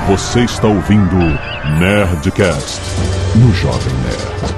Você está ouvindo Nerdcast no Jovem Nerd.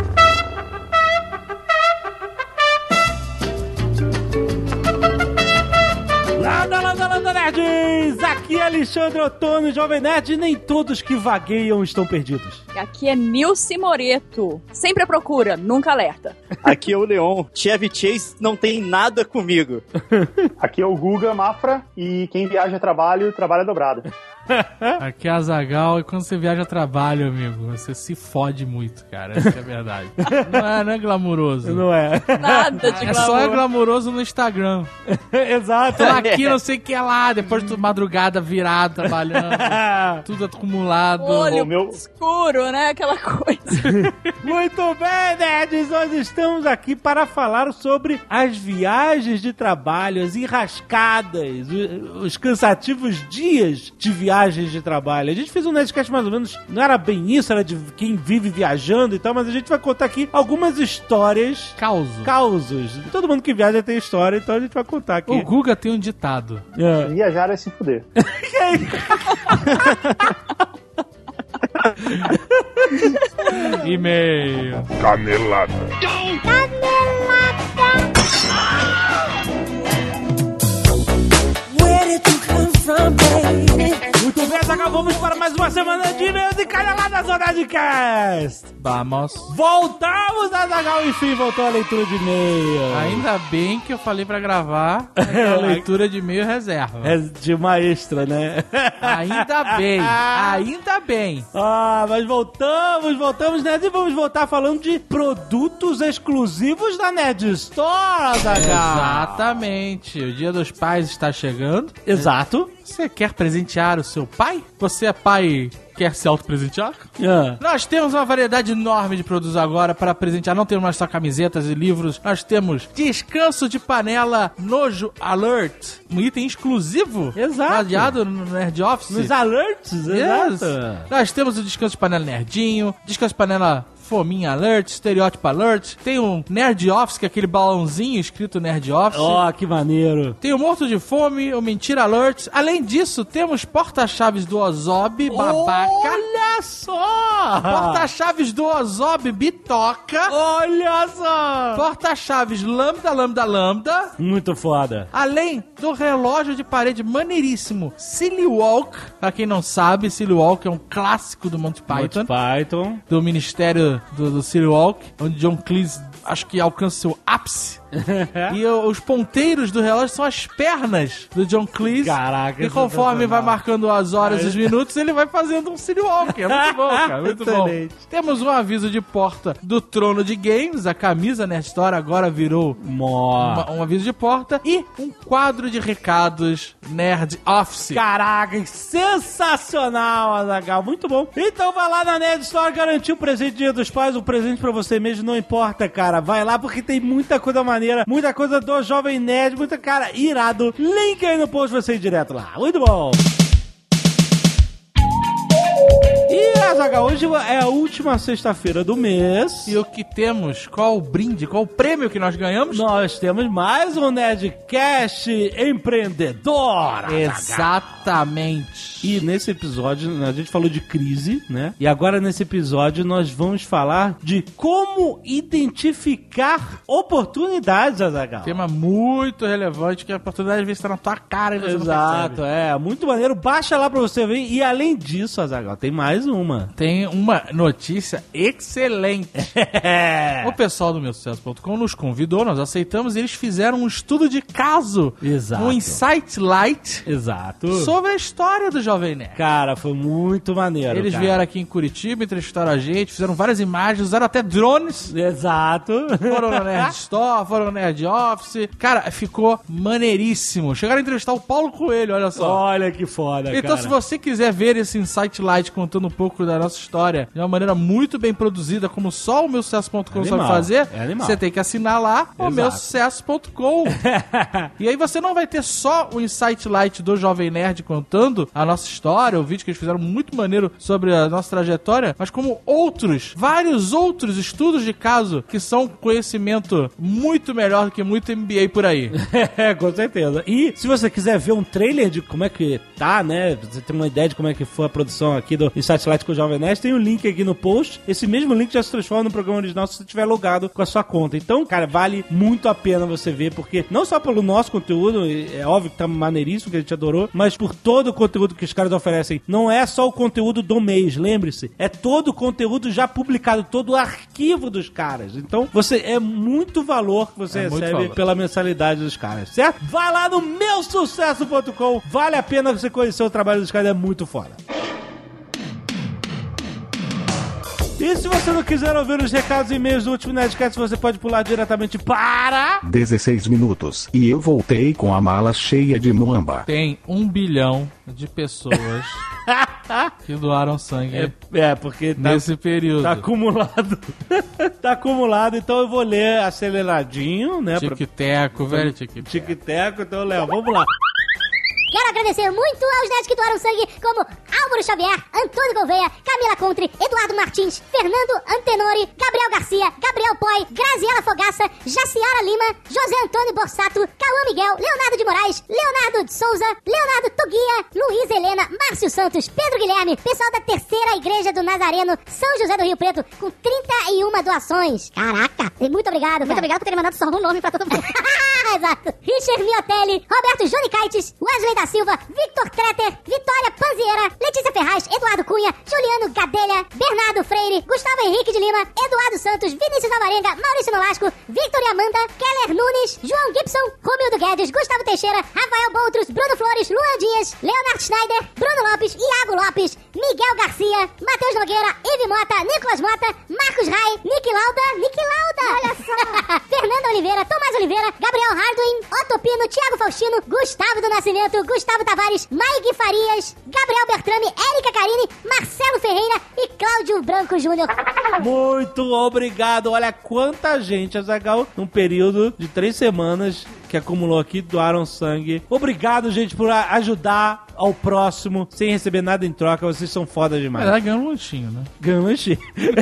Landa nerds! Aqui é Alexandre Ottoni, Jovem Nerd, e nem todos que vagueiam estão perdidos. Aqui é Nilce Moreto. Sempre à procura, nunca alerta. Aqui é o Leon. Chevy Chase não tem nada comigo. Aqui é o Guga Mafra e quem viaja a trabalho, trabalha dobrado. Aqui é Azaghal, e quando você viaja a trabalho, amigo, você se fode muito, cara. Essa é a verdade. Não é glamuroso. Não é. Nada de glamour. Só é glamuroso no Instagram. Exato. Tô aqui, não sei o que é lá, depois de madrugada virado, trabalhando, tudo acumulado. Olho escuro, né? Aquela coisa. Muito bem, nerds! Nós estamos aqui para falar sobre as viagens de trabalho, as enrascadas, os cansativos dias de viagens de trabalho. A gente fez um Nerdcast mais ou menos, não era bem isso, era de quem vive viajando e tal, mas a gente vai contar aqui algumas histórias. Causos. Todo mundo que viaja tem história, então a gente vai contar aqui. O Guga tem um ditado. Viajar é se fuder. E-mail. Canelada. Muito bem, Azaghal, vamos para mais uma semana de e-mails e caneladas do Nerdcast. Vamos. Voltamos, Azaghal, enfim, voltou a leitura de e-mail. Ainda bem que eu falei pra gravar a leitura de e-mail reserva. É de uma extra, né? Ainda bem. Mas voltamos, Nerd, e vamos voltar falando de produtos exclusivos da Nerd Store, Azaghal. Exatamente. O Dia dos Pais está chegando. Exato. Você quer presentear o seu pai? Você é pai e quer se autopresentear? Nós temos uma variedade enorme de produtos agora para presentear. Não temos mais só camisetas e livros. Nós temos descanso de panela Nojo Alert, um item exclusivo. Exato. Baseado no Nerd Office. Nos alerts, exato. Nós temos o descanso de panela Nerdinho, descanso de panela Fominha Alert, Estereótipo Alert. Tem um Nerd Office, que é aquele balãozinho escrito Nerd Office. Que maneiro. Tem o Morto de Fome, o Mentira Alert. Além disso, temos porta-chaves do Ozob, babaca. Olha só! Porta-chaves do Ozob, bitoca. Olha só! Porta-chaves Lambda. Muito foda. Além do relógio de parede maneiríssimo Silly Walk. Pra quem não sabe, Silly Walk é um clássico do Monty Python. Do Ministério do Silly Walk, onde John Cleese acho que alcança seu ápice. E os ponteiros do relógio são as pernas do John Cleese. Caraca. E conforme vai marcando as horas e os minutos, ele vai fazendo um Silly Walk. É muito bom, cara. Muito excelente. Bom. Temos um aviso de porta do Trono de Games. A camisa Nerd Store agora virou um aviso de porta. E um quadro de recados Nerd Office. Caraca, sensacional, Azaghal. Muito bom. Então vai lá na Nerd Store garantir o presente Dia dos Pais, um presente pra você mesmo, não importa, cara. Vai lá porque tem muita coisa maneira, muita coisa do Jovem Nerd, muita cara irado. Link aí no post pra você ir direto lá. Muito bom. E, Azaghal, hoje é a última sexta-feira do mês. E o que temos? Qual o brinde? Qual o prêmio que nós ganhamos? Nós temos mais um Nerdcast empreendedor, Azaghal. Exatamente. E nesse episódio a gente falou de crise, né? E agora nesse episódio nós vamos falar de como identificar oportunidades, Azaghal. Tema muito relevante, que a oportunidade às vezes está na tua cara e você Exato, não percebe. Muito maneiro. Baixa lá pra você ver. E além disso, Azaghal, tem mais uma. Tem uma notícia excelente. O pessoal do meusucesso.com nos convidou, nós aceitamos, e eles fizeram um estudo de caso. Exato. Um Insight Light. Exato. Sobre a história do Jovem Nerd. Cara, foi muito maneiro. Eles vieram aqui em Curitiba, entrevistaram a gente, fizeram várias imagens, usaram até drones. Exato. Foram no Nerd Store, foram no Nerd Office. Cara, ficou maneiríssimo. Chegaram a entrevistar o Paulo Coelho, olha só. Olha que foda, então, cara. se você quiser ver esse Insight Light contando um pouco pouco da nossa história de uma maneira muito bem produzida, como só o meusucesso.com sabe fazer, você tem que assinar lá o meusucesso.com. E aí você não vai ter só o Insight Light do Jovem Nerd contando a nossa história, o vídeo que eles fizeram muito maneiro sobre a nossa trajetória, mas como vários outros estudos de caso que são conhecimento muito melhor do que muito MBA por aí. Com certeza. E se você quiser ver um trailer de como é que tá, né, você tem uma ideia de como é que foi a produção aqui do Insight Light com o Jovem Nerd, tem um link aqui no post. Esse mesmo link já se transforma no programa original se você estiver logado com a sua conta. Então, cara, vale muito a pena você ver, porque não só pelo nosso conteúdo, é óbvio que tá maneiríssimo, que a gente adorou, mas por todo o conteúdo que os caras oferecem. Não é só o conteúdo do mês, lembre-se. É todo o conteúdo já publicado, todo o arquivo dos caras. Então, é muito valor que você recebe pela mensalidade dos caras, certo? Vai lá no meusucesso.com, vale a pena você conhecer o trabalho dos caras, é muito foda. E se você não quiser ouvir os recados e e-mails do último Nerdcast, você pode pular diretamente para 16 minutos. E eu voltei com a mala cheia de muamba. Tem 1 bilhão de pessoas que doaram sangue. Porque nesse período. Tá acumulado. Tá acumulado, então eu vou ler aceleradinho, né? Tic-teco, velho, tic-teco. Tic-teco, então, Léo, vamos lá. Quero agradecer muito aos nerds que doaram sangue, como Álvaro Xavier, Antônio Gouveia, Camila Contre, Eduardo Martins, Fernando Antenori, Gabriel Garcia, Gabriel Poi, Graziela Fogaça, Jaciara Lima, José Antônio Borsato, Cauã Miguel, Leonardo de Moraes, Leonardo de Souza, Leonardo Tuguia, Luiz Helena, Márcio Santos, Pedro Guilherme, pessoal da Terceira Igreja do Nazareno, São José do Rio Preto, com 31 doações. Caraca, muito obrigado, muito obrigado por terem mandado só um nome pra todo mundo. Exato. Richard Miotelli, Roberto Johnny Kites, Wesley da Silva, Victor Treter, Vitória Panziera, Letícia Ferraz, Eduardo Cunha, Juliano Gadelha, Bernardo Freire, Gustavo Henrique de Lima, Eduardo Santos, Vinícius Alvarenga, Maurício Nolasco, Victor e Amanda, Keller Nunes, João Gibson, Romildo Guedes, Gustavo Teixeira, Rafael Boutros, Bruno Flores, Luan Dias, Leonardo Schneider, Bruno Lopes, Iago Lopes, Miguel Garcia, Matheus Nogueira, Ive Mota, Nicolas Mota, Marcos Rai, Nick Lauda, olha só, Fernanda Oliveira, Tomás Oliveira, Gabriel Hardwin, Otto Pino, Thiago Faustino, Gustavo do Nascimento, Gustavo Tavares, Mike Farias, Gabriel Bertrame, Érica Carini, Marcelo Ferreira e Cláudio Branco Júnior. Muito obrigado. Olha quanta gente, Azaghal, num período de 3 semanas que acumulou aqui, doaram sangue. Obrigado, gente, por ajudar ao próximo sem receber nada em troca. Vocês são foda demais. Ganha um lanchinho, né? Ganha um lanchinho.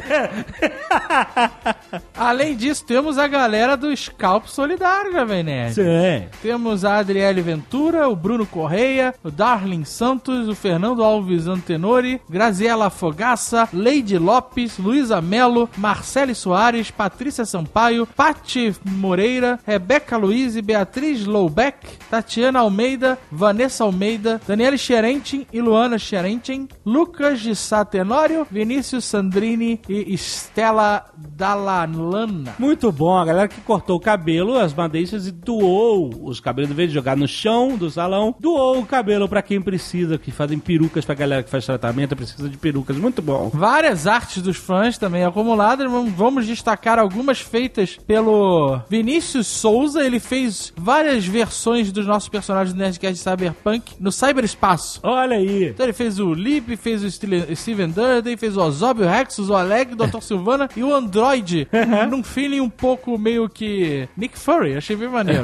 Além disso, temos a galera do Scalp Solidário, Jovem Nerd. Sim. Temos a Adriele Ventura, o Bruno Correia, o Darlin Santos, o Fernando Alves Antenori, Graziela Fogaça, Leide Lopes, Luísa Melo, Marcele Soares, Patrícia Sampaio, Pati Moreira, Rebeca Luiz e Beatriz Loubeck, Tatiana Almeida, Vanessa Almeida, Daniele Xerentin e Luana Xerentin, Lucas de Sá Tenório, Vinícius Sandrini e Estela Dalalana. Muito bom, a galera que cortou o cabelo, as madeixas e doou os cabelos, em vez de jogar no chão do salão, doou o cabelo pra quem precisa, que fazem perucas pra galera que faz tratamento, precisa de perucas, muito bom. Várias artes dos fãs também acumuladas, vamos destacar algumas feitas pelo Vinícius Souza, ele fez várias versões dos nossos personagens do Nerdcast Cyberpunk no cyberespaço. Olha aí. Então ele fez o Lip, fez o Steven Durden, fez o Ozob, o Rexus, o Oleg, o Dr. Silvana e o Android, num feeling um pouco meio que Nick Fury, achei bem maneiro.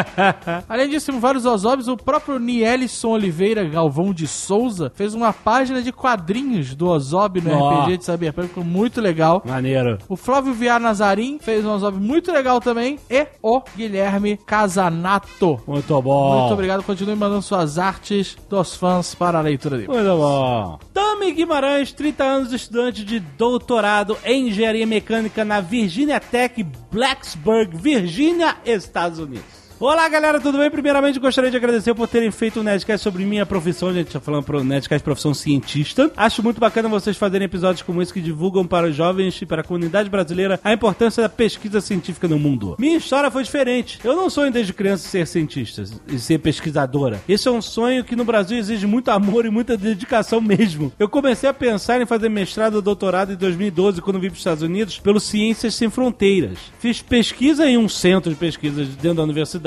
Além disso, temos vários Ozobs, o próprio Nielson Oliveira Galvão de Souza fez uma página de quadrinhos do Ozob no RPG de Cyberpunk, ficou muito legal. Maneiro. O Flávio Viar Nazarim fez um Ozob muito legal também, e o Guilherme Casanato. Muito bom. Muito obrigado, continue mandando suas artes dos fãs para a leitura dele. Muito bom. Tami Guimarães, 30 anos, estudante de doutorado em engenharia mecânica na Virginia Tech, Blacksburg, Virgínia, Estados Unidos. Olá, galera, tudo bem? Primeiramente, gostaria de agradecer por terem feito um Nerdcast sobre minha profissão. A gente tá falando pro Nerdcast profissão cientista. Acho muito bacana vocês fazerem episódios como esse que divulgam para os jovens e para a comunidade brasileira a importância da pesquisa científica no mundo. Minha história foi diferente. Eu não sonho desde criança ser cientista e ser pesquisadora. Esse é um sonho que no Brasil exige muito amor e muita dedicação mesmo. Eu comecei a pensar em fazer mestrado ou doutorado em 2012, quando vim para os Estados Unidos, pelo Ciências Sem Fronteiras. Fiz pesquisa em um centro de pesquisa dentro da universidade,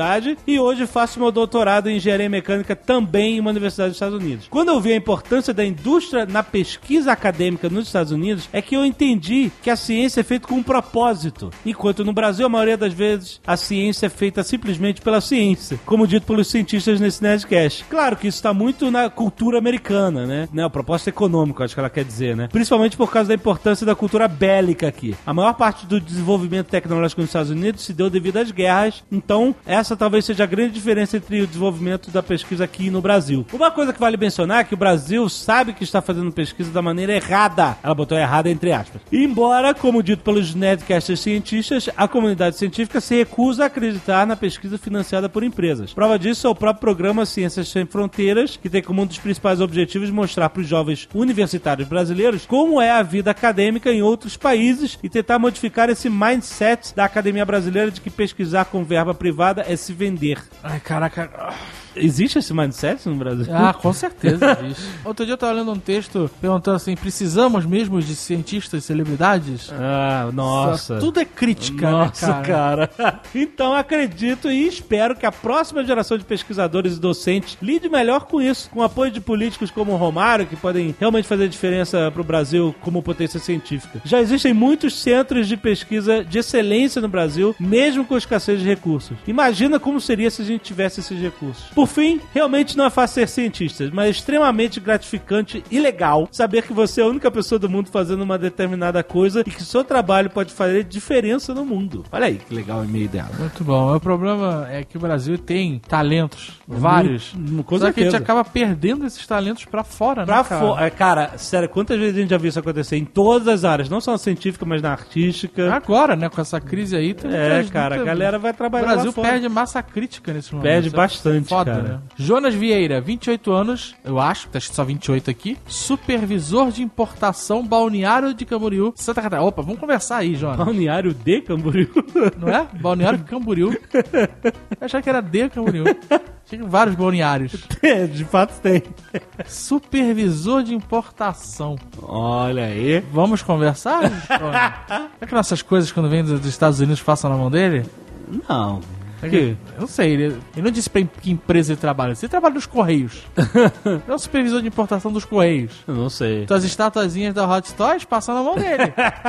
universidade e hoje faço meu doutorado em engenharia mecânica também em uma universidade dos Estados Unidos. Quando eu vi a importância da indústria na pesquisa acadêmica nos Estados Unidos, é que eu entendi que a ciência é feita com um propósito, enquanto no Brasil, a maioria das vezes, a ciência é feita simplesmente pela ciência, como dito pelos cientistas nesse Nerdcast. Claro que isso está muito na cultura americana, né? O propósito econômico, acho que ela quer dizer, né? Principalmente por causa da importância da cultura bélica aqui. A maior parte do desenvolvimento tecnológico nos Estados Unidos se deu devido às guerras, então essa talvez seja a grande diferença entre o desenvolvimento da pesquisa aqui e no Brasil. Uma coisa que vale mencionar é que o Brasil sabe que está fazendo pesquisa da maneira errada. Ela botou errada entre aspas. Embora, como dito pelos Nerdcasters cientistas, a comunidade científica se recusa a acreditar na pesquisa financiada por empresas. Prova disso é o próprio programa Ciências Sem Fronteiras, que tem como um dos principais objetivos mostrar para os jovens universitários brasileiros como é a vida acadêmica em outros países e tentar modificar esse mindset da academia brasileira de que pesquisar com verba privada é se vender. Ai, caraca. Existe esse mindset no Brasil? Ah, com certeza existe. Outro dia eu tava lendo um texto perguntando assim, precisamos mesmo de cientistas e celebridades? Ah, nossa. Tudo é crítica, nossa, né, cara? Então acredito e espero que a próxima geração de pesquisadores e docentes lide melhor com isso, com o apoio de políticos como o Romário, que podem realmente fazer diferença pro Brasil como potência científica. Já existem muitos centros de pesquisa de excelência no Brasil, mesmo com escassez de recursos. Imagina como seria se a gente tivesse esses recursos. Por fim, realmente não é fácil ser cientista, mas é extremamente gratificante e legal saber que você é a única pessoa do mundo fazendo uma determinada coisa e que seu trabalho pode fazer diferença no mundo. Olha aí que legal o e-mail dela. Muito bom. O problema é que o Brasil tem talentos, vários. Só que a gente acaba perdendo esses talentos pra fora, pra né, cara? Cara, sério, quantas vezes a gente já viu isso acontecer em todas as áreas, não só na científica, mas na artística. Agora, né, com essa crise aí... Cara, a galera vai trabalhar lá fora. O Brasil perde massa crítica nesse momento. Perde bastante, foda, cara. Né? Jonas Vieira, 28 anos, eu acho, tá só 28 aqui, supervisor de importação, Balneário de Camboriú, Santa Catarina. Opa, vamos conversar aí, Jonas. Balneário de Camboriú? Não é? Balneário Camboriú. Eu achava que era de Camboriú. Tinha vários balneários. De fato tem. Supervisor de importação. Olha aí. Vamos conversar? Será que nossas coisas, quando vêm dos Estados Unidos, passam na mão dele? Não. Eu não sei, ele não disse pra que empresa ele trabalha. Você trabalha nos Correios. Não é o supervisor de importação dos Correios. Eu não sei. Então as estatuazinhas da Hot Toys passam na mão dele.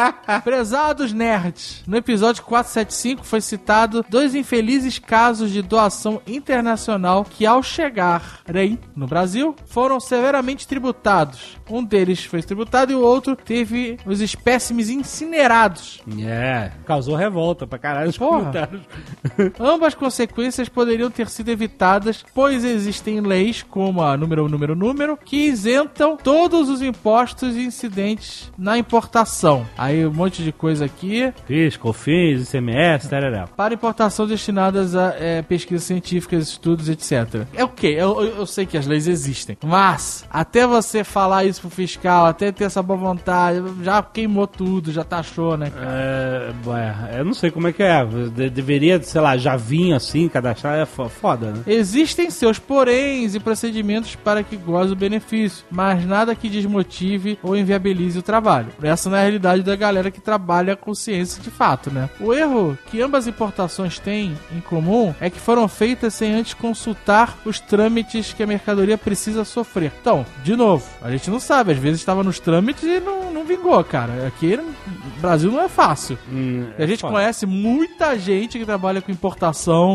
Prezados nerds, no episódio 475 foi citado 2 infelizes casos de doação internacional que, ao chegarem no Brasil, foram severamente tributados. Um deles foi tributado e o outro teve os espécimes incinerados. Causou revolta pra caralho os comentários. Ambas consequências poderiam ter sido evitadas, pois existem leis como a número, que isentam todos os impostos incidentes na importação. Aí um monte de coisa aqui. PIS, COFINS, ICMS, tarará. Para importação destinadas a pesquisas científicas, estudos, etc. É ok, eu sei que as leis existem, mas até você falar isso pro fiscal, até ter essa boa vontade, já queimou tudo, já taxou, né, cara? Eu não sei como é que é. Deveria, sei lá, já vinha assim, cadastrar, é foda, né? Existem seus poréns e procedimentos para que goze o benefício, mas nada que desmotive ou inviabilize o trabalho. Essa não é a realidade da galera que trabalha com ciência de fato, né? O erro que ambas importações têm em comum é que foram feitas sem antes consultar os trâmites que a mercadoria precisa sofrer. Então, de novo, a gente não sabe, às vezes estava nos trâmites e não vingou, cara. Aqui no Brasil não é fácil. A gente conhece muita gente que trabalha com importação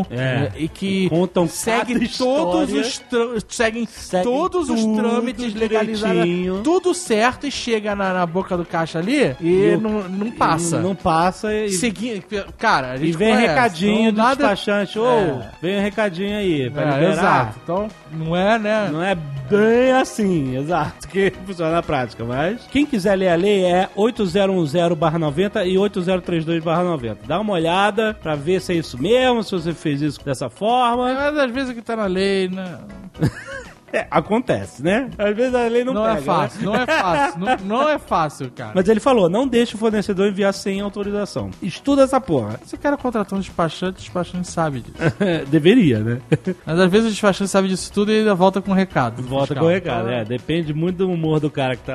e que segue todos os trâmites legalizados, tudo certo, e chega na boca do caixa ali e não passa. Não passa e... Cara, a gente vem recadinho do despachante. Vem um recadinho aí pra liberar. Exato. Então, não é, né? Não é bem assim, exato, que funciona na prática, mas... Quem quiser ler a lei é 8010/90 e 8032/90. Dá uma olhada pra ver se é isso mesmo, se você fez isso dessa forma. Mas às vezes o que tá na lei, né? Acontece, né? Às vezes a lei não pega, é fácil, né? Não é fácil, não é fácil, cara. Mas ele falou, não deixe o fornecedor enviar sem autorização. Estuda essa porra. Se o cara contratou um despachante, o despachante sabe disso. Deveria, né? Mas às vezes o despachante sabe disso tudo e ainda volta com recado. Volta com recado, depende muito do humor do cara que tá lá.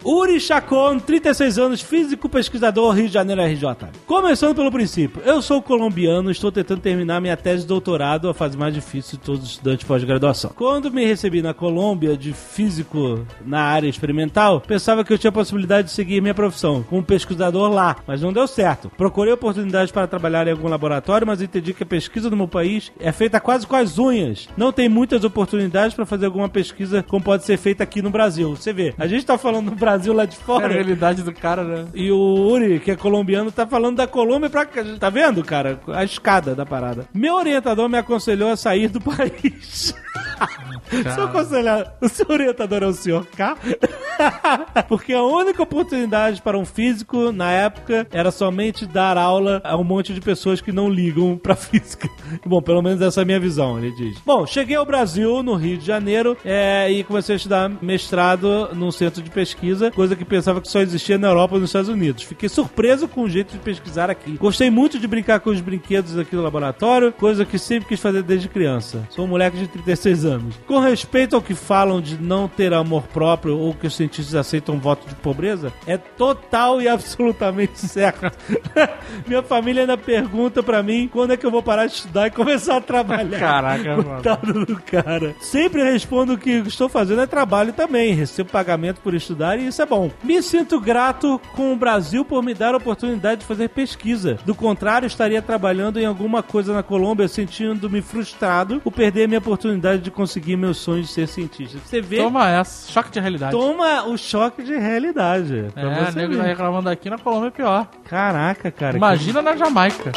Uri Chacon, 36 anos, físico, pesquisador, Rio de Janeiro, RJ. Começando pelo princípio, eu sou colombiano, estou tentando terminar minha tese de doutorado, a fase mais difícil de todos os estudantes de pós-graduação. Quando me recebi na Colômbia de físico na área experimental, pensava que eu tinha a possibilidade de seguir minha profissão como pesquisador lá, mas não deu certo. Procurei oportunidades para trabalhar em algum laboratório, mas entendi que a pesquisa no meu país é feita quase com as unhas. Não tem muitas oportunidades para fazer alguma pesquisa como pode ser feita aqui no Brasil. Você vê, a gente tá falando do Brasil lá de fora. É a realidade do cara, né? E o Uri, que é colombiano, tá falando da Colômbia pra cá. Tá vendo, cara? A escada da parada. Meu orientador me aconselhou a sair do país. Seu aconselhado, o seu orientador é o senhor K? Porque a única oportunidade para um físico, na época, era somente dar aula a um monte de pessoas que não ligam pra física. Bom, pelo menos essa é a minha visão, ele diz. Bom, cheguei ao Brasil, no Rio de Janeiro, e comecei a estudar mestrado num centro de pesquisa, coisa que pensava que só existia na Europa e nos Estados Unidos. Fiquei surpreso com o jeito de pesquisar aqui. Gostei muito de brincar com os brinquedos aqui no laboratório, coisa que sempre quis fazer desde criança. Sou um moleque de 36 anos. Com respeito ao que falam de não ter amor próprio ou que os cientistas aceitam um voto de pobreza, é total e absolutamente certo. Minha família ainda pergunta pra mim quando é que eu vou parar de estudar e começar a trabalhar. Caraca, coitado do cara. Sempre respondo que o que estou fazendo é trabalho também. Recebo pagamento por estudar e isso é bom. Me sinto grato com o Brasil por me dar a oportunidade de fazer pesquisa. Do contrário, estaria trabalhando em alguma coisa na Colômbia sentindo-me frustrado por perder minha oportunidade de conseguir meus sonhos de ser cientista. Você vê... Toma essa. Choque de realidade. Toma o choque de realidade. O nego tá reclamando aqui, na Colômbia é pior. Caraca, cara. Imagina na Jamaica.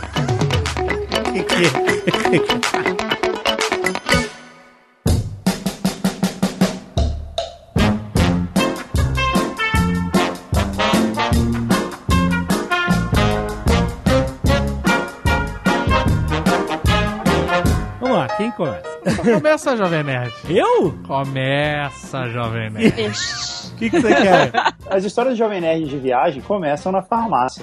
Vamos lá, quem começa? Começa, Jovem Nerd. Eu? Começa, Jovem Nerd. O que você quer? As histórias de Jovem Nerd de viagem começam na farmácia.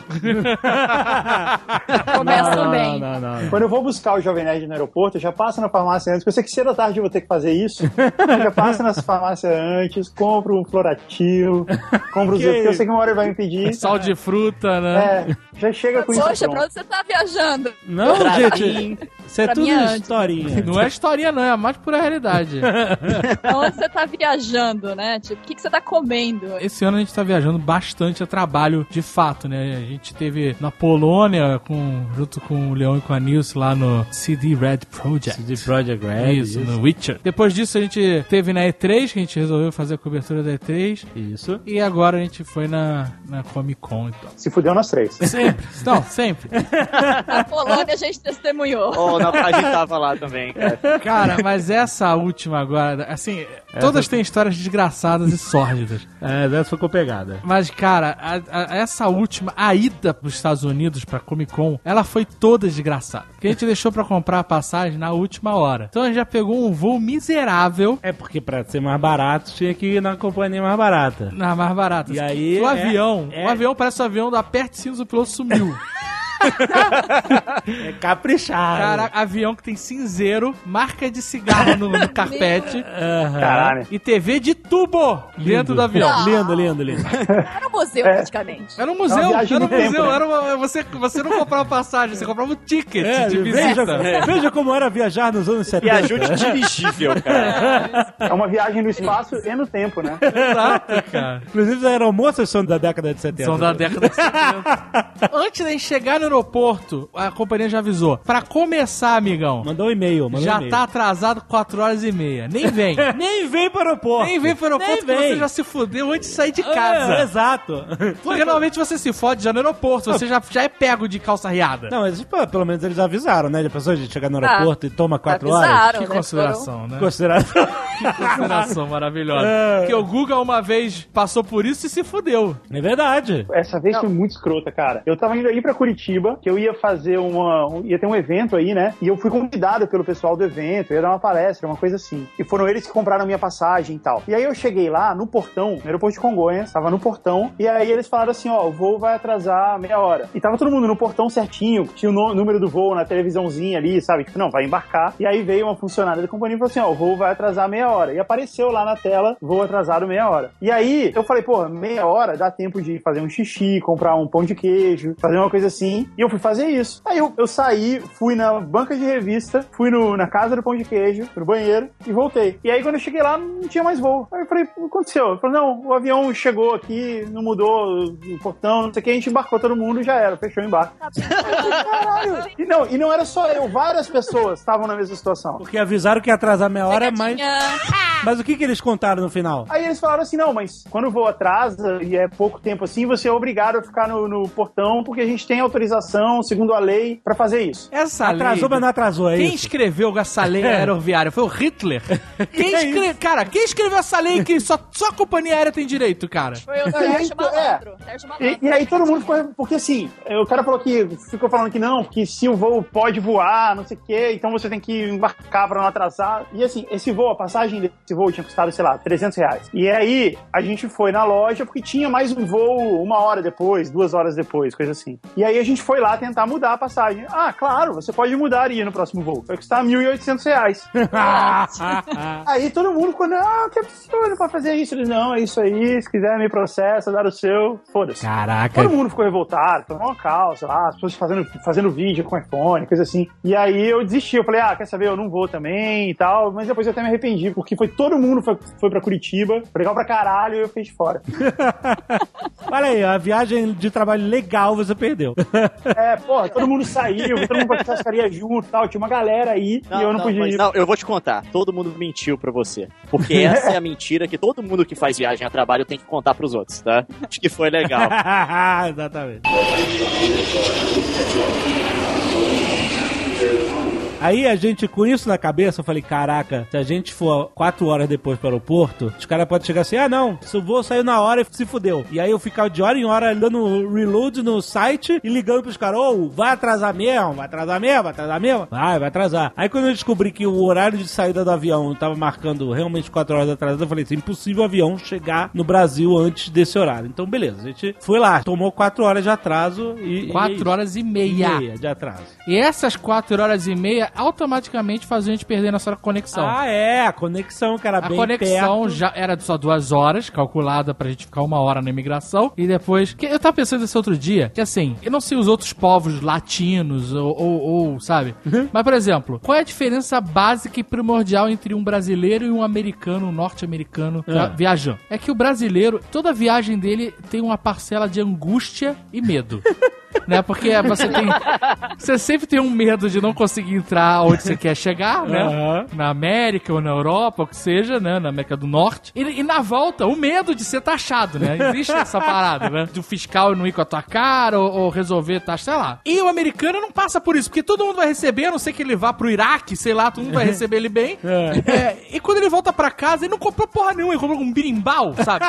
Começa bem. Não. Quando eu vou buscar o Jovem Nerd no aeroporto, eu já passo na farmácia antes. Eu sei que cedo ou tarde eu vou ter que fazer isso. Eu já passo nas farmácias antes, compro um Floratil, compro os porque eu sei que uma hora ele vai me pedir. Sal de fruta, né? Já chega com isso. Poxa, pronto. pra onde você tá viajando? Não, gente. Isso é Pra tudo mim é antes. historinha. Não é historinha, não. É a mais pura realidade. Pra onde você tá viajando, né? Tipo, o que você tá comendo? Esse ano a gente tá viajando bastante a trabalho, de fato, né? A gente teve na Polônia, junto com o Leão e com a Nilce, lá no CD Red Project. CD Projekt Red. Isso, no Witcher. Depois disso a gente teve na E3, que a gente resolveu fazer a cobertura da E3. Isso. E agora a gente foi na Comic Con, então. Se fudeu nós três. Sempre. Não, sempre. Na Polônia a gente testemunhou. A gente tava lá também, cara. Cara, mas essa última agora, assim, todas têm histórias desgraçadas e sórdidas. Essa ficou pegada. Mas, cara, essa última, a ida pros Estados Unidos pra Comic Con, ela foi toda desgraçada. Porque a gente deixou pra comprar a passagem na última hora. Então a gente já pegou um voo miserável. É porque pra ser mais barato, tinha que ir na companhia mais barata. Na mais barata. E aí, o avião parece um avião, aperta cinza, o piloto sumiu. É caprichado. Caraca, avião que tem cinzeiro, marca de cigarro no carpete. Caralho. E TV de tubo dentro do avião. Não. Lindo. Era um museu, praticamente. Era um museu, É uma viagem no tempo, né? Você não comprava passagem, você comprava um ticket de veja, visita. veja como era viajar nos anos 70. E ajude dirigível, cara. É uma viagem no espaço e no tempo, né? Exato, cara. Inclusive, as aeromoças são da década de 70. São da década de 70. Antes de a gente chegar no aeroporto, a companhia já avisou. Pra começar, amigão, Mandou um e-mail. já tá atrasado 4h30. Nem vem. Nem vem para o aeroporto. Nem vem pro aeroporto, porque você já se fudeu antes de sair de casa. Exato. Porque normalmente você se fode já no aeroporto, você já é pego de calça riada. Não, mas pô, pelo menos eles avisaram, né? De pessoa de chegar no aeroporto e toma 4 horas. Avisaram, Que né? consideração, né? Consideração. Que consideração maravilhosa. Porque o Guga uma vez passou por isso e se fudeu. É verdade. Essa vez foi muito escrota, cara. Eu tava indo aí pra Curitiba, que eu ia fazer ia ter um evento aí, né? E eu fui convidado pelo pessoal do evento, ia dar uma palestra, uma coisa assim. E foram eles que compraram a minha passagem e tal. E aí eu cheguei lá no portão, no aeroporto de Congonhas, tava no portão, E aí eles falaram assim, ó, o voo vai atrasar meia hora. E tava todo mundo no portão certinho, tinha o número do voo na televisãozinha ali, sabe? Tipo, não, vai embarcar. E aí veio uma funcionária da companhia e falou assim, ó, o voo vai atrasar meia hora. E apareceu lá na tela, voo atrasado meia hora. E aí eu falei, pô, meia hora dá tempo de fazer um xixi, comprar um pão de queijo, fazer uma coisa assim. E eu fui fazer isso. Aí eu saí, fui na banca de revista, fui na casa do pão de queijo, pro banheiro e voltei. E aí quando eu cheguei lá, não tinha mais voo. Aí eu falei, o que aconteceu? Ele falou, não, o avião chegou aqui, não mudou o portão, não sei o que, a gente embarcou todo mundo e já era, fechou o embarque. Caralho! E não era só eu, várias pessoas estavam na mesma situação. Porque avisaram que ia atrasar meia hora, mas o que eles contaram no final? Aí eles falaram assim, não, mas quando o voo atrasa e é pouco tempo assim, você é obrigado a ficar no portão, porque a gente tem autorização, segundo a lei, pra fazer isso. Essa atrasou, lei, mas não atrasou, é quem isso? escreveu essa lei aeroviária foi o Hitler. Quem escreveu essa lei que só a companhia aérea tem direito, cara? Foi o Sérgio Malandro. E aí todo mundo ficou... Porque assim, o cara ficou falando que não, porque se o voo pode voar, não sei o quê, então você tem que embarcar pra não atrasar. E assim, a passagem desse voo tinha custado, sei lá, R$300. E aí a gente foi na loja porque tinha mais um voo 1 hora depois, 2 horas depois, coisa assim. E aí a gente foi lá tentar mudar a passagem. Ah, claro, você pode mudar e ir no próximo voo. Vai custar R$1.800. Aí todo mundo ficou, não, que absurdo pra fazer isso. Eles, não, é isso aí, se quiser me processa, dar o seu, foda-se. Caraca. Todo mundo ficou revoltado, tomou uma calça lá, as pessoas fazendo vídeo com iPhone, coisa assim. E aí eu desisti, eu falei, quer saber, eu não vou também e tal, mas depois eu até me arrependi, porque todo mundo foi pra Curitiba, legal pra caralho, e eu fiz de fora. Olha aí, a viagem de trabalho legal você perdeu. Todo mundo saiu, todo mundo pra churrascaria junto e tal, tinha uma galera aí e eu não podia ir. Não, eu vou te contar, todo mundo mentiu pra você, porque essa é a mentira que todo mundo que faz viagem a trabalho tem que contar pros outros, tá? Acho que foi legal. Exatamente. Aí a gente, com isso na cabeça, eu falei, caraca, se a gente for 4 horas depois pro aeroporto, os caras podem chegar assim, não, se o voo saiu na hora e se fudeu. E aí eu ficava de hora em hora dando reload no site e ligando pros caras, vai atrasar mesmo? Vai atrasar mesmo? Vai atrasar mesmo? Vai atrasar. Aí quando eu descobri que o horário de saída do avião tava marcando realmente 4 horas atrás, eu falei, é impossível o avião chegar no Brasil antes desse horário. Então, beleza, a gente foi lá, tomou 4 horas de atraso e... 4 horas e meia de atraso. E essas 4 horas e meia automaticamente fazia a gente perder nossa conexão. A conexão, que era bem perto. A conexão já era só 2 horas, calculada pra gente ficar 1 hora na imigração, e depois... Eu tava pensando nesse outro dia, que assim, eu não sei os outros povos latinos, ou sabe? Mas, por exemplo, qual é a diferença básica e primordial entre um brasileiro e um americano, um norte-americano viajando? É que o brasileiro, toda viagem dele tem uma parcela de angústia e medo. Né? Porque você sempre tem um medo de não conseguir entrar onde você quer chegar, né? Na América ou na Europa, ou que seja, né? Na América do Norte. E na volta, o medo de ser taxado, né? Existe essa parada, né? Do fiscal não ir com a tua cara ou resolver taxa, sei lá. E o americano não passa por isso, porque todo mundo vai receber, a não ser que ele vá pro Iraque, sei lá, todo mundo vai receber ele bem. E quando ele volta pra casa, ele não comprou porra nenhuma, ele comprou um birimbau, sabe?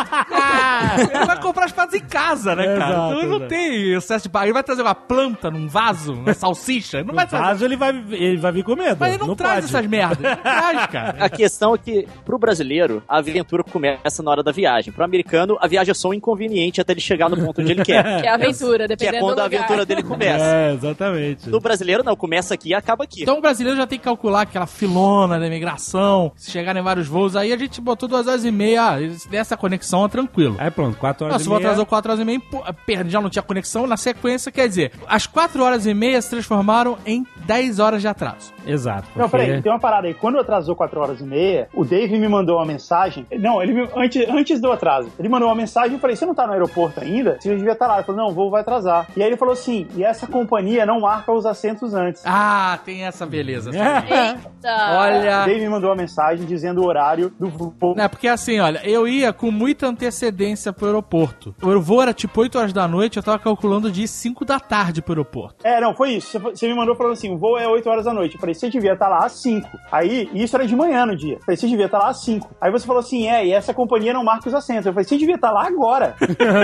Ele vai comprar as paradas em casa, né, cara? Então ele não tem excesso. Ele vai trazer uma planta num vaso, uma salsicha? Não vai trazer. Vaso ele vai vir com medo. Mas ele não traz essas merdas. Não traz, cara. A questão é que, pro brasileiro, a aventura começa na hora da viagem. Pro americano, a viagem é só um inconveniente até ele chegar no ponto onde ele quer. Que é a aventura, dependendo do lugar. Que é quando a aventura dele começa. Exatamente. No brasileiro, não. Começa aqui e acaba aqui. Então o brasileiro já tem que calcular aquela filona da imigração, se chegarem vários voos. Aí a gente botou 2 horas e meia. Dessa conexão é tranquilo. Aí pronto, 4 horas e meia. Se você atrasou 4 horas e meia, já não tinha conexão. Na sequência, quer dizer, as 4 horas e meia se transformaram em 10 horas de atraso. Exato. Não, peraí, tem uma parada aí. Quando atrasou 4 horas e meia, o Dave me mandou uma mensagem. Não, antes do atraso. Ele mandou uma mensagem e eu falei, você não tá no aeroporto ainda? Você devia estar lá. Ele falou, não, o voo vai atrasar. E aí ele falou assim, e essa companhia não marca os assentos antes. Ah, tem essa beleza. Eita! Olha... O Dave me mandou uma mensagem dizendo o horário do voo. Não, porque assim, olha, eu ia com muita antecedência pro aeroporto. O voo era tipo 8 horas da noite, eu tava calculando de 5 da tarde pro aeroporto. Não, foi isso. Você me mandou falando assim, o voo é 8 horas da noite. Eu falei, você devia estar lá às 5. Aí, isso era de manhã no dia. Eu falei, você devia estar lá às 5. Aí você falou assim, e essa companhia não marca os assentos. Eu falei, você devia estar lá agora.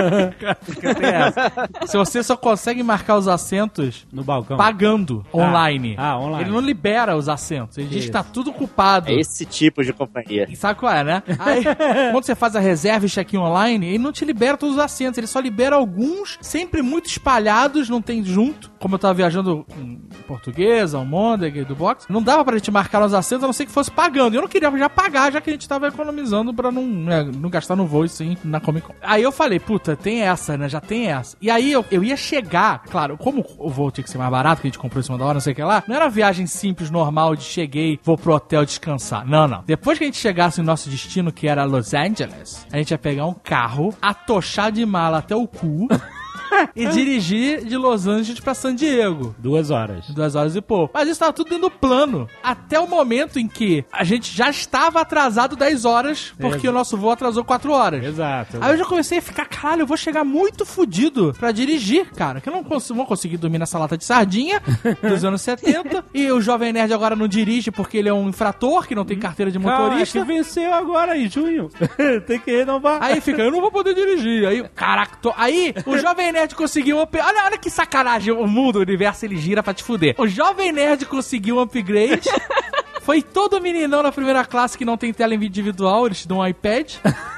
Se você só consegue marcar os assentos no balcão, pagando online. Online. Ele não libera os assentos. Ele diz que tá tudo culpado. É esse tipo de companhia. E sabe qual é, né? Aí, quando você faz a reserva e check-in online, ele não te libera todos os assentos. Ele só libera alguns, sempre muito espalhados, não tem junto. Como eu tava viajando em Portuguesa, Almôndega, do Box, não dava pra gente marcar os assentos, a não ser que fosse pagando. E eu não queria já pagar, já que a gente tava economizando pra não gastar no voo, sim, na Comic Con. Aí eu falei, puta, tem essa, né? Já tem essa. E aí eu ia chegar, claro, como o voo tinha que ser mais barato, que a gente comprou em cima da hora, não sei o que lá, não era viagem simples, normal, de cheguei, vou pro hotel descansar. Não. Depois que a gente chegasse no nosso destino, que era Los Angeles, a gente ia pegar um carro, atochar de mala até o cu... e dirigir de Los Angeles pra San Diego. 2 horas. 2 horas e pouco. Mas isso tava tudo dentro do plano. Até o momento em que a gente já estava atrasado 10 horas, porque o nosso voo atrasou 4 horas. Exato. Aí eu já comecei a ficar, caralho, eu vou chegar muito fudido pra dirigir, cara. Que eu não vou conseguir dormir nessa lata de sardinha dos anos 70. E o Jovem Nerd agora não dirige porque ele é um infrator, que não tem carteira de motorista. Que venceu agora em junho. Tem que renovar. Aí fica, eu não vou poder dirigir. Aí, caraca, aí o Jovem Nerd conseguiu um upgrade. Olha que sacanagem. O mundo, o universo, ele gira pra te fuder. O Jovem Nerd conseguiu um upgrade. Foi todo meninão na primeira classe que não tem tela individual. Eles te dão um iPad.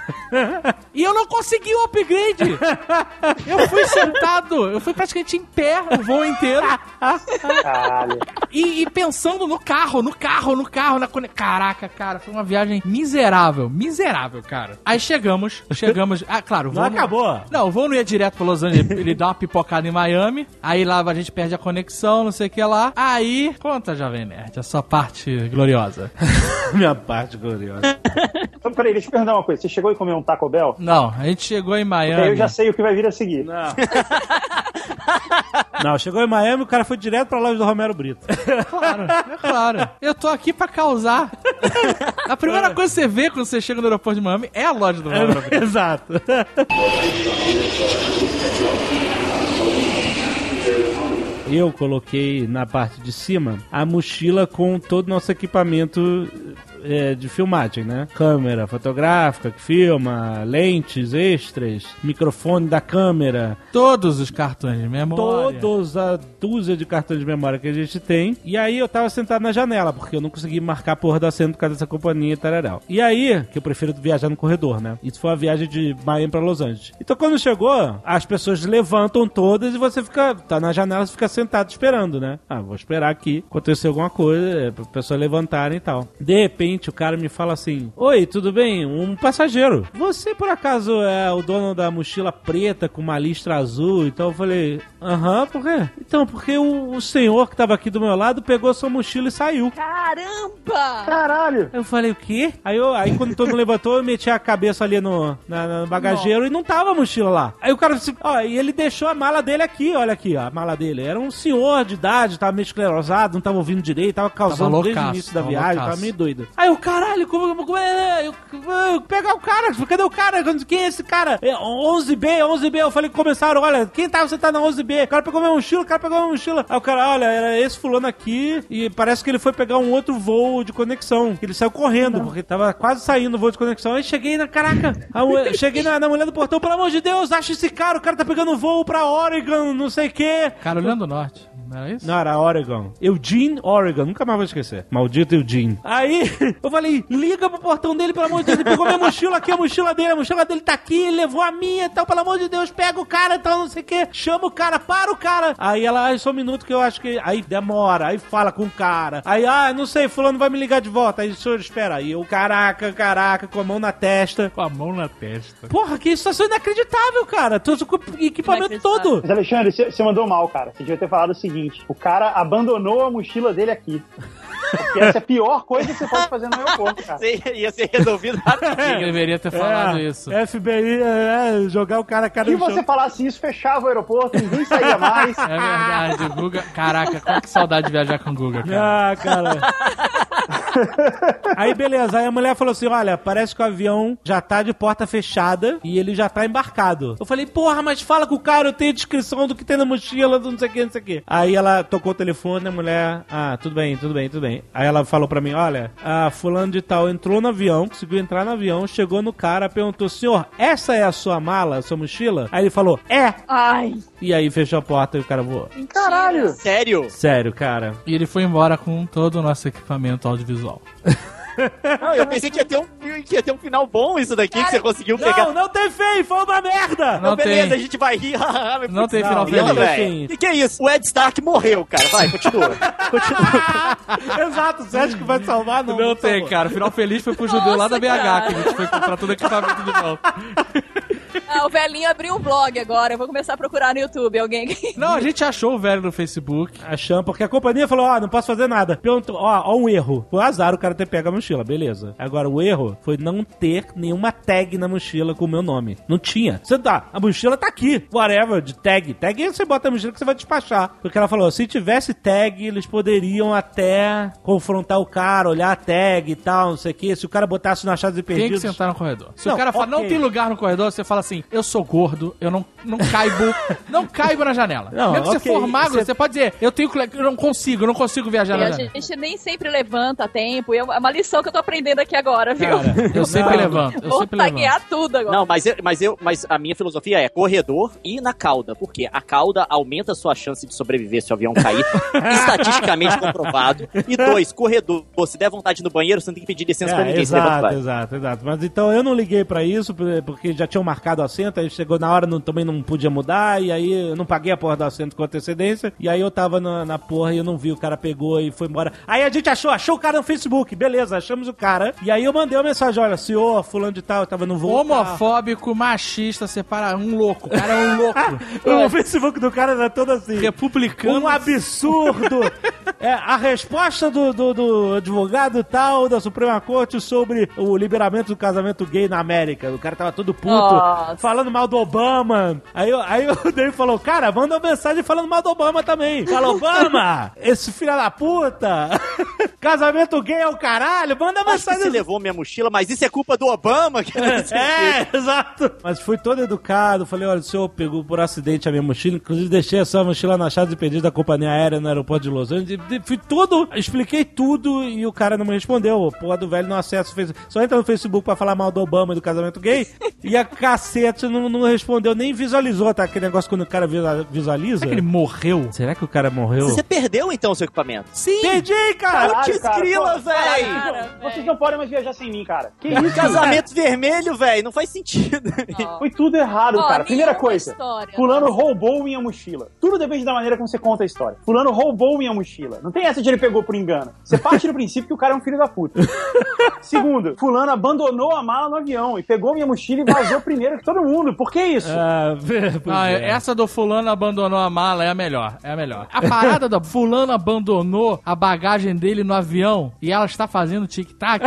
E eu não consegui um upgrade. Eu fui sentado. Eu fui praticamente em pé o voo inteiro. Caralho. E pensando no carro. Caraca, cara, foi uma viagem miserável, cara. Aí chegamos. Ah, claro, o voo não acabou. Não, o voo não ia direto pra Los Angeles. Ele dá uma pipocada em Miami. Aí lá a gente perde a conexão, não sei o que lá. Aí, conta, Jovem Nerd, a sua parte gloriosa. Minha parte gloriosa. Então, peraí, deixa eu perguntar uma coisa. Você chegou e comeu um Taco Bell? Não, a gente chegou em Miami. Porque eu já sei o que vai vir a seguir. Não, chegou em Miami, o cara foi direto pra loja do Romero Brito. Claro. Eu tô aqui pra causar. A primeira coisa que você vê quando você chega no aeroporto de Miami é a loja do Romero Brito. Exato. Eu coloquei na parte de cima a mochila com todo o nosso equipamento de filmagem, né? Câmera fotográfica que filma, lentes extras, microfone da câmera. Todos os cartões de memória. Todos a dúzia de cartões de memória que a gente tem. E aí eu tava sentado na janela, porque eu não consegui marcar a porra do assento por causa dessa companhia e tararau. E aí, que eu prefiro viajar no corredor, né? Isso foi uma viagem de Miami pra Los Angeles. Então quando chegou, as pessoas levantam todas e você tá na janela, você fica sentado esperando, né? Vou esperar aqui acontecer alguma coisa, pra pessoas levantarem e tal. De repente, o cara me fala assim: oi, tudo bem? Um passageiro. Você, por acaso, é o dono da mochila preta com uma listra azul? Então eu falei: por quê? Então, porque o senhor que tava aqui do meu lado pegou sua mochila e saiu. Caramba! Caralho! Eu falei: o quê? Aí quando todo mundo levantou, eu meti a cabeça ali no bagageiro e não tava a mochila lá. Aí o cara disse: e ele deixou a mala dele aqui, olha aqui, a mala dele. Era um senhor de idade, tava meio esclerosado, não tava ouvindo direito, tava causando desde o início da viagem, tava meio doido. Aí eu, caralho, como é? Eu pegar o cara, cadê o cara? Quem é esse cara? 11B, eu falei que começaram, olha, quem tava sentado na 11B? O cara pegou minha mochila, Aí o cara, olha, era esse fulano aqui e parece que ele foi pegar um outro voo de conexão, que ele saiu correndo, porque tava quase saindo o voo de conexão. Aí cheguei cheguei na mulher do portão, pelo amor de Deus, acha esse cara, o cara tá pegando voo pra Oregon, não sei o quê. Carolina do Norte. Não era isso? Não, era Oregon. Eugene, Oregon. Nunca mais vou esquecer. Maldito Eugene. Aí, eu falei, liga pro portão dele, pelo amor de Deus. Ele pegou minha mochila aqui, a mochila dele tá aqui, ele levou a minha e tal, pelo amor de Deus, pega o cara e tal, não sei o que. Chama o cara, para o cara. Aí ela, só um minuto que eu acho que... Aí demora, aí fala com o cara. Aí, não sei, fulano vai me ligar de volta. Aí o senhor espera. Aí eu, caraca, com a mão na testa. Com a mão na testa. Porra, que situação inacreditável, cara. Trouxe o equipamento todo. Mas, Alexandre, você mandou mal, cara. Você devia ter falado o seguinte: o cara abandonou a mochila dele aqui. Porque essa é a pior coisa que você pode fazer no aeroporto, cara. Ia ser resolvido rapidinho. Ele deveria ter falado isso. FBI, jogar o cara no chão. Se você falasse isso, fechava o aeroporto, ninguém saía mais. É verdade, o Guga... Caraca, qual que saudade de viajar com o Guga, cara. Cara. Aí, beleza. Aí a mulher falou assim, olha, parece que o avião já tá de porta fechada e ele já tá embarcado. Eu falei, porra, mas fala com o cara, eu tenho a descrição do que tem na mochila, do não sei o que, não sei o que. Aí ela tocou o telefone, a mulher, tudo bem. Aí ela falou pra mim, olha, fulano de tal entrou no avião, conseguiu entrar no avião, chegou no cara, perguntou, senhor, essa é a sua mala, a sua mochila? Aí ele falou, é. Ai. E aí fechou a porta e o cara voou. Caralho! Sério? Sério, cara. E ele foi embora com todo o nosso equipamento audiovisual. Não, eu pensei que ia ter um final bom isso daqui, que você conseguiu pegar. Não tem feio, foi uma merda! Não beleza, tem. a gente vai rir. Não tem final feliz. feliz. velho. Que é isso? O Ed Stark morreu, cara. Vai, continua. Exato, você acha que vai salvar? Não tem, salvou. cara. O final feliz foi pro judeu lá da BH, cara. que a gente foi comprar todo o equipamento de volta. O velhinho abriu um blog agora. Eu vou começar a procurar no YouTube alguém. Não, a gente achou o velho no Facebook. Achamos, porque a companhia falou, não posso fazer nada. Perguntou, um erro. Foi azar o cara ter pego a mochila, beleza. Agora, o erro foi não ter nenhuma tag na mochila com o meu nome. Não tinha. Você a mochila tá aqui. Whatever, de tag. Tag você bota a mochila que você vai despachar. Porque ela falou, se tivesse tag, eles poderiam até confrontar o cara, olhar a tag e tal, não sei o que. Se o cara botasse na chave de perdidos... Tem que sentar no corredor. Se Não, o cara fala, ok. não tem lugar no corredor, você fala assim, eu sou gordo, eu não caibo, não caibo na janela. Não, Mesmo que ok, você for magro, você pode dizer, eu não consigo viajar na A janela. gente nem sempre levanta a tempo. É uma lição que eu tô aprendendo aqui agora, viu? Cara, Eu sempre levanto, Vou taguear tudo agora. Não, mas a minha filosofia é corredor e na cauda. Porque a cauda aumenta a sua chance de sobreviver se o avião cair. Estatisticamente comprovado. E 2, corredor. Se der vontade no banheiro, você não tem que pedir licença pra ninguém. Exato. Mas então eu não liguei pra isso, porque já tinham marcado o assento, aí chegou na hora, também não podia mudar, e aí eu não paguei a porra do assento com antecedência, e aí eu tava na porra e eu não vi, o cara pegou e foi embora. Aí a gente achou o cara no Facebook, beleza, achamos o cara, e aí eu mandei uma mensagem, olha, senhor, fulano de tal, eu tava no voo. Homofóbico, machista, separa um louco. O cara é um louco. O Facebook do cara era todo assim. Republicano. Um absurdo. A resposta do advogado tal da Suprema Corte sobre o liberamento do casamento gay na América. O cara tava todo puto, falando mal do Obama. Aí o Dave falou, cara, manda uma mensagem falando mal do Obama também. Fala, Obama, esse filho da puta, casamento gay é o caralho, manda uma Acho que mensagem. você levou minha mochila, mas isso é culpa do Obama. Exato. Mas fui todo educado, falei, olha, o senhor pegou por acidente a minha mochila, inclusive deixei a sua mochila na chave de pedido da companhia aérea no aeroporto de Los Angeles, fui tudo, expliquei tudo e o cara não me respondeu, o porra do velho não acessa o Facebook, só entra no Facebook pra falar mal do Obama e do casamento gay, e a cacete não respondeu, nem visualizou, tá? Aquele negócio quando o cara visualiza. Será que ele morreu? Será que o cara morreu? Você perdeu então o seu equipamento? Sim. Perdi, cara! Caralho, cara, grila, pô, velho! caralho, Vocês não podem mais viajar sem mim, cara. Que isso? Casamento vermelho, velho, não faz sentido. Foi tudo errado, cara. Primeira nenhuma coisa, história. fulano roubou minha mochila. Tudo depende da maneira como você conta a história. Fulano roubou minha mochila. Não tem essa de ele pegou por engano. Você parte do princípio que o cara é um filho da puta. Segundo, fulano abandonou a mala no avião e pegou minha mochila e vazou primeiro que todo mundo. Por que isso? Essa do fulano abandonou a mala é a melhor. É a melhor. A parada do fulano abandonou a bagagem dele no avião e ela está fazendo tic-tac.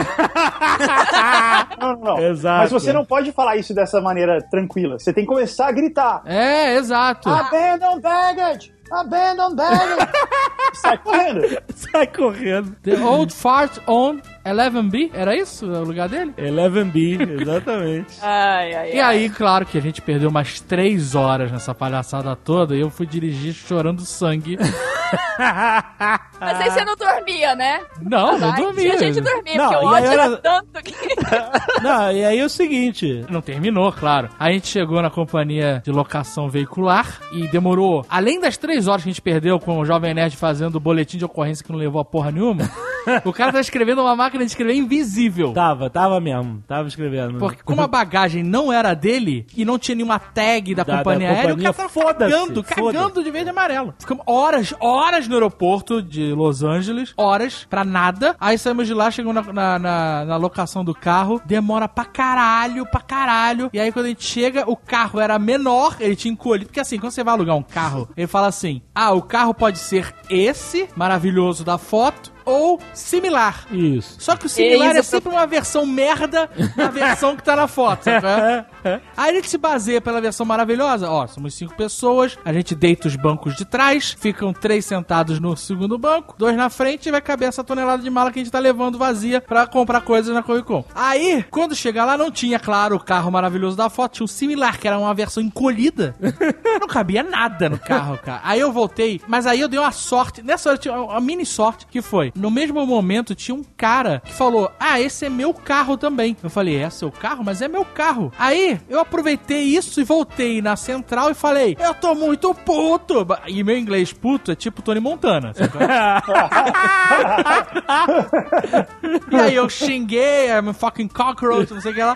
Não. Exato. Mas você não pode falar isso dessa maneira tranquila. Você tem que começar a gritar. É, exato. Abandon baggage! Abandon baggage! Sai correndo. Sai correndo. The Old Fart on 11B, era isso o lugar dele? 11B, exatamente. E aí, claro que a gente perdeu umas 3 horas nessa palhaçada toda e eu fui dirigir chorando sangue. Mas aí você não dormia, né? Não, não dormia. A gente dormia, Não, porque o e aí ódio era era- tanto que... Não, e aí é o seguinte... Não terminou, claro. Aí a gente chegou na companhia de locação veicular e demorou, além das 3 horas que a gente perdeu com o Jovem Nerd fazendo o boletim de ocorrência que não levou a porra nenhuma, o cara tá escrevendo uma máquina de escrever invisível. Tava mesmo. Tava escrevendo. Porque como a bagagem não era dele e não tinha nenhuma tag da companhia aérea, o cara tava cagando de verde e amarelo. Ficamos horas no aeroporto de Los Angeles, horas pra nada. Aí saímos de lá, chegamos na locação do carro, demora pra caralho. E aí quando a gente chega, o carro era menor, ele tinha encolhido. Porque assim, quando você vai alugar um carro, ele fala assim, o carro pode ser esse, maravilhoso da foto, ou similar. Isso. Só que o similar é sempre uma versão merda da versão que tá na foto, sabe? Aí a gente se baseia pela versão maravilhosa. Ó, somos 5 pessoas, a gente deita os bancos de trás, ficam 3 sentados no segundo banco, 2 na frente e vai caber essa tonelada de mala que a gente tá levando vazia pra comprar coisas na Comic Con. Aí, quando chegar lá, não tinha, claro, o carro maravilhoso da foto, tinha um similar, que era uma versão encolhida. Não cabia nada no carro, cara. Aí eu voltei, mas aí eu dei uma sorte, nessa hora tinha uma mini sorte, que foi, no mesmo momento tinha um cara que falou, esse é meu carro também. Eu falei, é seu carro? Mas é meu carro. Aí, eu aproveitei isso e voltei na central e falei, eu tô muito puto. E meu inglês puto é tipo Tony Montana. E aí eu xinguei, I'm a fucking cockroach, não sei o que lá.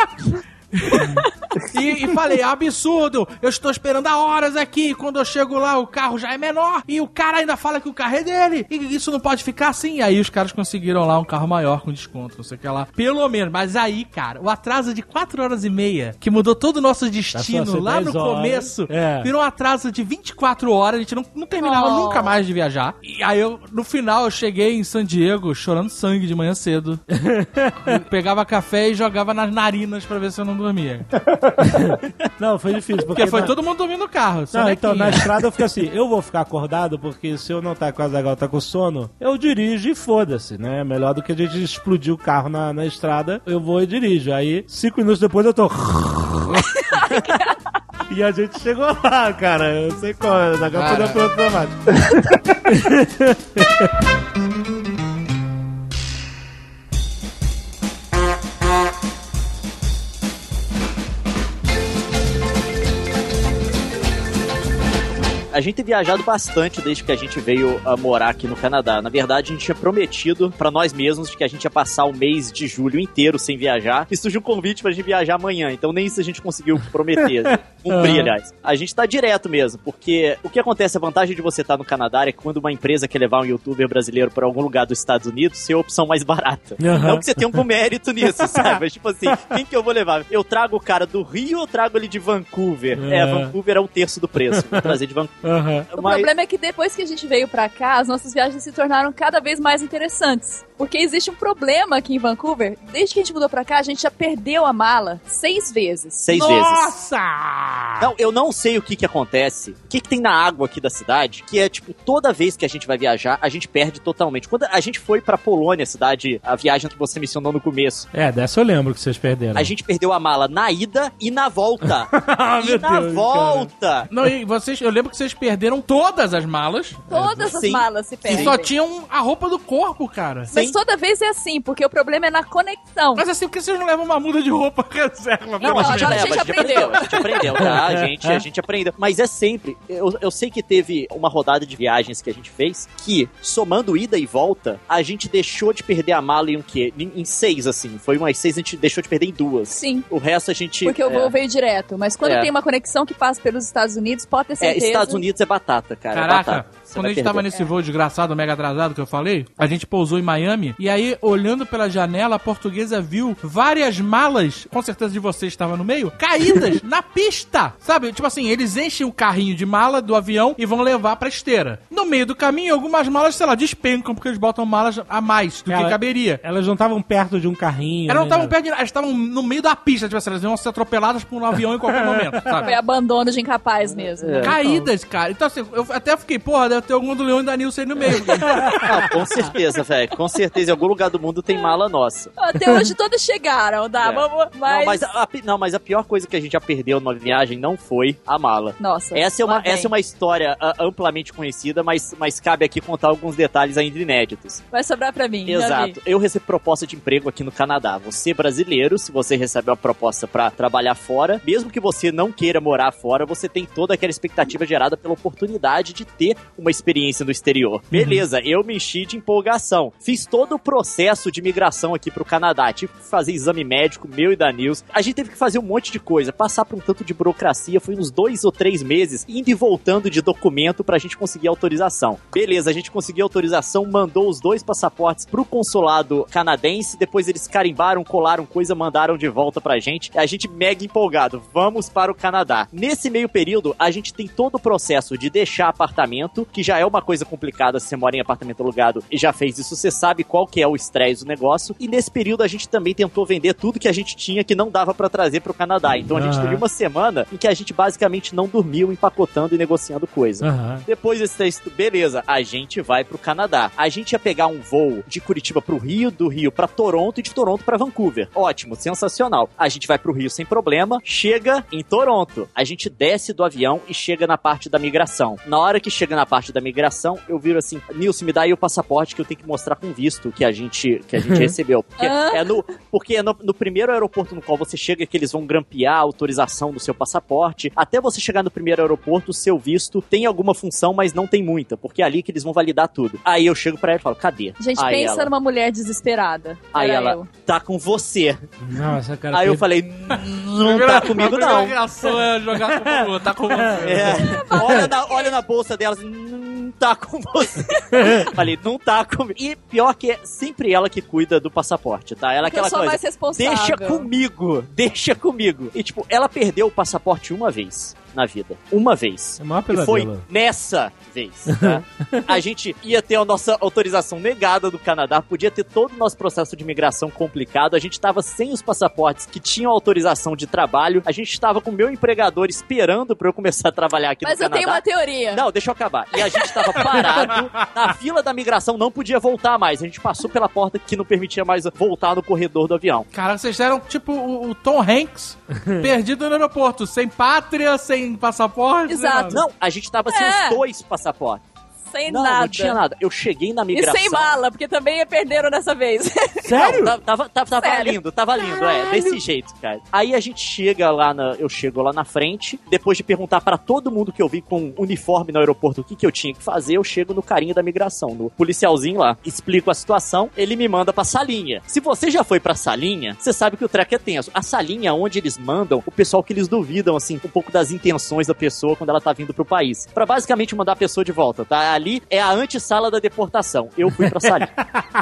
E falei, absurdo, eu estou esperando há horas aqui, quando eu chego lá o carro já é menor, e o cara ainda fala que o carro é dele, e isso não pode ficar assim. E aí os caras conseguiram lá um carro maior com desconto, não sei o que lá, pelo menos. Mas aí, cara, o atraso de 4 horas e meia, que mudou todo o nosso destino lá no começo, virou um atraso de 24 horas, a gente não terminava nunca mais de viajar. E aí no final eu cheguei em San Diego chorando sangue de manhã cedo. Pegava café e jogava nas narinas pra ver se eu não dormia. Não, foi difícil. Porque foi todo mundo dormindo no carro. Não, então, na estrada eu fiquei assim, eu vou ficar acordado, porque se eu não tá com a Azaghal, tá com sono, eu dirijo e foda-se, né? Melhor do que a gente explodir o carro na estrada, eu vou e dirijo. Aí, 5 minutos depois eu tô... E a gente chegou lá, cara. Eu sei qual é. Daqui a pouco eu tô automático. A gente tem viajado bastante desde que a gente veio a morar aqui no Canadá. Na verdade, a gente tinha prometido pra nós mesmos de que a gente ia passar o mês de julho inteiro sem viajar. E surgiu um convite pra gente viajar amanhã. Então nem isso a gente conseguiu prometer. Cumprir, aliás. A gente tá direto mesmo, porque o que acontece, a vantagem de você estar no Canadá é que quando uma empresa quer levar um youtuber brasileiro pra algum lugar dos Estados Unidos, você é a opção mais barata. Não que você tenha algum mérito nisso, sabe? Mas tipo assim, quem que eu vou levar? Eu trago o cara do Rio ou trago ele de Vancouver? Vancouver é 1/3 do preço. Vou trazer de Vancouver. O problema é que depois que a gente veio pra cá, as nossas viagens se tornaram cada vez mais interessantes. Porque existe um problema aqui em Vancouver. Desde que a gente mudou pra cá, a gente já perdeu a mala 6 vezes. 6 vezes. Nossa! Não, eu não sei o que acontece. O que tem na água aqui da cidade, que é, tipo, toda vez que a gente vai viajar, a gente perde totalmente. Quando a gente foi pra Polônia, a viagem que você mencionou no começo. Dessa eu lembro que vocês perderam. A gente perdeu a mala na ida e na volta. Volta! Não, e eu lembro que vocês perderam todas as malas. Todas as malas se perdem. E só tinham a roupa do corpo, cara. Mas toda vez é assim, porque o problema é na conexão. Mas assim, por que vocês não levam uma muda de roupa reserva? Não, a gente aprendeu. A gente aprendeu. Mas é sempre. Eu sei que teve uma rodada de viagens que a gente fez que, somando ida e volta, a gente deixou de perder a mala em 6, assim. Foi umas 6, a gente deixou de perder em 2. Sim. O resto a gente... Porque o voo veio direto. Mas quando tem uma conexão que passa pelos Estados Unidos, pode ter certeza... Estados Unidos é batata, cara. Caraca, batata. Quando a gente tava nesse voo desgraçado, mega atrasado que eu falei, a gente pousou em Miami, e aí, olhando pela janela, a portuguesa viu várias malas, com certeza de vocês estava no meio, caídas na pista, sabe? Tipo assim, eles enchem o carrinho de mala do avião e vão levar pra esteira. No meio do caminho, algumas malas, sei lá, despencam, porque eles botam malas a mais do que caberia. Elas não estavam perto de um carrinho. Elas não estavam perto de... Elas estavam no meio da pista, tipo assim, elas iam ser atropeladas por um avião em qualquer momento, sabe? Foi abandono de incapaz mesmo. Caídas, cara. Então assim, eu até fiquei, porra, deve ter algum do Leão e da Nilce aí no meio. Não, com certeza, velho. Com certeza, em algum lugar do mundo tem mala nossa. Até hoje todas chegaram, mas... Mas a pior coisa que a gente já perdeu numa viagem não foi a mala. Nossa. Essa é uma história amplamente conhecida, mas cabe aqui contar alguns detalhes ainda inéditos. Vai sobrar pra mim. Exato. Eu recebi proposta de emprego aqui no Canadá. Você, brasileiro, se você recebe uma proposta pra trabalhar fora, mesmo que você não queira morar fora, você tem toda aquela expectativa gerada pela oportunidade de ter uma experiência no exterior. Beleza, eu me enchi de empolgação. Fiz todo o processo de migração aqui pro Canadá. Tive que fazer exame médico, meu e da Nils. A gente teve que fazer um monte de coisa, passar por um tanto de burocracia, foi uns 2 ou 3 meses, indo e voltando de documento pra gente conseguir autorização. Beleza, a gente conseguiu autorização, mandou os 2 passaportes pro consulado canadense, depois eles carimbaram, colaram coisa, mandaram de volta pra gente. A gente mega empolgado, vamos para o Canadá. Nesse meio período, a gente tem todo o processo de deixar apartamento, que já é uma coisa complicada se você mora em apartamento alugado e já fez isso, você sabe qual que é o estresse do negócio. E nesse período a gente também tentou vender tudo que a gente tinha que não dava pra trazer pro Canadá. Então a gente teve uma semana em que a gente basicamente não dormiu empacotando e negociando coisa. Depois desse texto, beleza, a gente vai pro Canadá. A gente ia pegar um voo de Curitiba pro Rio, do Rio pra Toronto e de Toronto pra Vancouver. Ótimo, sensacional. A gente vai pro Rio sem problema, chega em Toronto. A gente desce do avião e chega na parte da migração. Na hora que chega na parte da migração, eu viro assim, Nilson, me dá aí o passaporte que eu tenho que mostrar com visto que a gente recebeu. Porque no primeiro aeroporto no qual você chega, que eles vão grampear a autorização do seu passaporte, até você chegar no primeiro aeroporto, o seu visto tem alguma função, mas não tem muita, porque é ali que eles vão validar tudo. Aí eu chego pra ela e falo, cadê? Gente, aí pensa numa mulher desesperada. Aí ela, tá com você. Nossa, cara. Aí eu falei, não tá comigo não. A reação é jogar com tá com você. Olha na bolsa dela, assim, não tá com você. Falei, não tá comigo. E pior que é sempre ela que cuida do passaporte, tá? Ela é aquela coisa, mais responsável. deixa comigo. E tipo, ela perdeu o passaporte uma vez na vida. Uma vez. E foi nessa vez, tá? A gente ia ter a nossa autorização negada do Canadá, podia ter todo o nosso processo de imigração complicado, a gente tava sem os passaportes que tinham autorização de trabalho, a gente tava com o meu empregador esperando pra eu começar a trabalhar aqui no Canadá. Mas eu tenho uma teoria. Não, deixa eu acabar. E a gente tava parado na fila da migração, não podia voltar mais. A gente passou pela porta que não permitia mais voltar no corredor do avião. Cara, vocês eram tipo o Tom Hanks perdido no aeroporto, sem pátria, sem passaporte. Exato. Não, a gente tava sem os 2 passaportes. Sem nada. Não tinha nada. Eu cheguei na migração. E sem mala, porque também perderam dessa vez. Sério? Não, tava lindo, desse jeito, cara. Aí a gente chega lá eu chego lá na frente, depois de perguntar pra todo mundo que eu vi com uniforme no aeroporto o que eu tinha que fazer, eu chego no carinha da migração, no policialzinho lá, explico a situação, ele me manda pra salinha. Se você já foi pra salinha, você sabe que o treco é tenso. A salinha é onde eles mandam o pessoal que eles duvidam, assim, um pouco das intenções da pessoa quando ela tá vindo pro país. Pra basicamente mandar a pessoa de volta, tá? Ali é a antessala da deportação. Eu fui pra salinha.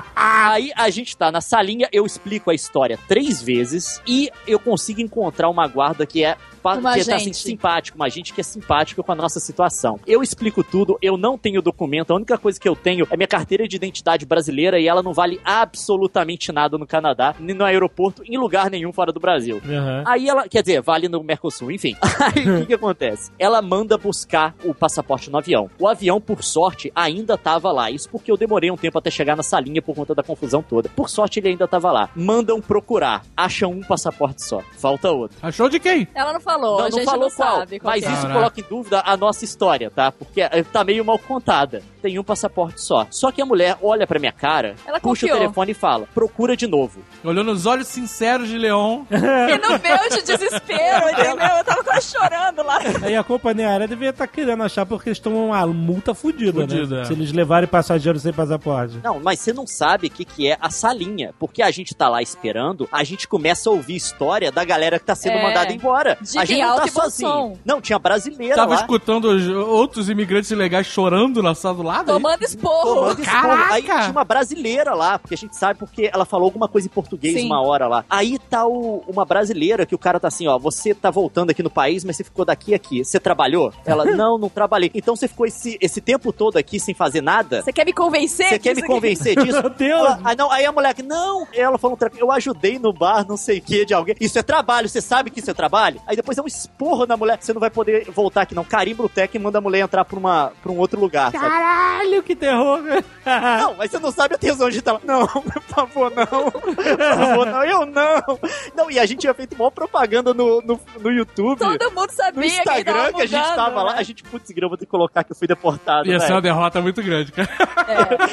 Aí a gente tá na salinha, eu explico a história 3 vezes e eu consigo encontrar uma guarda que é tá assim, simpático, uma gente que é simpática com a nossa situação. Eu explico tudo, eu não tenho documento, a única coisa que eu tenho é minha carteira de identidade brasileira e ela não vale absolutamente nada no Canadá, nem no aeroporto, em lugar nenhum fora do Brasil. Aí ela, quer dizer, vale no Mercosul, enfim. Aí o que acontece? Ela manda buscar o passaporte no avião. O avião, por sorte, ainda tava lá. Isso porque eu demorei um tempo até chegar na salinha por conta da confusão toda. Por sorte, ele ainda tava lá. Mandam procurar. Acham um passaporte só. Falta outro. Achou de quem? Ela não falou. Não, a gente falou não qual. sabe qual mas que é. isso coloca em dúvida a nossa história, tá? Porque tá meio mal contada. Tem um passaporte só. Só que a mulher olha pra minha cara, ela puxa confiou. o telefone e fala, procura de novo. Olhou nos olhos sinceros de Leon. E no meu de desespero, entendeu? Eu tava quase chorando lá. Aí a companhia aérea devia estar querendo achar porque eles tomam uma multa fudida, né? É. Se eles levarem passageiros sem passaporte. Não, mas você não sabe o que é a salinha. Porque a gente tá lá esperando, a gente começa a ouvir história da galera que tá sendo mandada embora. De a gente não tá alto e bom sozinho. som. Não, tinha brasileira Tava lá. escutando outros imigrantes ilegais chorando na sala do lado? Tomando esporro. Caraca! Aí tinha uma brasileira lá, porque a gente sabe porque ela falou alguma coisa em português Sim. uma hora lá. Aí tá uma brasileira que o cara tá assim, ó, você tá voltando aqui no país, mas você ficou daqui a aqui. Você trabalhou? Ela, não trabalhei. Então você ficou esse tempo todo aqui sem fazer nada? Você quer me convencer? Você quer me convencer disso? Meu Deus! Aí a mulher, não. Ela falou, eu ajudei no bar, não sei o que, de alguém. Isso é trabalho, você sabe que isso é trabalho? Aí depois é um esporro na mulher, você não vai poder voltar aqui não. Carimba o tec e manda a mulher entrar pra um outro lugar, sabe? Caralho, que terror! Não, mas você não sabe a tesão de estar lá. Não, por favor, não. Por favor, não. Eu não. Não, e a gente tinha feito maior propaganda no YouTube. Todo mundo sabia no Instagram que a gente tava lá. A gente, putz, eu vou ter que colocar que eu fui deportado. Ia ser uma derrota muito grande, cara.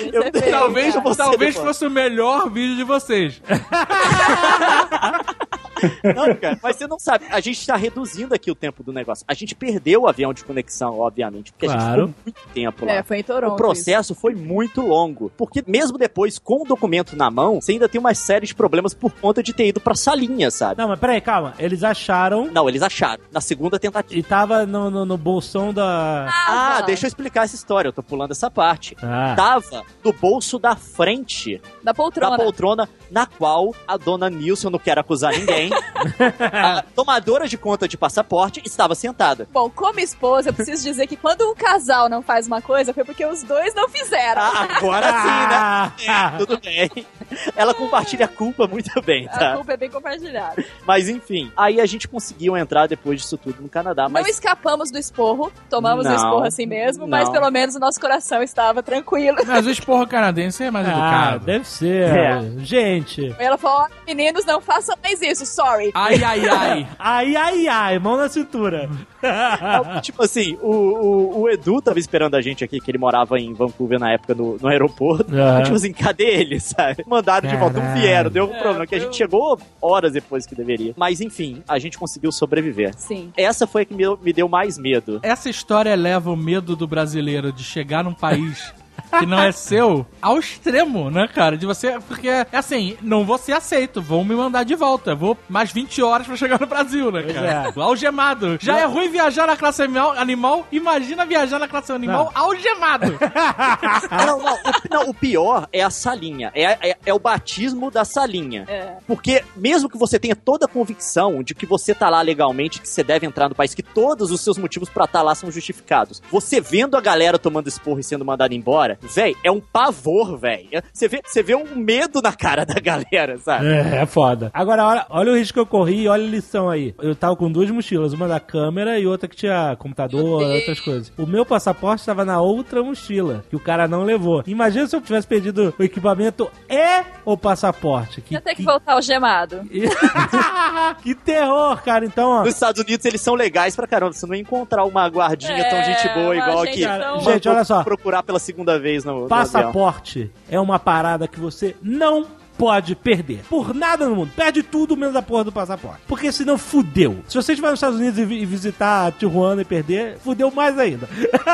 Talvez fosse o melhor vídeo de vocês. Não, cara, mas você não sabe. A gente tá reduzindo aqui o tempo do negócio. A gente perdeu o avião de conexão, obviamente, porque a gente ficou muito tempo lá. Foi em Toronto. O processo foi muito longo. Porque mesmo depois, com o documento na mão, você ainda tem uma série de problemas por conta de ter ido pra salinha, sabe? Não, mas peraí, calma. Eles acharam... Não, eles acharam. Na segunda tentativa. E tava no bolsão da... Deixa eu explicar essa história. Eu tô pulando essa parte. Tava no bolso da frente da poltrona, na qual a dona Nilson, não quero acusar ninguém, a tomadora de conta de passaporte, estava sentada. Bom, como esposa, eu preciso dizer que quando um casal não faz uma coisa, foi porque os dois não fizeram. Agora sim, né? Tudo bem. Ela compartilha a culpa muito bem, tá? A culpa é bem compartilhada. Mas enfim, aí a gente conseguiu entrar depois disso tudo no Canadá. Mas... Não escapamos do esporro, tomamos o esporro assim mesmo, mas pelo menos o nosso coração estava tranquilo. Mas o esporro canadense é mais educado. Deve ser. Gente. Ela falou, meninos, não façam mais isso, sorry. Ai, mão na cintura. Tipo assim, o Edu tava esperando a gente aqui, que ele morava em Vancouver na época no aeroporto. Tipo assim, cadê ele, sabe? Mandaram de volta, não vieram, deu um problema, que a gente chegou horas depois que deveria. Mas enfim, a gente conseguiu sobreviver. Sim. Essa foi a que me deu mais medo. Essa história eleva o medo do brasileiro de chegar num país que não é seu ao extremo, né, cara? De você, porque, assim, não vou ser aceito, vão me mandar de volta. Vou mais 20 horas pra chegar no Brasil, né, cara? Algemado. Já é ruim viajar na classe animal, imagina viajar na classe animal algemado. Não, o pior é a salinha. É o batismo da salinha. Porque mesmo que você tenha toda a convicção de que você tá lá legalmente, que você deve entrar no país, que todos os seus motivos pra estar lá são justificados, você vendo a galera tomando esporro e sendo mandada embora, véi, é um pavor, véi. Você vê um medo na cara da galera, sabe? É foda. Agora, olha o risco que eu corri e olha a lição aí. Eu tava com 2 mochilas, uma da câmera e outra que tinha computador e outras coisas. O meu passaporte estava na outra mochila, que o cara não levou. Imagina se eu tivesse perdido o equipamento e o passaporte. Ia ter que voltar algemado. Que terror, cara. Então, ó. Nos Estados Unidos eles são legais pra caramba. Você não ia encontrar uma guardinha tão gente boa igual aqui. Gente, olha só. Procurar pela segunda vez no passaporte é uma parada que você não pode perder. Por nada no mundo. Perde tudo menos a porra do passaporte. Porque senão fudeu. Se você estiver nos Estados Unidos e visitar Tijuana e perder, fudeu mais ainda.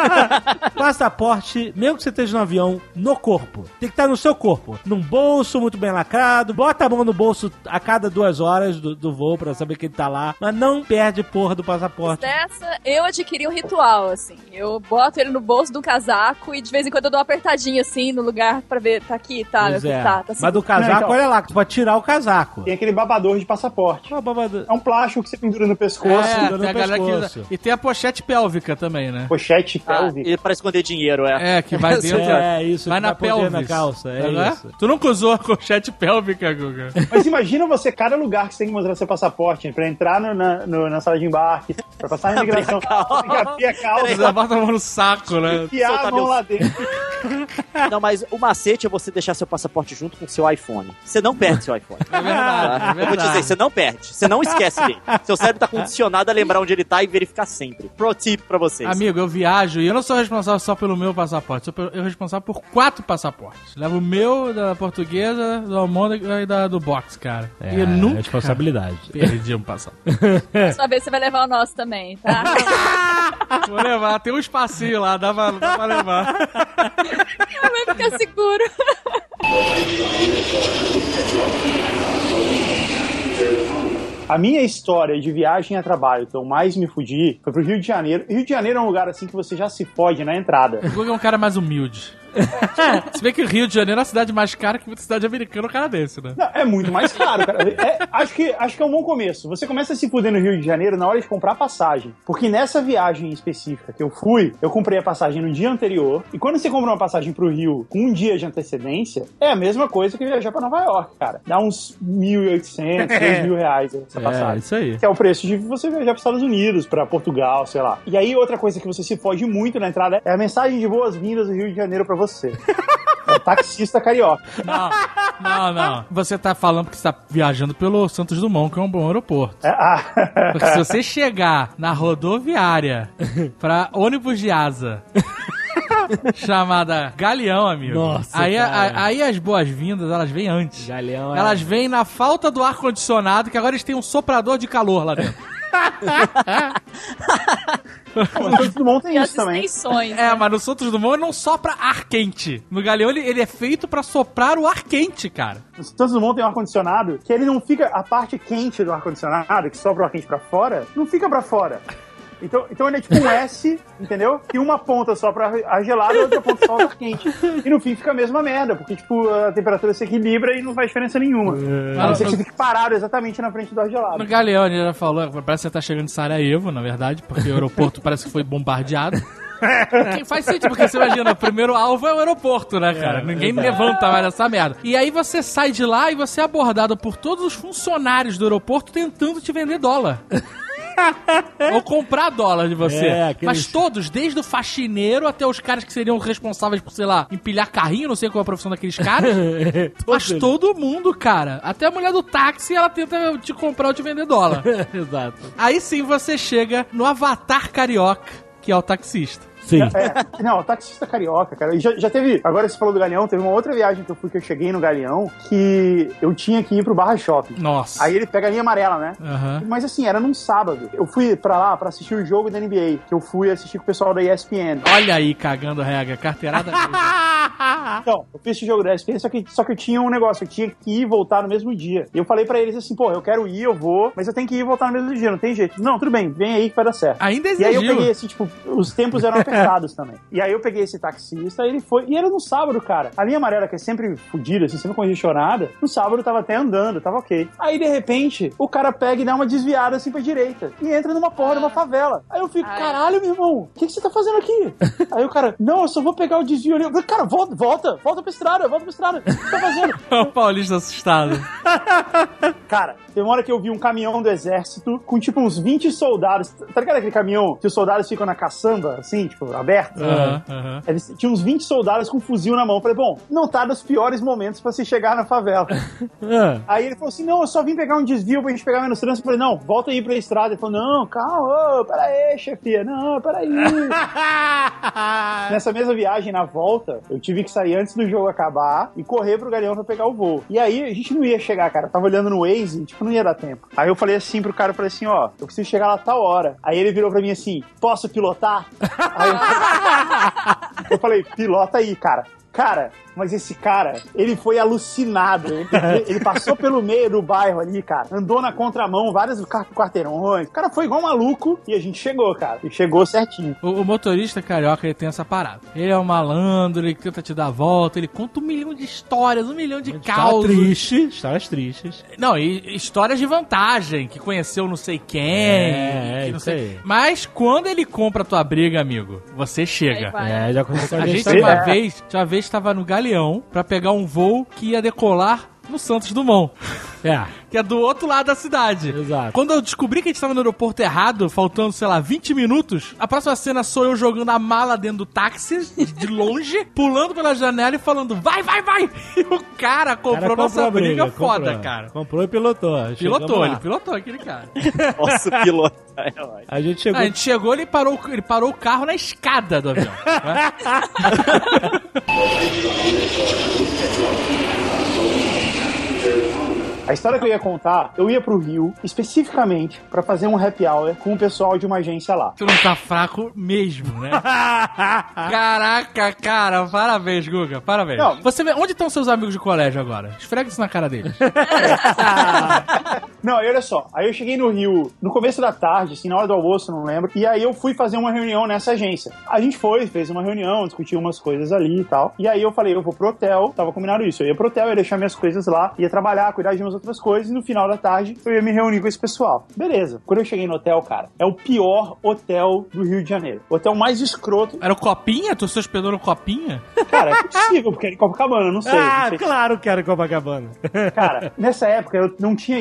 Passaporte, mesmo que você esteja no avião, no corpo. Tem que estar no seu corpo. Num bolso muito bem lacrado. Bota a mão no bolso a cada 2 horas do voo pra saber que ele tá lá. Mas não perde porra do passaporte. Dessa, eu adquiri um ritual, assim. Eu boto ele no bolso do casaco e de vez em quando eu dou uma apertadinha, assim, no lugar pra ver, tá aqui, tá, tá assim. Mas do casaco, olha lá, tu pode tirar o casaco. Tem aquele babador de passaporte. É um plástico que você pendura no pescoço. Tem a galera que... E tem a pochete pélvica também, né? Pochete pélvica. E pra esconder dinheiro, que vai dentro. Isso. Vai na pelvis. Na calça, isso. Tu nunca usou a pochete pélvica, Guga? Mas imagina você, cada lugar que você tem que mostrar seu passaporte, pra entrar na sala de embarque, pra passar na imigração, tem que abrir a calça. Você bota a mão no saco, né? E a mão lá dentro. Não, mas o macete é você deixar seu passaporte junto com o seu iPhone. Você não perde seu iPhone. É verdade. Eu vou te dizer, você não perde. Você não esquece dele. Seu cérebro tá condicionado a lembrar onde ele tá e verificar sempre. Pro tip pra vocês. Amigo, eu viajo e eu não sou responsável só pelo meu passaporte. Eu sou responsável por 4 passaportes. Levo o meu, da portuguesa, do Almôndega e do Box, cara. E eu nunca responsabilidade. Perdi um passaporte. Só ver se você vai levar o nosso também, tá? Vou levar. Tem um espacinho lá, dá pra levar. Vai ficar seguro. A minha história de viagem a trabalho que eu mais me fudi foi pro Rio de Janeiro. Rio de Janeiro é um lugar assim que você já se fode na entrada. O Guga é um cara mais humilde. Se bem que o Rio de Janeiro é uma cidade mais cara que muita cidade americana ou canadense, né? Não, é muito mais caro, cara. Acho que é um bom começo. Você começa a se fuder no Rio de Janeiro na hora de comprar passagem. Porque nessa viagem específica que eu fui, eu comprei a passagem no dia anterior. E quando você compra uma passagem pro Rio com um dia de antecedência, é a mesma coisa que viajar pra Nova York, cara. Dá uns 1.800, 2.000 reais essa passagem. Isso aí. Que é o preço de você viajar pros Estados Unidos, pra Portugal, sei lá. E aí outra coisa que você se foge muito na entrada é a mensagem de boas-vindas do Rio de Janeiro pra você. É o taxista carioca. Não. Você tá falando porque você tá viajando pelo Santos Dumont, que é um bom aeroporto. Porque se você chegar na rodoviária pra ônibus de asa chamada Galeão, amigo. Nossa, aí as boas-vindas, elas vêm antes. Galeão Elas vêm na falta do ar-condicionado, que agora eles têm um soprador de calor lá dentro. Mas Santos Dumont tem E isso as também. extensões. Mas no Santos Dumont ele não sopra ar quente. No Galeão ele é feito pra soprar o ar quente, cara. O Santos Dumont tem um ar-condicionado que ele não fica... A parte quente do ar-condicionado, que sobra o ar quente pra fora, não fica pra fora. Então ele é tipo um S, entendeu? E uma ponta só pra ar gelado e outra ponta só pra ar quente. E no fim fica a mesma merda, porque tipo, a temperatura se equilibra e não faz diferença nenhuma. A não ser que você fique parado exatamente na frente do ar gelado. No Galeão ele já falou, parece que você tá chegando de Sarajevo, na verdade, porque o aeroporto parece que foi bombardeado. Que faz sentido, porque você imagina, o primeiro alvo é o aeroporto, né, cara? Ninguém levanta mais essa merda. E aí você sai de lá e você é abordado por todos os funcionários do aeroporto tentando te vender dólar. Ou comprar dólar de você. Mas todos, desde o faxineiro até os caras que seriam responsáveis por, sei lá, empilhar carrinho, não sei qual é a profissão daqueles caras. Mas todo mundo, cara. Até a mulher do táxi, ela tenta te comprar ou te vender dólar. Exato. Aí sim você chega no avatar carioca, que é o taxista. Sim. Não, taxista carioca, cara. E já teve, agora você falou do Galeão, teve uma outra viagem que eu fui, que eu cheguei no Galeão, que eu tinha que ir pro Barra Shopping. Nossa. Aí ele pega a linha amarela, né? Uhum. Mas assim, era num sábado. Eu fui pra lá pra assistir o jogo da NBA, que eu fui assistir com o pessoal da ESPN. Olha aí, cagando regra, carteirada. Então, eu fiz esse jogo da ESPN, só que eu tinha um negócio, eu tinha que ir e voltar no mesmo dia. E eu falei pra eles assim, pô, eu quero ir, eu vou, mas eu tenho que ir e voltar no mesmo dia, não tem jeito. Não, tudo bem, vem aí que vai dar certo. Ainda exigiu. E aí eu peguei assim, tipo, os tempos eram apertados também. E aí eu peguei esse taxista, ele foi, e era no sábado, cara. A linha amarela, que é sempre fodida, assim, sempre congestionada, no sábado eu tava até andando, tava ok. Aí, de repente, o cara pega e dá uma desviada assim pra direita, e entra numa porra de uma favela. Aí eu fico, caralho, meu irmão, o que você tá fazendo aqui? Aí o cara, não, eu só vou pegar o desvio ali. Eu falei, cara, volta pra estrada, o que você tá fazendo? O paulista assustado. Cara, teve uma hora que eu vi um caminhão do exército com, tipo, uns 20 soldados. Tá ligado aquele caminhão que os soldados ficam na caçamba, assim, tipo, aberto? Eles tinham uns 20 soldados com um fuzil na mão. Eu falei, bom, não tá nos piores momentos pra se chegar na favela. Aí ele falou assim, não, eu só vim pegar um desvio pra gente pegar menos trânsito. Eu falei, não, volta aí pra estrada. Ele falou, não, calma, pera aí, chefia, não, pera aí. Nessa mesma viagem, na volta, eu tive que sair antes do jogo acabar e correr pro Galeão pra pegar o voo. E aí, a gente não ia chegar, cara. Eu tava olhando no Waze, tipo, não ia dar tempo. Aí eu falei assim pro cara, eu falei assim, ó, eu preciso chegar lá tal hora. Aí ele virou pra mim assim, posso pilotar? Aí eu falei, pilota aí, cara. Cara, mas esse cara, ele foi alucinado. Ele passou pelo meio do bairro ali, cara. Andou na contramão, vários quarteirões. O cara foi igual um maluco e a gente chegou, cara. E chegou certinho. O motorista carioca, ele tem essa parada. Ele é um malandro, ele tenta te dar a volta, ele conta 1 milhão de histórias, 1 milhão de causas. Histórias tristes. Não, e histórias de vantagem, que conheceu não sei quem. Que não sei. Aí. Mas quando ele compra a tua briga, amigo, você chega. Já aconteceu A gente uma vez estava no Galeão pra pegar um voo que ia decolar no Santos Dumont. Que é do outro lado da cidade. Exato. Quando eu descobri que a gente tava no aeroporto errado, faltando, sei lá, 20 minutos, a próxima cena sou eu jogando a mala dentro do táxi, de longe, pulando pela janela e falando, vai! E o cara comprou nossa briga foda, cara. Comprou e pilotou. Ele pilotou aquele cara. Nossa, piloto. A gente chegou, ele parou o carro na escada do avião. Né? A história que eu ia contar, eu ia pro Rio, especificamente, pra fazer um happy hour com o pessoal de uma agência lá. Tu não tá fraco mesmo, né? Caraca, cara, parabéns, Guga, parabéns. Não. Você vê, onde estão seus amigos de colégio agora? Esfrega isso na cara deles. Não, e olha só, aí eu cheguei no Rio no começo da tarde, assim, na hora do almoço, não lembro, e aí eu fui fazer uma reunião nessa agência. A gente fez uma reunião, discutiu umas coisas ali e tal, e aí eu falei, eu vou pro hotel, tava combinado isso, eu ia pro hotel, ia deixar minhas coisas lá, ia trabalhar, cuidar de umas outras coisas, e no final da tarde eu ia me reunir com esse pessoal. Beleza. Quando eu cheguei no hotel, cara, é o pior hotel do Rio de Janeiro. O hotel mais escroto. Era o Copinha? Tu se hospedou no Copinha? Cara, é possível, porque era em Copacabana, não sei. Claro que era em Copacabana. Cara, nessa época eu não tinha ido pro Rio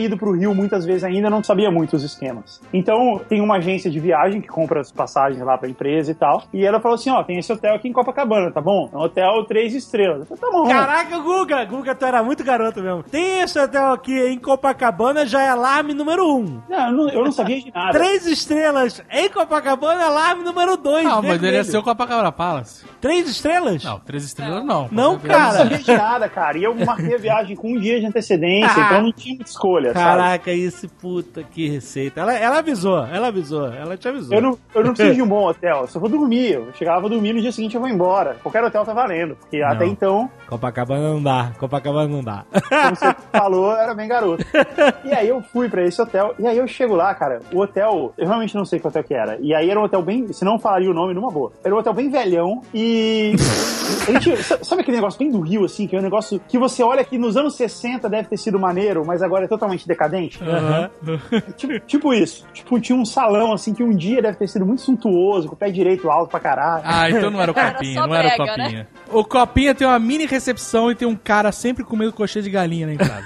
Rio muitas vezes ainda não sabia muito os esquemas. Então, tem uma agência de viagem que compra as passagens lá pra empresa e tal, e ela falou assim, ó, tem esse hotel aqui em Copacabana, tá bom? É um hotel 3 estrelas. Eu falei, tá bom. Caraca, Guga, tu era muito garoto mesmo. Tem esse hotel aqui em Copacabana, já é alarme número 1. Não, eu não sabia de nada. 3 estrelas em Copacabana, alarme número 2. Não, mas deveria ser o Copacabana Palace. 3 estrelas? Não, 3 estrelas não. Não, Eu não cara. sabia de nada, cara. E eu marquei a viagem com um dia de antecedência, então não tinha muita escolha, Caraca, sabe? esse puta que receita. Ela avisou, ela te avisou. Eu não preciso de um bom hotel, eu só vou dormir. Eu chegava a dormir, no dia seguinte eu vou embora. Qualquer hotel tá valendo, porque até então, Copacabana não dá. como você falou, era bem garoto. E aí eu fui pra esse hotel, e aí eu chego lá, cara, o hotel, eu realmente não sei que hotel que era. E aí era um hotel bem, se não falaria o nome numa boa. Era um hotel bem velhão e... sabe aquele negócio bem do Rio, assim, que é um negócio que você olha que nos anos 60 deve ter sido maneiro, mas agora é totalmente decadente? Tipo isso. Tipo, tinha um salão, assim, que um dia deve ter sido muito suntuoso, com o pé direito alto pra caralho. Ah, então não era o Copinha, não era o brega, Copinha. Né? O Copinha tem uma mini recepção e tem um cara sempre comendo coxinha de galinha na entrada.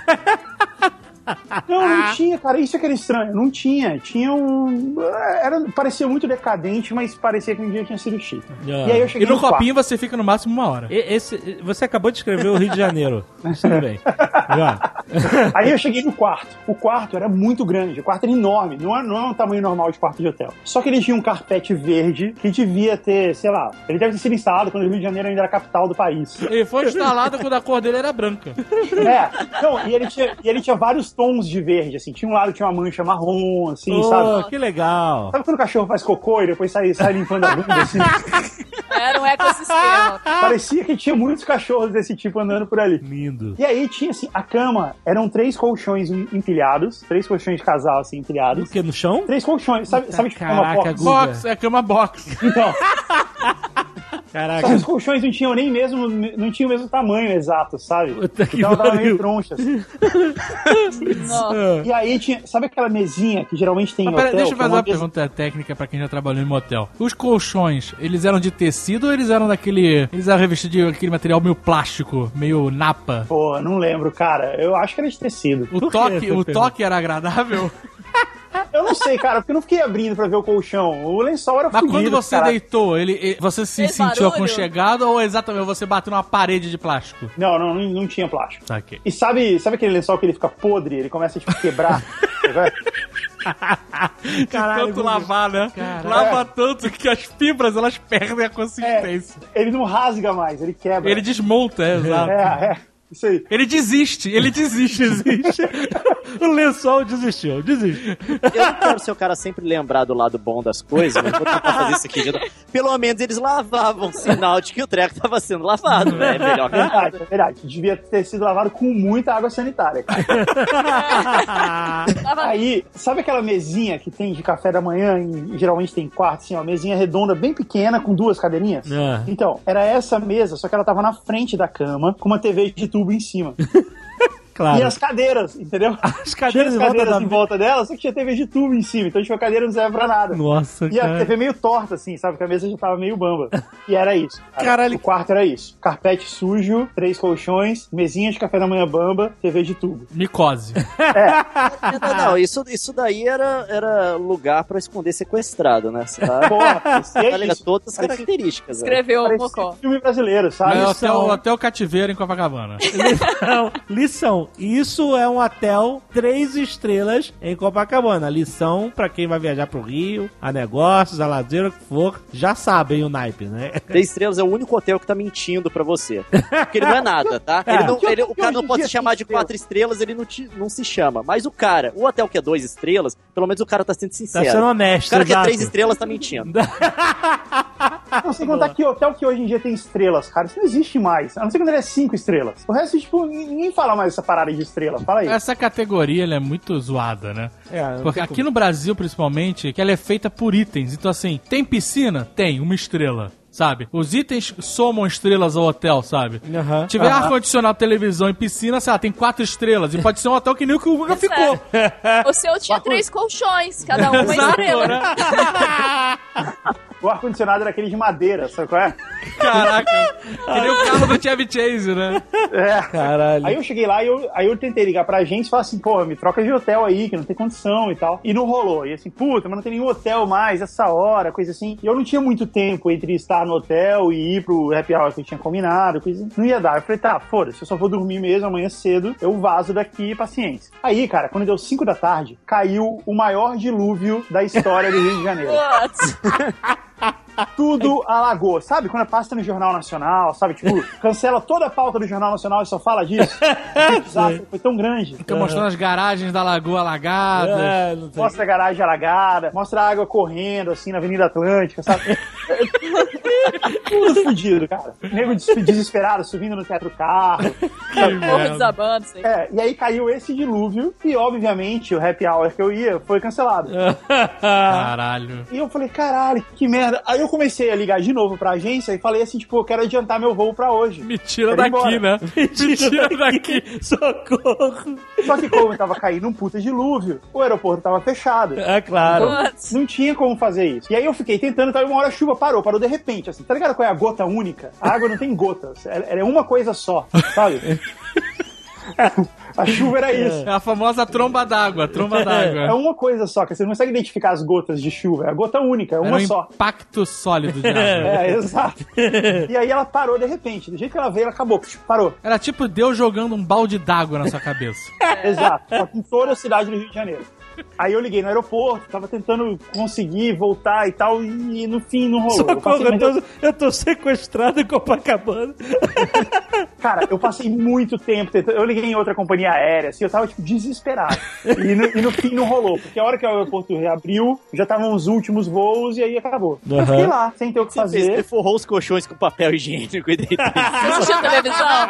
Não tinha, cara, isso é que era estranho. Não tinha. Tinha um... parecia muito decadente, mas parecia que um dia tinha sido chique. E aí eu cheguei E no Copinha você fica no máximo 1 hora. Você acabou de escrever o Rio de Janeiro. Tudo bem. Aí eu cheguei no quarto. O quarto era muito grande, o quarto era enorme. Não é um tamanho normal de quarto de hotel. Só que ele tinha um carpete verde que devia ter, sei lá, ele deve ter sido instalado quando o Rio de Janeiro ainda era a capital do país. Ele foi instalado quando a cor dele era branca. Não, e ele tinha vários tons de verde, assim. Tinha um lado que tinha uma mancha marrom, assim, sabe? Que legal. Sabe quando o cachorro faz cocô e depois sai limpando a bunda, assim? Era um ecossistema. Parecia que tinha muitos cachorros desse tipo andando por ali. Lindo. E aí tinha, assim, a cama, eram 3 colchões empilhados, 3 colchões de casal, assim, empilhados. O que, no chão? 3 colchões, sabe tipo Caraca, uma box? Guga. Box, é cama box. Então, Caraca. só que os colchões não tinham não tinham o mesmo tamanho exato, sabe? Puta que Então ela tava meio pariu. troncha, assim. Nossa. E aí tinha, sabe aquela mesinha que geralmente tem em Mas pera, hotel? deixa eu que é fazer uma mesa- pergunta técnica pra quem já trabalhou em motel. Os colchões, eles eram de tecido ou eles eram daquele... Eles eram revestidos de aquele material meio plástico, meio napa? Pô, não lembro, cara. Eu acho que era de tecido. O Por que toque, essa o pergunta? toque era agradável? Eu não sei, cara, porque eu não fiquei abrindo pra ver o colchão. O lençol era Mas fudido, quando você cara. deitou, você se Fez sentiu barulho? aconchegado ou exatamente você bateu numa parede de plástico? Não tinha plástico. Tá, ok. E sabe aquele lençol que ele fica podre? Ele começa a, tipo, quebrar. De tanto lavar, né? Lava tanto que as fibras, elas perdem a consistência. Ele não rasga mais, ele quebra. Ele desmonta, exato. Isso aí. Ele desiste. O lençol desistiu. Eu não quero ser o cara sempre lembrar do lado bom das coisas, mas vou tentar fazer isso aqui de novo. Pelo menos eles lavavam, sinal de que o treco tava sendo lavado, né? É melhor que nada. É verdade. Devia ter sido lavado com muita água sanitária, cara. Aí, sabe aquela mesinha que tem de café da manhã e geralmente tem quarto, assim, uma mesinha redonda bem pequena com 2 cadeirinhas? Então, era essa mesa, só que ela tava na frente da cama com uma TV de tubo em cima. Claro. E as cadeiras, entendeu? As cadeiras tinha as cadeiras em em volta dela, só que tinha TV de tubo em cima, então tipo, a cadeira não serve pra nada. Nossa, E a cara. TV meio torta, assim, sabe? Que a mesa já tava meio bamba. E era isso. Cara. Caralho. O quarto era isso. Carpete sujo, 3 colchões, mesinha de café da manhã bamba, TV de tubo. Micose. Não, isso daí era lugar pra esconder sequestrado, né? Você tá, Porra, tá ligado? isso. Todas as características. né? Escreveu o Parecia Mocó. filme brasileiro, sabe? É hotel cativeiro em Copacabana. Lição. Isso é um hotel 3 estrelas em Copacabana. Lição pra quem vai viajar pro Rio, a negócios, a lazer, o que for. Já sabem o naipe, né? 3 estrelas é o único hotel que tá mentindo pra você. Porque ele não é nada, tá? O cara não pode se chamar de 4 estrelas, ele não se chama. Mas o hotel que é 2 estrelas, pelo menos o cara tá sendo sincero. Tá sendo honesto, O cara que é exato. 3 estrelas tá mentindo. Não, sem contar que hotel que hoje em dia tem estrelas, cara, isso não existe mais. A não ser quando ele é 5 estrelas. O resto, tipo, ninguém fala mais essa parada de estrelas. Fala aí. Essa categoria ela é muito zoada, né? Não Porque tem aqui como. no Brasil, principalmente, que ela é feita por itens. Então, assim, tem piscina? Tem, 1 estrela. Sabe? Os itens somam estrelas ao hotel, sabe? Aham. Tiver ar-condicionado, televisão e piscina, sei lá, tem 4 estrelas. E pode ser um hotel que nem o que o Guga ficou. O seu tinha 3 colchões, cada um uma Exato, estrela. né? O ar-condicionado era aquele de madeira, sabe qual é? Caraca, queria o carro do Chevy Chase, né? É. Caralho. Aí eu cheguei lá e eu tentei ligar pra agência e falar assim, pô, me troca de hotel aí, que não tem condição e tal. E não rolou. E assim, puta, mas não tem nenhum hotel mais, essa hora, coisa assim. E eu não tinha muito tempo entre estar no hotel e ir pro happy hour que eu tinha combinado, coisa assim. Não ia dar. Eu falei, tá, foda-se, eu só vou dormir mesmo amanhã cedo, eu vazo daqui, paciência. Aí, cara, quando deu 5 da tarde, caiu o maior dilúvio da história do Rio de Janeiro. Tudo alagou. Sabe quando passa no Jornal Nacional, sabe? Tipo, cancela toda a pauta do Jornal Nacional e só fala disso. O desastre foi tão grande. Fica mostrando as garagens da lagoa alagada. Mostra a garagem alagada, mostra a água correndo, assim, na Avenida Atlântica, sabe? Tudo fudido, cara. Nego desesperado, subindo no teto do carro. Morro desabando, sei. E aí caiu esse dilúvio e, obviamente, o happy hour que eu ia foi cancelado. Caralho. E eu falei, caralho, que merda. Aí eu comecei a ligar de novo pra agência e falei assim, tipo, eu quero adiantar meu voo pra hoje. Me tira daqui, né? Me tira daqui. Socorro. Só que como tava caindo um puta dilúvio, o aeroporto tava fechado. É claro. Então, não tinha como fazer isso. E aí eu fiquei tentando, e uma hora a chuva parou de repente, assim. Tá ligado qual é a gota única? A água não tem gotas. Ela é uma coisa só, sabe? A chuva era isso. É a famosa tromba d'água, É uma coisa só, que você não consegue identificar as gotas de chuva. É a gota única, é uma só. Impacto sólido de água. Exato. E aí ela parou de repente. Do jeito que ela veio, ela acabou. Parou. Era tipo Deus jogando um balde d'água na sua cabeça. Exato. Só que em toda a cidade do Rio de Janeiro. Aí eu liguei no aeroporto, tava tentando conseguir voltar e tal, e no fim não rolou. Socorro, eu tô sequestrado em Copacabana. Cara, eu passei muito tempo tentando. Eu liguei em outra companhia aérea, assim, eu tava, tipo, desesperado. E no fim não rolou, porque a hora que o aeroporto reabriu, já estavam os últimos voos e aí acabou. Uhum. Eu fiquei lá, sem ter o que fazer. Você forrou os colchões com papel higiênico e deitou. Assistiu televisão?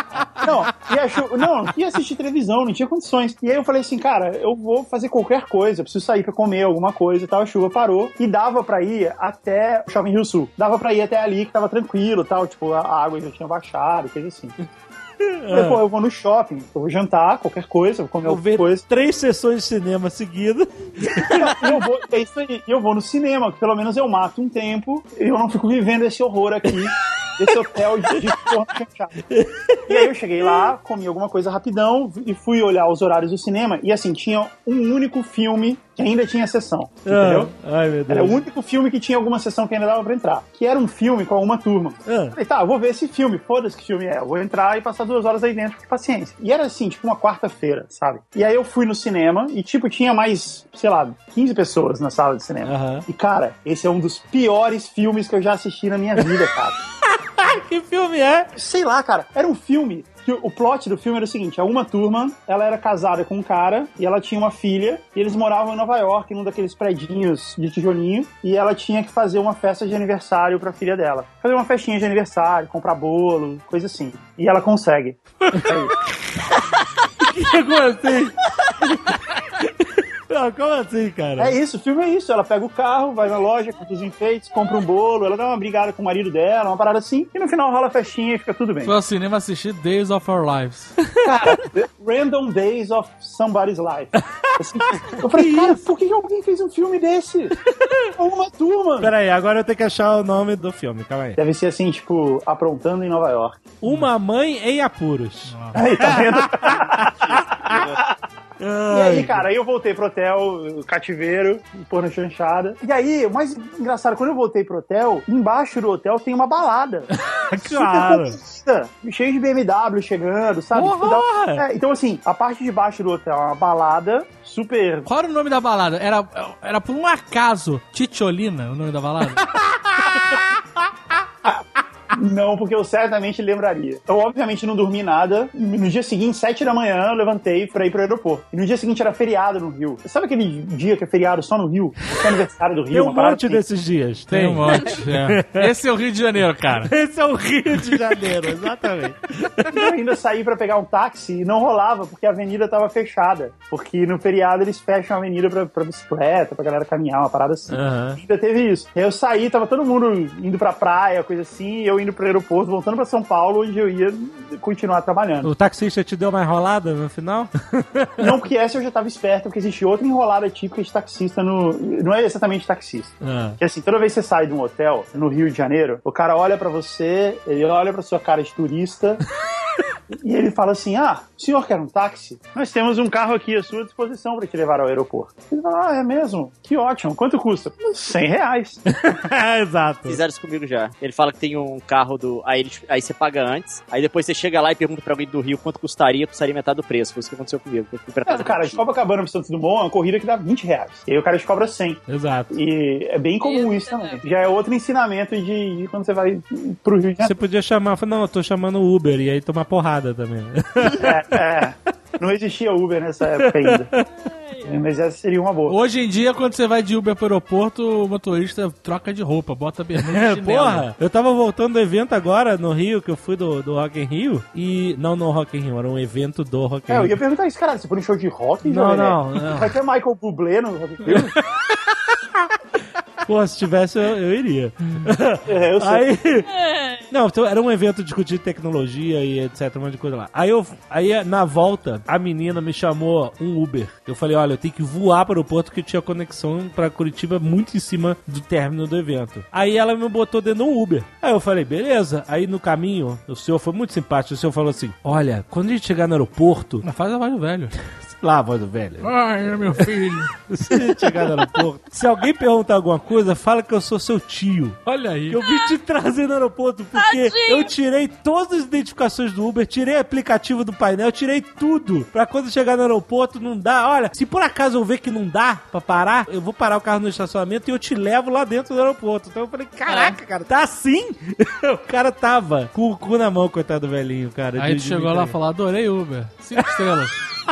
Não ia assistir televisão, não tinha condições. E aí eu falei assim, cara, eu vou fazer qualquer coisa, eu preciso sair pra comer alguma coisa e tal. A chuva parou e dava pra ir até o Shopping Rio Sul. Dava pra ir até ali que tava tranquilo e tal, tipo, a água já tinha baixado, coisa assim. Depois eu vou no shopping, eu vou jantar, qualquer coisa, vou comer alguma coisa. 3 sessões de cinema seguidas. É isso aí. Eu vou no cinema, que pelo menos eu mato um tempo e eu não fico vivendo esse horror aqui. Esse hotel de forma fechada. E aí eu cheguei lá, comi alguma coisa rapidão e fui olhar os horários do cinema. E assim, tinha um único filme que ainda tinha sessão. Entendeu? Ai, meu Deus. Era o único filme que tinha alguma sessão que ainda dava pra entrar. Que era um filme com uma turma. Falei, tá, eu vou ver esse filme. Foda-se que filme é. Eu vou entrar e passar 2 horas aí dentro, com paciência. E era assim, tipo uma quarta-feira, sabe? E aí eu fui no cinema e, tipo, tinha mais, sei lá, 15 pessoas na sala de cinema. E, cara, esse é um dos piores filmes que eu já assisti na minha vida, cara. Que filme é? Sei lá, cara. Era um filme que o plot do filme era o seguinte: uma turma, ela era casada com um cara e ela tinha uma filha e eles moravam em Nova York, num daqueles predinhos de tijolinho, e ela tinha que fazer uma festa de aniversário pra filha dela. Fazer uma festinha de aniversário, comprar bolo, coisa assim. E ela consegue. Como assim? Não, como assim, cara? É isso, o filme é isso. Ela pega o carro, vai na loja, compra os enfeites, compra um bolo, ela dá uma brigada com o marido dela, uma parada assim, e no final rola a festinha e fica tudo bem. Foi ao cinema assistir Days of Our Lives. Cara, Random Days of Somebody's Life. Assim, eu falei, cara, por que alguém fez um filme desse? Uma turma. Peraí, agora eu tenho que achar o nome do filme, calma aí. Deve ser assim, tipo, Aprontando em Nova York. Uma Mãe em Apuros. Aí, tá vendo? E aí, cara, aí eu voltei pro hotel, cativeiro, pôr na chanchada. E aí, o mais engraçado, quando eu voltei pro hotel, embaixo do hotel tem uma balada. Claro. Cheio de BMW chegando, sabe? Então, assim, a parte de baixo do hotel é uma balada super... Qual era o nome da balada? Era por um acaso Titiolina, o nome da balada? Não, porque eu certamente lembraria. Eu, obviamente, não dormi nada. No dia seguinte, 7 da manhã, eu levantei pra ir pro aeroporto. E no dia seguinte era feriado no Rio. Sabe aquele dia que é feriado só no Rio? Que é aniversário do Rio? Tem um monte desses dias. Tem um monte, é. Esse é o Rio de Janeiro, cara. Esse é o Rio de Janeiro, exatamente. Eu ainda saí pra pegar um táxi e não rolava, porque a avenida tava fechada. Porque no feriado eles fecham a avenida pra bicicleta, pra galera caminhar, uma parada assim. Ainda teve isso. E aí eu saí, tava todo mundo indo pra praia, coisa assim, e eu indo pro aeroporto, voltando pra São Paulo, onde eu ia continuar trabalhando. O taxista te deu uma enrolada no final? Não, porque essa eu já tava esperto, porque existe outra enrolada típica de taxista não é exatamente taxista. Que assim, toda vez que você sai de um hotel no Rio de Janeiro, o cara olha pra você, ele olha pra sua cara de turista e ele fala assim, o senhor quer um táxi? Nós temos um carro aqui à sua disposição pra te levar ao aeroporto. Ele fala, é mesmo? Que ótimo. Quanto custa? R$100. Exato. Fizeram isso comigo já. Ele fala que tem um carro aí você paga antes, aí depois você chega lá e pergunta pra alguém do Rio quanto custaria metade do preço. Foi isso que aconteceu comigo. Cara, de Copacabana pro Santos Dumont é uma corrida que dá R$20. E aí o cara te cobra 100. Exato. E é bem comum isso também. Já é outro ensinamento de quando você vai pro Rio de Janeiro. Você podia chamar, não, eu tô chamando Uber, e aí tomar porrada também. Não existia Uber nessa época ainda. Mas essa seria uma boa. Hoje em dia, quando você vai de Uber pro aeroporto, o motorista troca de roupa, bota a bermuda e chinelo. Porra, eu tava voltando do evento agora no Rio, que eu fui do Rock in Rio, e... Não no Rock in Rio, era um evento do Rock in Rio. Eu ia perguntar isso, cara, você foi no show de rock? Não. Vai ter Michael Bublé no Rock in Rio? Pô, se tivesse, eu iria. Eu sei. Aí... Não, então era um evento de discutir tecnologia e etc, um monte de coisa lá. Aí na volta, a menina me chamou um Uber. Eu falei, olha, eu tenho que voar para o aeroporto que eu tinha conexão pra Curitiba muito em cima do término do evento. Aí ela me botou dentro de um Uber. Aí eu falei, beleza. Aí no caminho, o senhor foi muito simpático. O senhor falou assim, olha, quando a gente chegar no aeroporto... Faz a voz do velho. Lá, a voz do velho. Ai, meu filho. Se a gente chegar no aeroporto, se alguém perguntar alguma coisa, fala que eu sou seu tio. Olha aí. Que eu vim te trazer no aeroporto, porque eu tirei todas as identificações do Uber, tirei o aplicativo do painel, tirei tudo. Pra quando chegar no aeroporto, não dá. Olha, se por acaso eu ver que não dá pra parar, eu vou parar o carro no estacionamento e eu te levo lá dentro do aeroporto. Então eu falei, caraca, cara, tá assim? O cara tava com o cu na mão, coitado do velhinho, cara. Aí tu chegou lá e falou, adorei Uber. 5 estrelas.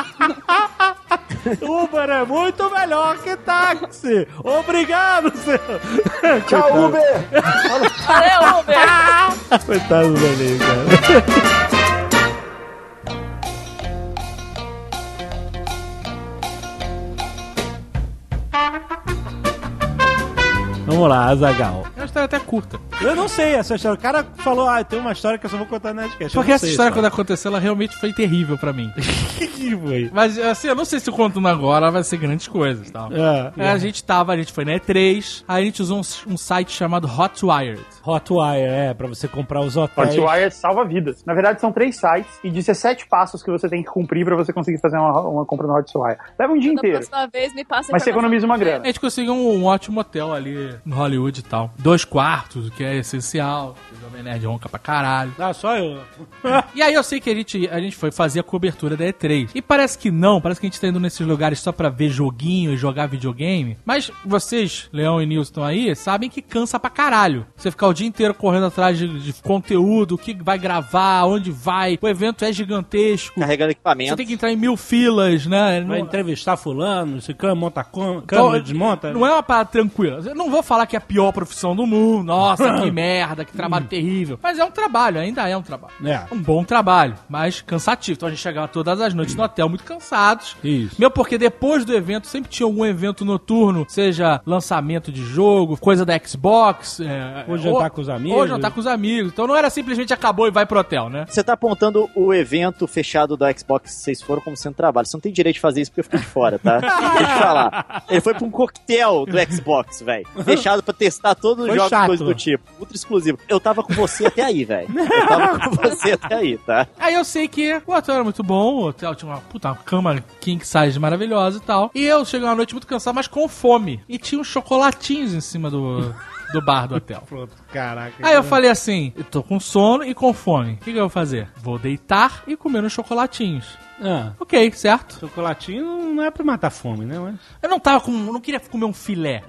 Uber é muito melhor que táxi. Obrigado, senhor. Tchau, Uber. Valeu, Uber. Coitado do velhinho, cara. Vamos lá, Azaghal. É uma história até curta. Eu não sei essa história. O cara falou, tem uma história que eu só vou contar na Nerdcast. Porque essa história, quando aconteceu, ela realmente foi terrível pra mim. Que foi? Mas, assim, eu não sei se eu contando agora vai ser grandes coisas, tal. A gente foi na E3, aí a gente usou um site chamado Hotwire. Hotwire, pra você comprar os hotéis. Hotwire salva vidas. Na verdade, são 3 sites e 17 passos que você tem que cumprir pra você conseguir fazer uma compra no Hotwire. Leva um dia inteiro. Da próxima vez, me passa mas você economiza uma grana. A gente conseguiu um ótimo hotel ali no Hollywood e tal. 2 quartos, o que é essencial. O Jovem Nerd ronca pra caralho. Só eu. E aí eu sei que a gente foi fazer a cobertura da E3. E parece que parece que a gente tá indo nesses lugares só pra ver joguinho e jogar videogame. Mas vocês, Leão e Nilson, estão aí, sabem que cansa pra caralho. Você ficar o dia inteiro correndo atrás de conteúdo, o que vai gravar, onde vai. O evento é gigantesco. Carregando equipamento. Você tem que entrar em 1000 filas, né? Vai entrevistar fulano, se monta câmera, desmonta. Não é uma parada tranquila. Eu não vou falar que é a pior profissão do mundo. Nossa, que merda, que trabalho terrível. Mas é um trabalho, ainda é um trabalho. Um bom trabalho, mas cansativo. Então a gente chegava todas as noites no hotel muito cansados. Isso. Porque depois do evento sempre tinha algum evento noturno, seja lançamento de jogo, coisa da Xbox. Ou jantar com os amigos. Ou jantar com os amigos. Então não era simplesmente acabou e vai pro hotel, né? Você tá apontando o evento fechado da Xbox que vocês foram como sendo trabalho. Você não tem direito de fazer isso porque eu fiquei de fora, tá? Deixa eu te falar. Ele foi pra um coquetel do Xbox, velho. Fechado pra testar todos os jogos e coisas do tipo. Ultra exclusivo. Eu tava com você até aí, velho. Eu tava com você até aí, tá? Aí eu sei que o hotel era muito bom, o hotel tinha uma cama king size maravilhosa e tal. E eu cheguei uma noite muito cansado, mas com fome. E tinha uns chocolatinhos em cima do bar do hotel. Pronto, caraca. Aí eu falei assim, eu tô com sono e com fome. O que eu vou fazer? Vou deitar e comer uns chocolatinhos. Ok, certo? Chocolatinho não é pra matar fome, né? Mas... Eu não queria comer um filé.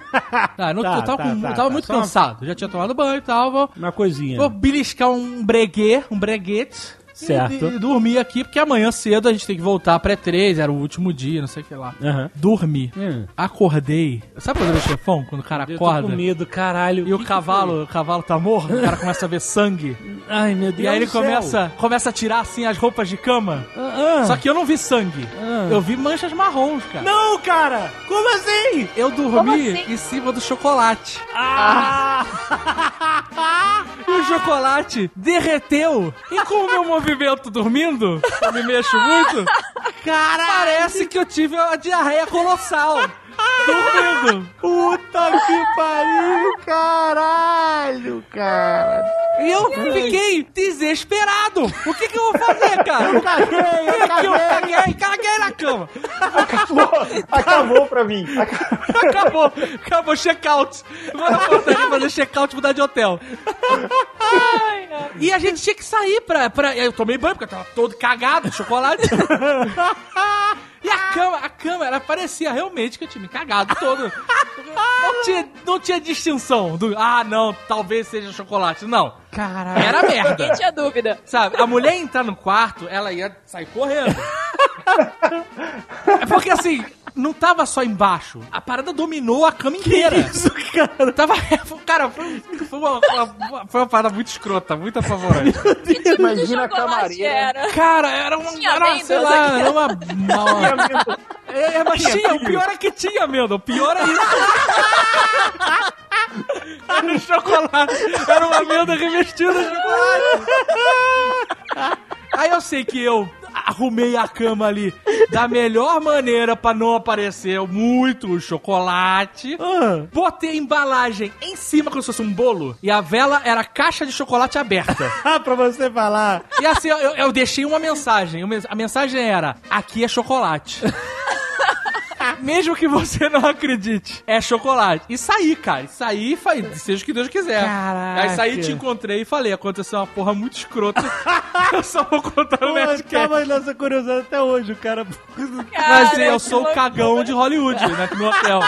Eu tava muito cansado. Já tinha tomado banho e tal. Uma coisinha. Vou beliscar um breguete. Certo. E dormir aqui, porque amanhã cedo a gente tem que voltar pra E3, era o último dia, não sei o que lá. Dormi. Acordei. Sabe quando é o chefão? Quando o cara acorda? Eu tô com medo, caralho. E o cavalo tá morto, o cara começa a ver sangue. Ai, meu Deus. E aí ele começa a tirar assim as roupas de cama. Só que eu não vi sangue. Eu vi manchas marrons, cara. Não, cara! Como assim? Eu dormi em cima do chocolate. E o chocolate derreteu. E com o meu movimento dormindo, eu me mexo muito, parece que eu tive uma diarreia colossal. Dormindo. Puta que pariu, caralho, cara. E eu fiquei desesperado. O que eu vou fazer, cara? Eu caguei na cama. Acabou pra mim. Acabou, check-out. Vou na portaria fazer check-out, mudar de hotel. E a gente tinha que sair pra... Eu tomei banho, porque eu tava todo cagado de chocolate. E a cama, ela parecia realmente que eu tinha me cagado todo. Não tinha distinção do... não, talvez seja chocolate. Não. Caralho. Era merda. Ninguém tinha dúvida. Sabe, a mulher entrar no quarto, ela ia sair correndo. É porque assim... Não tava só embaixo. A parada dominou a cama inteira. Que isso, cara? Cara, foi uma parada muito escrota, muito apavorante. Imagina a camareira. Cara, era uma... Mas tinha, o pior é que tinha amêndoa. O pior é isso. Era um chocolate. Era uma amêndoa revestida de chocolate. Aí eu sei que eu arrumei a cama ali da melhor maneira pra não aparecer muito chocolate. Botei a embalagem em cima como se fosse um bolo. E a vela era a caixa de chocolate aberta. Pra você falar. E assim, eu deixei uma mensagem. A mensagem era: aqui é chocolate. Mesmo que você não acredite, é chocolate. E saí, cara. E saí, seja o que Deus quiser. Caraca. Aí saí, te encontrei e falei: aconteceu uma porra muito escrota. Eu só vou contar o Nerdcast. Tava nessa curiosidade até hoje, o cara... Mas eu sou o cagão de Hollywood, né? No hotel.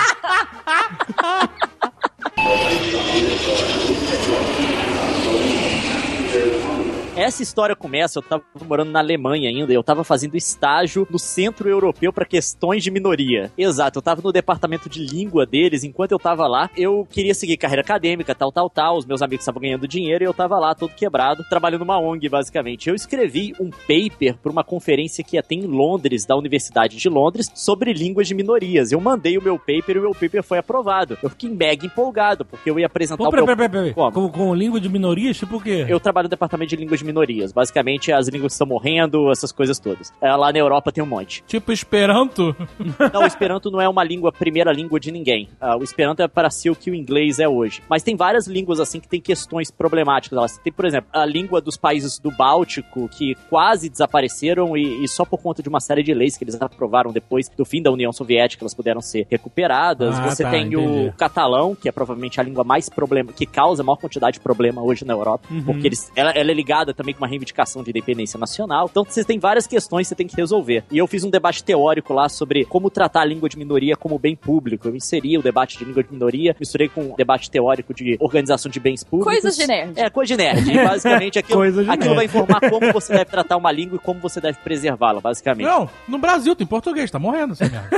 Essa história começa, eu tava morando na Alemanha ainda, eu tava fazendo estágio no Centro Europeu para Questões de Minoria. Exato, eu tava no departamento de língua deles, enquanto eu tava lá, eu queria seguir carreira acadêmica, tal, os meus amigos estavam ganhando dinheiro e eu tava lá todo quebrado, trabalhando numa ONG, basicamente. Eu escrevi um paper para uma conferência que ia ter em Londres, da Universidade de Londres, sobre línguas de minorias. Eu mandei o meu paper e o meu paper foi aprovado. Eu fiquei mega empolgado, porque eu ia apresentar Peraí. Com língua de minorias, tipo o quê? Eu trabalho no departamento de línguas de minorias. Basicamente, as línguas que estão morrendo, essas coisas todas. Lá na Europa tem um monte. Tipo Esperanto? Não, o Esperanto não é uma primeira língua de ninguém. O Esperanto é para ser o que o inglês é hoje. Mas tem várias línguas, assim, que tem questões problemáticas. Tem, por exemplo, a língua dos países do Báltico, que quase desapareceram e só por conta de uma série de leis que eles aprovaram depois do fim da União Soviética, elas puderam ser recuperadas. Você tem entendi. o catalão, que é provavelmente a língua mais que causa a maior quantidade de problema hoje na Europa, porque ela é ligada também com uma reivindicação de independência nacional. Então você tem várias questões que você tem que resolver. E eu fiz um debate teórico lá sobre como tratar a língua de minoria como bem público. Eu inseri o debate de língua de minoria, misturei com o debate teórico de organização de bens públicos. Coisas de nerd. Coisa de nerd. E basicamente aquilo vai informar como você deve tratar uma língua e como você deve preservá-la, basicamente. Não, no Brasil tem português, tá morrendo essa merda.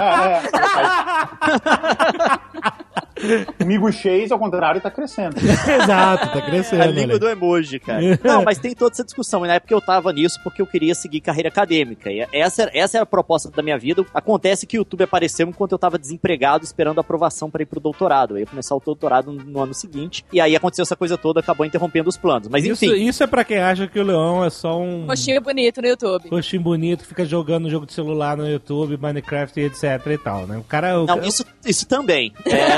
O Miguxês, ao contrário, tá crescendo. Exato, tá crescendo. A língua do emoji, cara. Não, mas tem toda essa discussão. E na época eu tava nisso porque eu queria seguir carreira acadêmica. E essa era a proposta da minha vida. Acontece que o YouTube apareceu enquanto eu tava desempregado, esperando a aprovação pra ir pro doutorado. Eu ia começar o doutorado no ano seguinte. E aí aconteceu essa coisa toda, acabou interrompendo os planos. Mas enfim. Isso é pra quem acha que o Leão é só um... Rostinho bonito no YouTube. Rostinho bonito, fica jogando jogo de celular no YouTube, Minecraft e etc e tal, né? Não, isso também.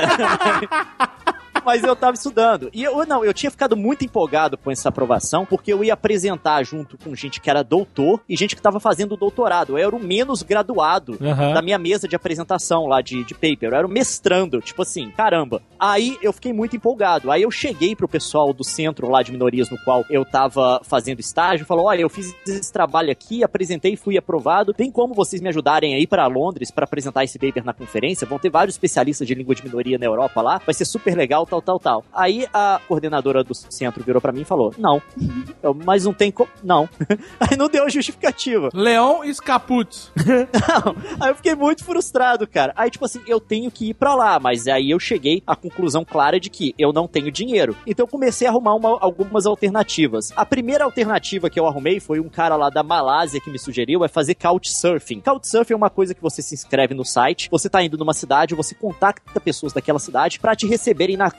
Mas eu tava estudando. E eu tinha ficado muito empolgado com essa aprovação, porque eu ia apresentar junto com gente que era doutor e gente que tava fazendo doutorado. Eu era o menos graduado da minha mesa de apresentação lá de paper. Eu era o mestrando, tipo assim, caramba. Aí eu fiquei muito empolgado. Aí eu cheguei pro pessoal do centro lá de minorias no qual eu tava fazendo estágio, falou, olha, eu fiz esse trabalho aqui, apresentei, fui aprovado. Tem como vocês me ajudarem aí pra Londres pra apresentar esse paper na conferência? Vão ter vários especialistas de língua de minoria na Europa lá. Vai ser super legal, tal. Aí a coordenadora do centro virou pra mim e falou, não. Mas não tem como... Não. Aí não deu justificativa. Leão Escaput. Não. Aí eu fiquei muito frustrado, cara. Aí, tipo assim, eu tenho que ir pra lá, mas aí eu cheguei à conclusão clara de que eu não tenho dinheiro. Então eu comecei a arrumar algumas alternativas. A primeira alternativa que eu arrumei foi um cara lá da Malásia que me sugeriu, é fazer Couchsurfing. Couchsurfing é uma coisa que você se inscreve no site, você tá indo numa cidade, você contacta pessoas daquela cidade pra te receberem na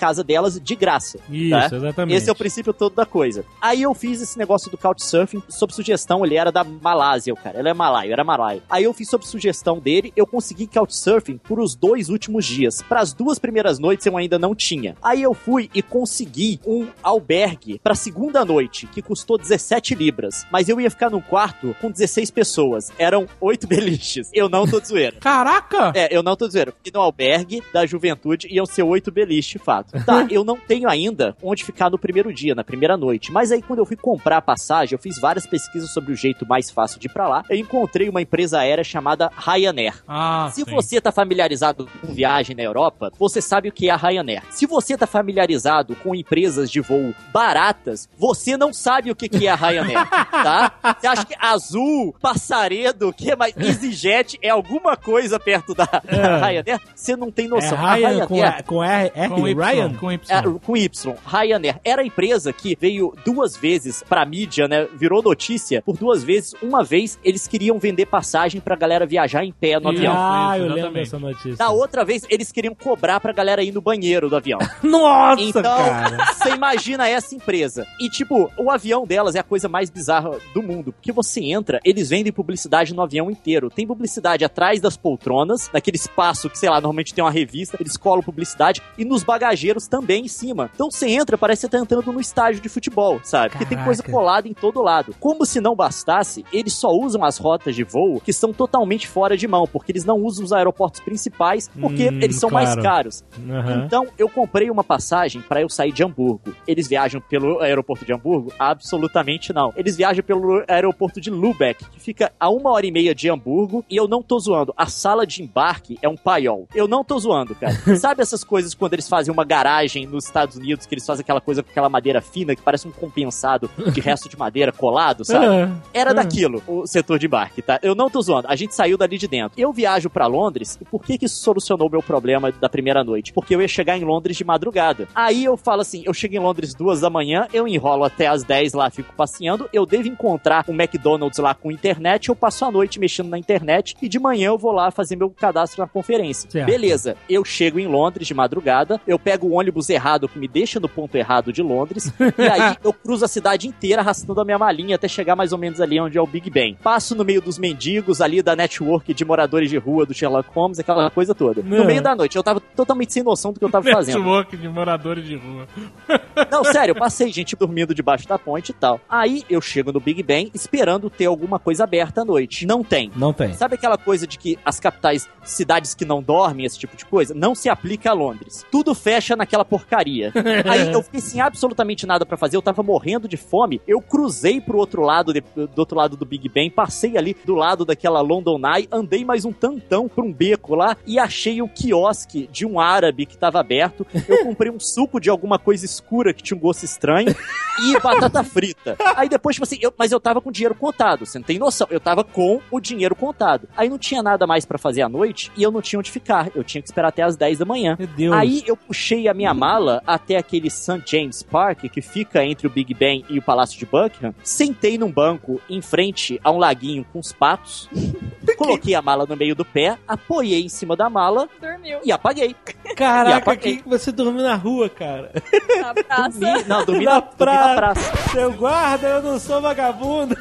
casa delas de graça. Isso, tá? exatamente. Esse é o princípio todo da coisa. Aí eu fiz esse negócio do Couchsurfing sob sugestão, ele era da Malásia, o cara. Ele é malaio, era malaio. Aí eu fiz sob sugestão dele, eu consegui Couchsurfing por os 2 últimos dias. Para as 2 primeiras noites eu ainda não tinha. Aí eu fui e consegui um albergue pra segunda noite, que custou 17 libras. Mas eu ia ficar num quarto com 16 pessoas. Eram 8 beliches. Eu não tô de zoeira. Caraca! Eu não tô de zoeira. Fiquei no albergue da juventude, iam ser 8 beliches, de fato. Tá, eu não tenho ainda onde ficar no primeiro dia, na primeira noite. Mas aí quando eu fui comprar a passagem, eu fiz várias pesquisas sobre o jeito mais fácil de ir pra lá. Eu encontrei uma empresa aérea chamada Ryanair. Se você tá familiarizado com viagem na Europa, você sabe o que é a Ryanair. Se você tá familiarizado com empresas de voo baratas, você não sabe o que é a Ryanair, tá? Você acha que Azul, Passaredo, que é mais EasyJet é alguma coisa perto da Ryanair? Você não tem noção. Ryan com R, Ryan? Com Y. Com Y. Ryanair era a empresa que veio 2 vezes pra mídia, né? Virou notícia por 2 vezes. Uma vez, eles queriam vender passagem pra galera viajar em pé no avião. Eu lembro dessa notícia. Da outra vez, eles queriam cobrar pra galera ir no banheiro do avião. Nossa, então, cara! Você imagina essa empresa. E, tipo, o avião delas é a coisa mais bizarra do mundo. Porque você entra, eles vendem publicidade no avião inteiro. Tem publicidade atrás das poltronas, naquele espaço que, sei lá, normalmente tem uma revista, eles colam publicidade, e nos bagageiros também em cima. Então você entra, parece que você tá entrando no estádio de futebol, sabe? Porque tem coisa colada em todo lado. Como se não bastasse, eles só usam as rotas de voo que são totalmente fora de mão, porque eles não usam os aeroportos principais, porque eles são mais caros. Então, eu comprei uma passagem pra eu sair de Hamburgo. Eles viajam pelo aeroporto de Hamburgo? Absolutamente não. Eles viajam pelo aeroporto de Lübeck, que fica a 1h30 de Hamburgo, e eu não tô zoando. A sala de embarque é um paiol. Eu não tô zoando, cara. Sabe essas coisas quando eles fazem uma garagem nos Estados Unidos, que eles fazem aquela coisa com aquela madeira fina, que parece um compensado de resto de madeira colado, sabe? Era daquilo, o setor de embarque, tá? Eu não tô zoando. A gente saiu dali de dentro. Eu viajo pra Londres, e por que isso solucionou o meu problema da primeira noite? Porque eu ia chegar em Londres de madrugada. Aí eu falo assim, eu chego em Londres 2 da manhã, eu enrolo até as 10 lá, fico passeando, eu devo encontrar um McDonald's lá com internet, eu passo a noite mexendo na internet, e de manhã eu vou lá fazer meu cadastro na conferência. Certo. Beleza, eu chego em Londres de madrugada, eu pego o ônibus errado que me deixa no ponto errado de Londres, e aí eu cruzo a cidade inteira arrastando a minha malinha até chegar mais ou menos ali onde é o Big Ben. Passo no meio dos mendigos ali da network de moradores de rua do Sherlock Holmes, aquela coisa toda. No meio da noite, eu tava totalmente sem noção do que eu tava fazendo. Network de moradores de rua. Não, sério, eu passei gente dormindo debaixo da ponte e tal. Aí eu chego no Big Ben esperando ter alguma coisa aberta à noite. Não tem. Não tem. Sabe aquela coisa de que as capitais, cidades que não dormem, esse tipo de coisa, não se aplica a Londres. Tudo fecha naquela porcaria. Aí eu fiquei sem absolutamente nada pra fazer, eu tava morrendo de fome, eu cruzei pro outro lado, do outro lado do Big Ben, passei ali do lado daquela London Eye, andei mais um tantão pra um beco lá e achei o quiosque de um árabe que tava aberto. Eu comprei um suco de alguma coisa escura que tinha um gosto estranho e batata frita. Aí depois, tipo assim, mas eu tava com dinheiro contado, você não tem noção, eu tava com o dinheiro contado. Aí não tinha nada mais pra fazer à noite e eu não tinha onde ficar, eu tinha que esperar até as 10 da manhã. Meu Deus. Aí eu puxei a minha mala até aquele St. James Park, que fica entre o Big Ben e o Palácio de Buckingham, sentei num banco em frente a um laguinho com os patos, coloquei a mala no meio do pé, apoiei em cima da mala Dormiu. e apaguei. Caraca, que você dormiu na rua, cara. Na praça. Dormi na praça. Seu guarda, eu não sou vagabundo.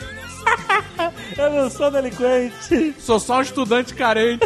Eu não sou delinquente. Sou só um estudante carente.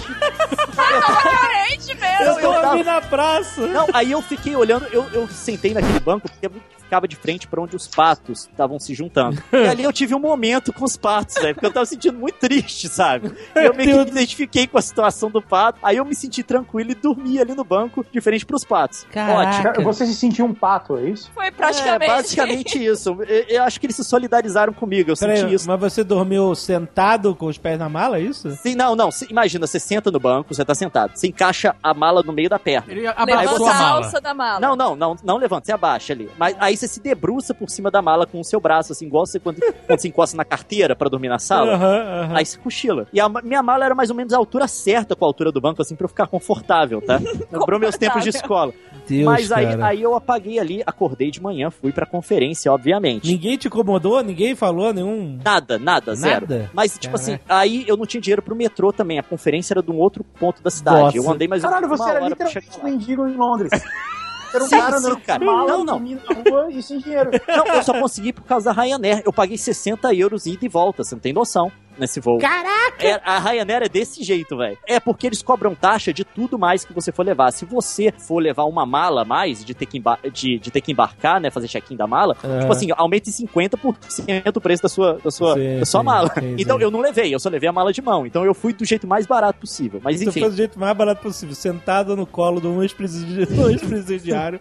Carente mesmo. Eu dormi na praça. Não, aí eu fiquei olhando, eu sentei naquele banco porque ficava de frente pra onde os patos estavam se juntando. E ali eu tive um momento com os patos, velho, porque eu tava sentindo muito triste, sabe? E eu meio que me identifiquei com a situação do pato, aí eu me senti tranquilo e dormi ali no banco, de frente pros patos. Caraca. Ótimo. Você se sentiu um pato, é isso? Foi praticamente. Basicamente isso. Eu acho que eles se solidarizaram comigo, eu senti isso. Mas você dormiu sentado com os pés na mala, é isso? Sim, não. Imagina, você senta no banco, você tá sentado, você encaixa a mala no meio da perna. Ele abraçou Levanta a a mala. alça da mala. Não levanta, você abaixa ali. Mas aí você se debruça por cima da mala com o seu braço, assim, igual você quando você encosta na carteira pra dormir na sala. Aí você cochila. E a minha mala era mais ou menos a altura certa com a altura do banco, assim, pra eu ficar confortável, tá? Lembrou meus tempos de escola. Deus, mas cara. aí eu apaguei ali, acordei de manhã, fui pra conferência, obviamente. Ninguém te incomodou? Ninguém falou nenhum... Nada, zero. Nada? Mas, tipo assim, aí eu não tinha dinheiro pro metrô também. A conferência era de um outro ponto da cidade. Nossa. Eu andei mais Caralho, uma você era hora pra literalmente chegar lá. mendigo em Londres. Era um cara andando com mala, dormindo na rua e sem dinheiro. Não, eu só consegui por causa da Ryanair. Eu paguei 60 euros ida e volta, você não tem noção. Nesse voo. Caraca! A Ryanair é desse jeito, velho. É porque eles cobram taxa de tudo mais que você for levar. Se você for levar uma mala a mais, de ter que embarcar, né, fazer check-in da mala, tipo assim, aumenta em 50% o preço da sua mala. Então eu não levei, eu só levei a mala de mão. Então eu fui do jeito mais barato possível. Mas enfim. Você foi do jeito mais barato possível, sentado no colo de um ex-presidiário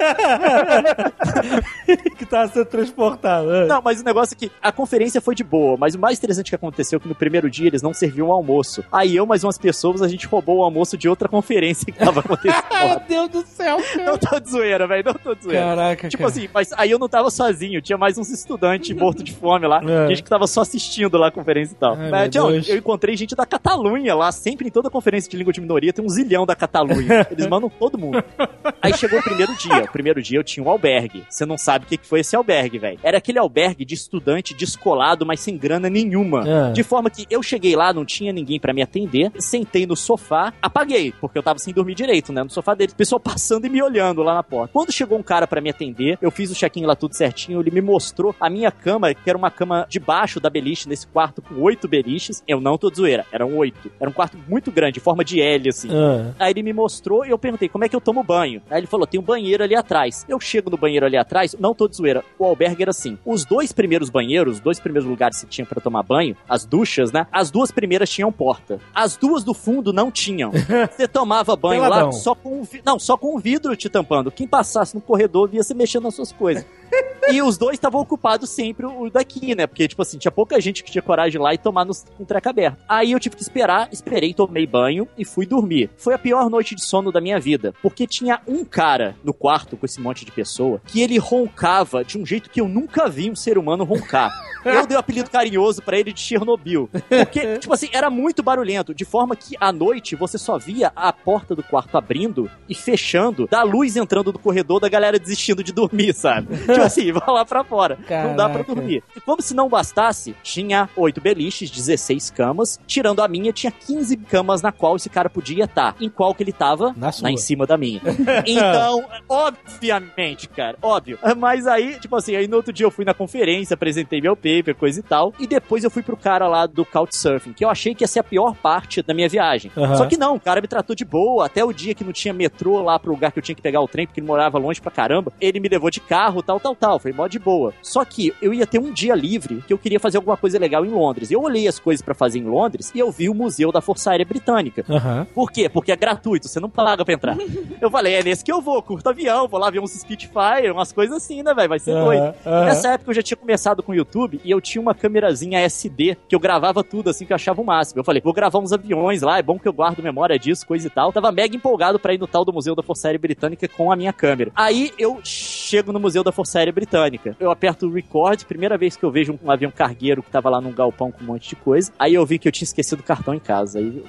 que tava sendo transportado. Não, mas o negócio é que a conferência foi de boa, mas o mais interessante que aconteceu que no primeiro dia eles não serviam o almoço. Aí eu mais umas pessoas, a gente roubou o almoço de outra conferência que tava acontecendo. Meu Deus do céu, cara. Não tô de zoeira, velho, não tô de zoeira. Caraca, tipo assim, mas aí eu não tava sozinho, tinha mais uns estudantes mortos de fome lá, gente que tava só assistindo lá a conferência e tal. Mas, John, eu encontrei gente da Catalunha lá, sempre em toda conferência de língua de minoria tem um zilhão da Catalunha. Eles mandam todo mundo. Aí chegou o primeiro dia. O primeiro dia eu tinha um albergue. Você não sabe o que foi esse albergue, velho. Era aquele albergue de estudante descolado, mas sem grana nenhuma. De forma que eu cheguei lá, não tinha ninguém pra me atender, sentei no sofá, apaguei, porque eu tava sem dormir direito, né, no sofá dele, o pessoal passando e me olhando lá na porta. Quando chegou um cara pra me atender, eu fiz o check-in lá tudo certinho, ele me mostrou a minha cama, que era uma cama debaixo da beliche, nesse quarto com 8 beliches, eu não tô de zoeira, eram 8. Era um quarto muito grande, de forma de L, assim. Aí ele me mostrou e eu perguntei, como é que eu tomo banho? Aí ele falou, tem um banheiro ali atrás. Eu chego no banheiro ali atrás, não tô de zoeira, o albergue era assim, os 2 primeiros banheiros, os 2 primeiros lugares que tinha pra tomar banho, as duchas, né, as 2 primeiras tinham porta. As 2 do fundo não tinham. Você tomava banho lá só com o vidro te tampando. Quem passasse no corredor via você mexendo nas suas coisas. E os 2 estavam ocupados sempre o daqui, né? Porque, tipo assim, tinha pouca gente que tinha coragem de ir lá e tomar com o treco aberto. Aí eu tive que esperei, tomei banho e fui dormir. Foi a pior noite de sono da minha vida. Porque tinha um cara no quarto com esse monte de pessoa que ele roncava de um jeito que eu nunca vi um ser humano roncar. Eu dei o apelido carinhoso pra ele de Chernobyl. Porque, tipo assim, era muito barulhento. De forma que à noite você só via a porta do quarto abrindo e fechando, da luz entrando do corredor, da galera desistindo de dormir, sabe? Tipo assim, vai lá pra fora. Caraca. Não dá pra dormir. E como se não bastasse, tinha 8 beliches, 16 camas. Tirando a minha, tinha 15 camas na qual esse cara podia estar. Em qual que ele tava? Na em cima da minha. Então, obviamente, cara, óbvio. Mas aí, tipo assim, aí no outro dia eu fui na conferência, apresentei meu paper, coisa e tal. E depois eu fui pro cara lá do Couchsurfing, que eu achei que ia ser a pior parte da minha viagem. Só que não, o cara me tratou de boa. Até o dia que não tinha metrô lá pro lugar que eu tinha que pegar o trem, porque ele morava longe pra caramba. Ele me levou de carro, tal. Foi mó de boa. Só que eu ia ter um dia livre que eu queria fazer alguma coisa legal em Londres. Eu olhei as coisas pra fazer em Londres e eu vi o Museu da Força Aérea Britânica. Por quê? Porque é gratuito, você não paga pra entrar. Eu falei, é nesse que eu vou, curto avião, vou lá ver uns Spitfire, umas coisas assim, né, velho? Vai ser doido. Nessa época eu já tinha começado com o YouTube e eu tinha uma câmerazinha SD que eu gravava tudo assim que eu achava o máximo. Eu falei, vou gravar uns aviões lá, é bom que eu guardo memória disso, coisa e tal. Tava mega empolgado pra ir no tal do Museu da Força Aérea Britânica com a minha câmera. Aí eu chego no Museu da Força Aérea Britânica. Eu aperto o record, primeira vez que eu vejo um avião cargueiro que tava lá num galpão com um monte de coisa. Aí eu vi que eu tinha esquecido o cartão em casa. Aí...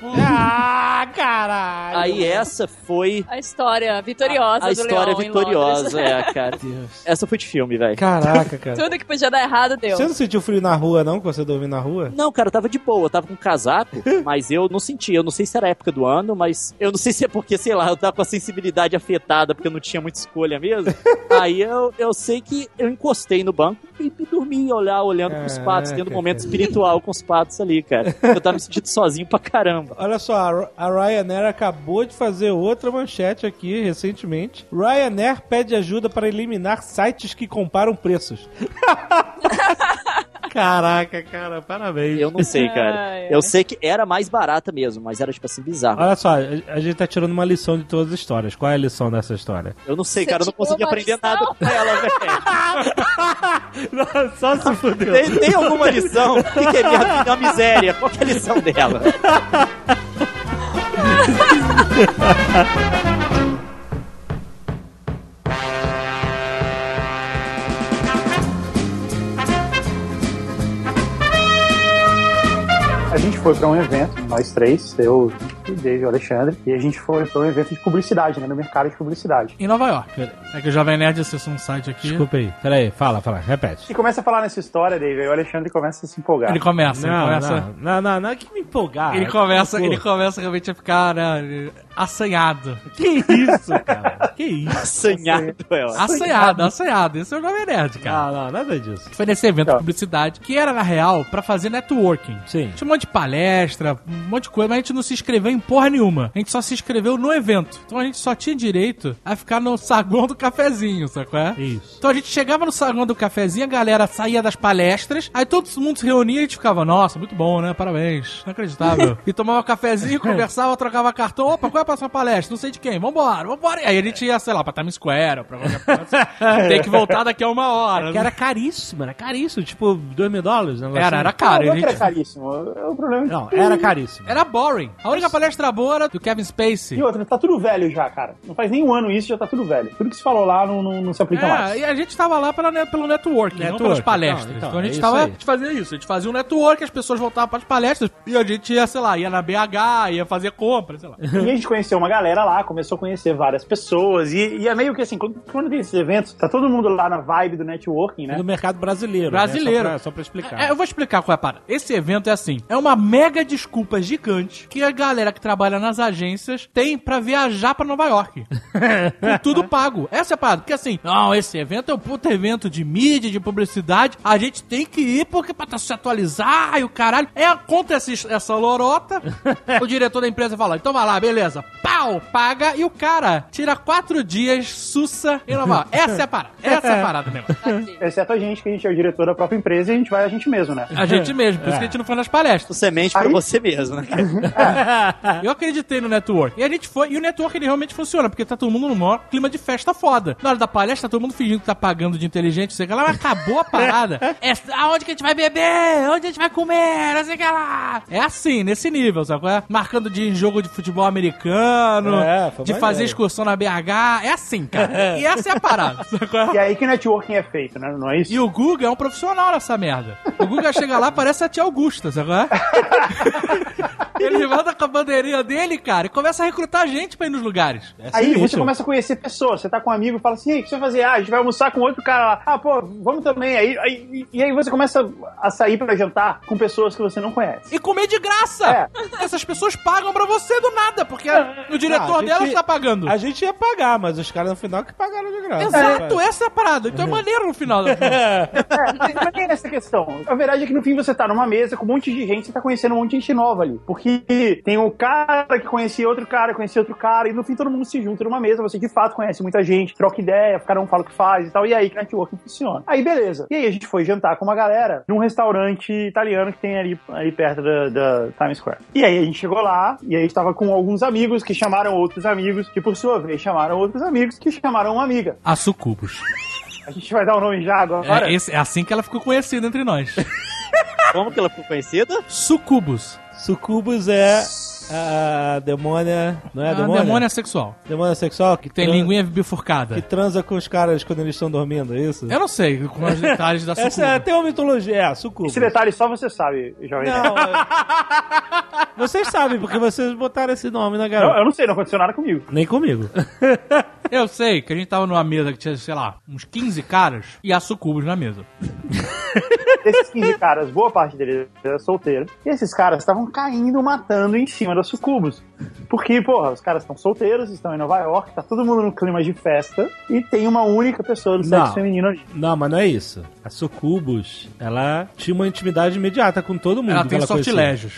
caralho! Aí essa foi... a história vitoriosa a história vitoriosa, cara. Deus. Essa foi de filme, velho. Caraca, cara. Tudo que podia dar errado deu. Você não sentiu frio na rua, não? Quando você dormiu na rua? Não, cara, eu tava de boa. Eu tava com um casaco, mas eu não senti. Eu não sei se era a época do ano, mas eu não sei se é porque, sei lá, eu tava com a sensibilidade afetada, porque eu não tinha muita escolha mesmo. Aí eu sei que eu encostei no banco e dormi olhando pros patos, tendo um momento espiritual com os patos ali, cara. Eu tava me sentindo sozinho pra caramba. Olha só, a Ryanair acabou de fazer outra manchete aqui recentemente. Ryanair pede ajuda para eliminar sites que comparam preços. Caraca, cara, parabéns. Eu não sei, cara. Eu sei que era mais barata mesmo, mas era, tipo assim, bizarro. Olha só, a gente tá tirando uma lição de todas as histórias. Qual é a lição dessa história? Eu não sei, cara. Eu não consegui aprender nada com ela, velho. Só se fudeu. Tem alguma lição? O que é minha miséria? Qual que é a lição dela? A gente foi pra um evento, nós três, eu, o Dave e o Alexandre, e a gente foi pra um evento de publicidade, né, no mercado de publicidade. Em Nova York. É que o Jovem Nerd acessou um site aqui. Desculpa aí. Peraí, fala, repete. E começa a falar nessa história, Dave, aí o Alexandre começa a se empolgar. Ele começa. Não é que me empolgar. Ele começa realmente a ficar, né, Assanhado. Que isso, cara? Que isso? Assanhado, Assanhado. Esse é o Jovem Nerd, cara. Não, nada disso. Foi nesse evento de publicidade, que era, na real, pra fazer networking. Sim. Tinha um monte de palestra, um monte de coisa, mas a gente não se inscreveu em porra nenhuma. A gente só se inscreveu no evento. Então a gente só tinha direito a ficar no saguão do cafezinho, sacou? Isso. Então a gente chegava no saguão do cafezinho, a galera saía das palestras, aí todo mundo se reunia e a gente ficava, nossa, muito bom, né? Parabéns. Inacreditável. E tomava cafezinho, conversava, trocava cartão. Opa, qual é a próxima palestra? Não sei de quem. Vambora. E aí a gente ia, sei lá, pra Times Square ou pra qualquer coisa. Tem que voltar daqui a uma hora. Que era caríssimo, tipo $2.000, né? Era caro. Não, era caríssimo. O problema Não, era caríssimo. Era boring. A única palestra boa era do Kevin Spacey. E outra, tá tudo velho já, cara. Não faz nem um ano isso, já tá tudo velho. Tudo que se falou lá não se aplica mais. E a gente tava lá pelo networking, não pelas palestras. Então a gente fazia isso. A gente fazia um network, as pessoas voltavam para as palestras e a gente ia, sei lá, ia na BH, ia fazer compra, sei lá. E a gente conheceu uma galera lá, começou a conhecer várias pessoas e é meio que assim, quando tem esses eventos, tá todo mundo lá na vibe do networking, né? Do mercado brasileiro. Né? Só pra explicar. Eu vou explicar qual é a parada. Esse evento é assim, é uma mega desculpa gigante que a galera que trabalha nas agências tem pra viajar pra Nova York. Com tudo pago. Essa é a parada. Porque assim, não, esse evento é um puta evento de mídia, de publicidade, a gente tem que ir porque pra se atualizar e o caralho. Contra essa lorota, o diretor da empresa fala, então vai lá, beleza. Pau, paga e o cara tira 4 dias, sussa e Nova York. Essa é a parada mesmo. Exceto a gente, que a gente é o diretor da própria empresa e a gente vai a gente mesmo, né? A gente mesmo, por isso que a gente não foi nas palestras. Semente pra você mesmo, né? Eu acreditei no network. E a gente foi, e o network ele realmente funciona, porque tá todo mundo no maior clima de festa foda. Na hora da palestra, tá todo mundo fingindo que tá pagando de inteligente, sei lá, mas acabou a parada. Aonde que a gente vai beber? Onde a gente vai comer? Não sei o que lá. É assim, nesse nível, sabe? Marcando de jogo de futebol americano, de fazer excursão na BH. É assim, cara. E essa é a parada. Sabe? E é aí que networking é feito, né? Não é isso? E o Guga é um profissional nessa merda. O Guga chega lá, parece a tia Augusta, sabe? Ele levanta com a bandeirinha dele, cara, e começa a recrutar gente pra ir nos lugares. Aí você começa a conhecer pessoas. Você tá com um amigo e fala assim, o que você vai fazer? A gente vai almoçar com outro cara lá. Ah, pô, vamos também. E aí você começa a sair pra jantar com pessoas que você não conhece. E comer de graça! Essas pessoas pagam pra você do nada, porque o diretor delas tá pagando. A gente ia pagar, mas os caras no final que pagaram de graça. Exato, essa é a parada. Então é maneiro no final. Mas tem essa questão. A verdade é que no fim você tá numa mesa com um monte de gente, você tá conhecendo um monte de gente nova ali. Porque tem um cara que conhecia outro cara, e no fim todo mundo se junta numa mesa, você de fato conhece muita gente, troca ideia, cada um fala o que faz e tal, e aí que networking funciona. Aí beleza. E aí a gente foi jantar com uma galera num restaurante italiano que tem ali perto da Times Square. E aí a gente chegou lá, e aí a gente tava com alguns amigos que chamaram outros amigos, que por sua vez chamaram outros amigos, que chamaram uma amiga. A Sucubus. A gente vai dar o nome já agora? É assim que ela ficou conhecida entre nós. Como que ela ficou conhecida? Sucubus. Sucubus é a demônia... Não é a demônia? Demônia sexual. Demônia sexual que tem linguinha bifurcada. Que transa com os caras quando eles estão dormindo, é isso? Eu não sei com os detalhes da Sucubus. Essa tem uma mitologia, Sucubus. Esse detalhe só você sabe, Jovem Nerd. Não, vocês sabem, porque vocês botaram esse nome na garota. Não, eu não sei, não aconteceu nada comigo. Nem comigo. Eu sei que a gente tava numa mesa que tinha, sei lá, uns 15 caras e a Sucubus na mesa. Desses 15 caras, boa parte deles era solteiro. E esses caras estavam caindo, matando em cima da Sucubus. Porque, porra, os caras estão solteiros, estão em Nova York, tá todo mundo no clima de festa e tem uma única pessoa do sexo feminino ali. Não, mas não é isso. A Sucubus, ela tinha uma intimidade imediata com todo mundo. Ela tem sortilégios.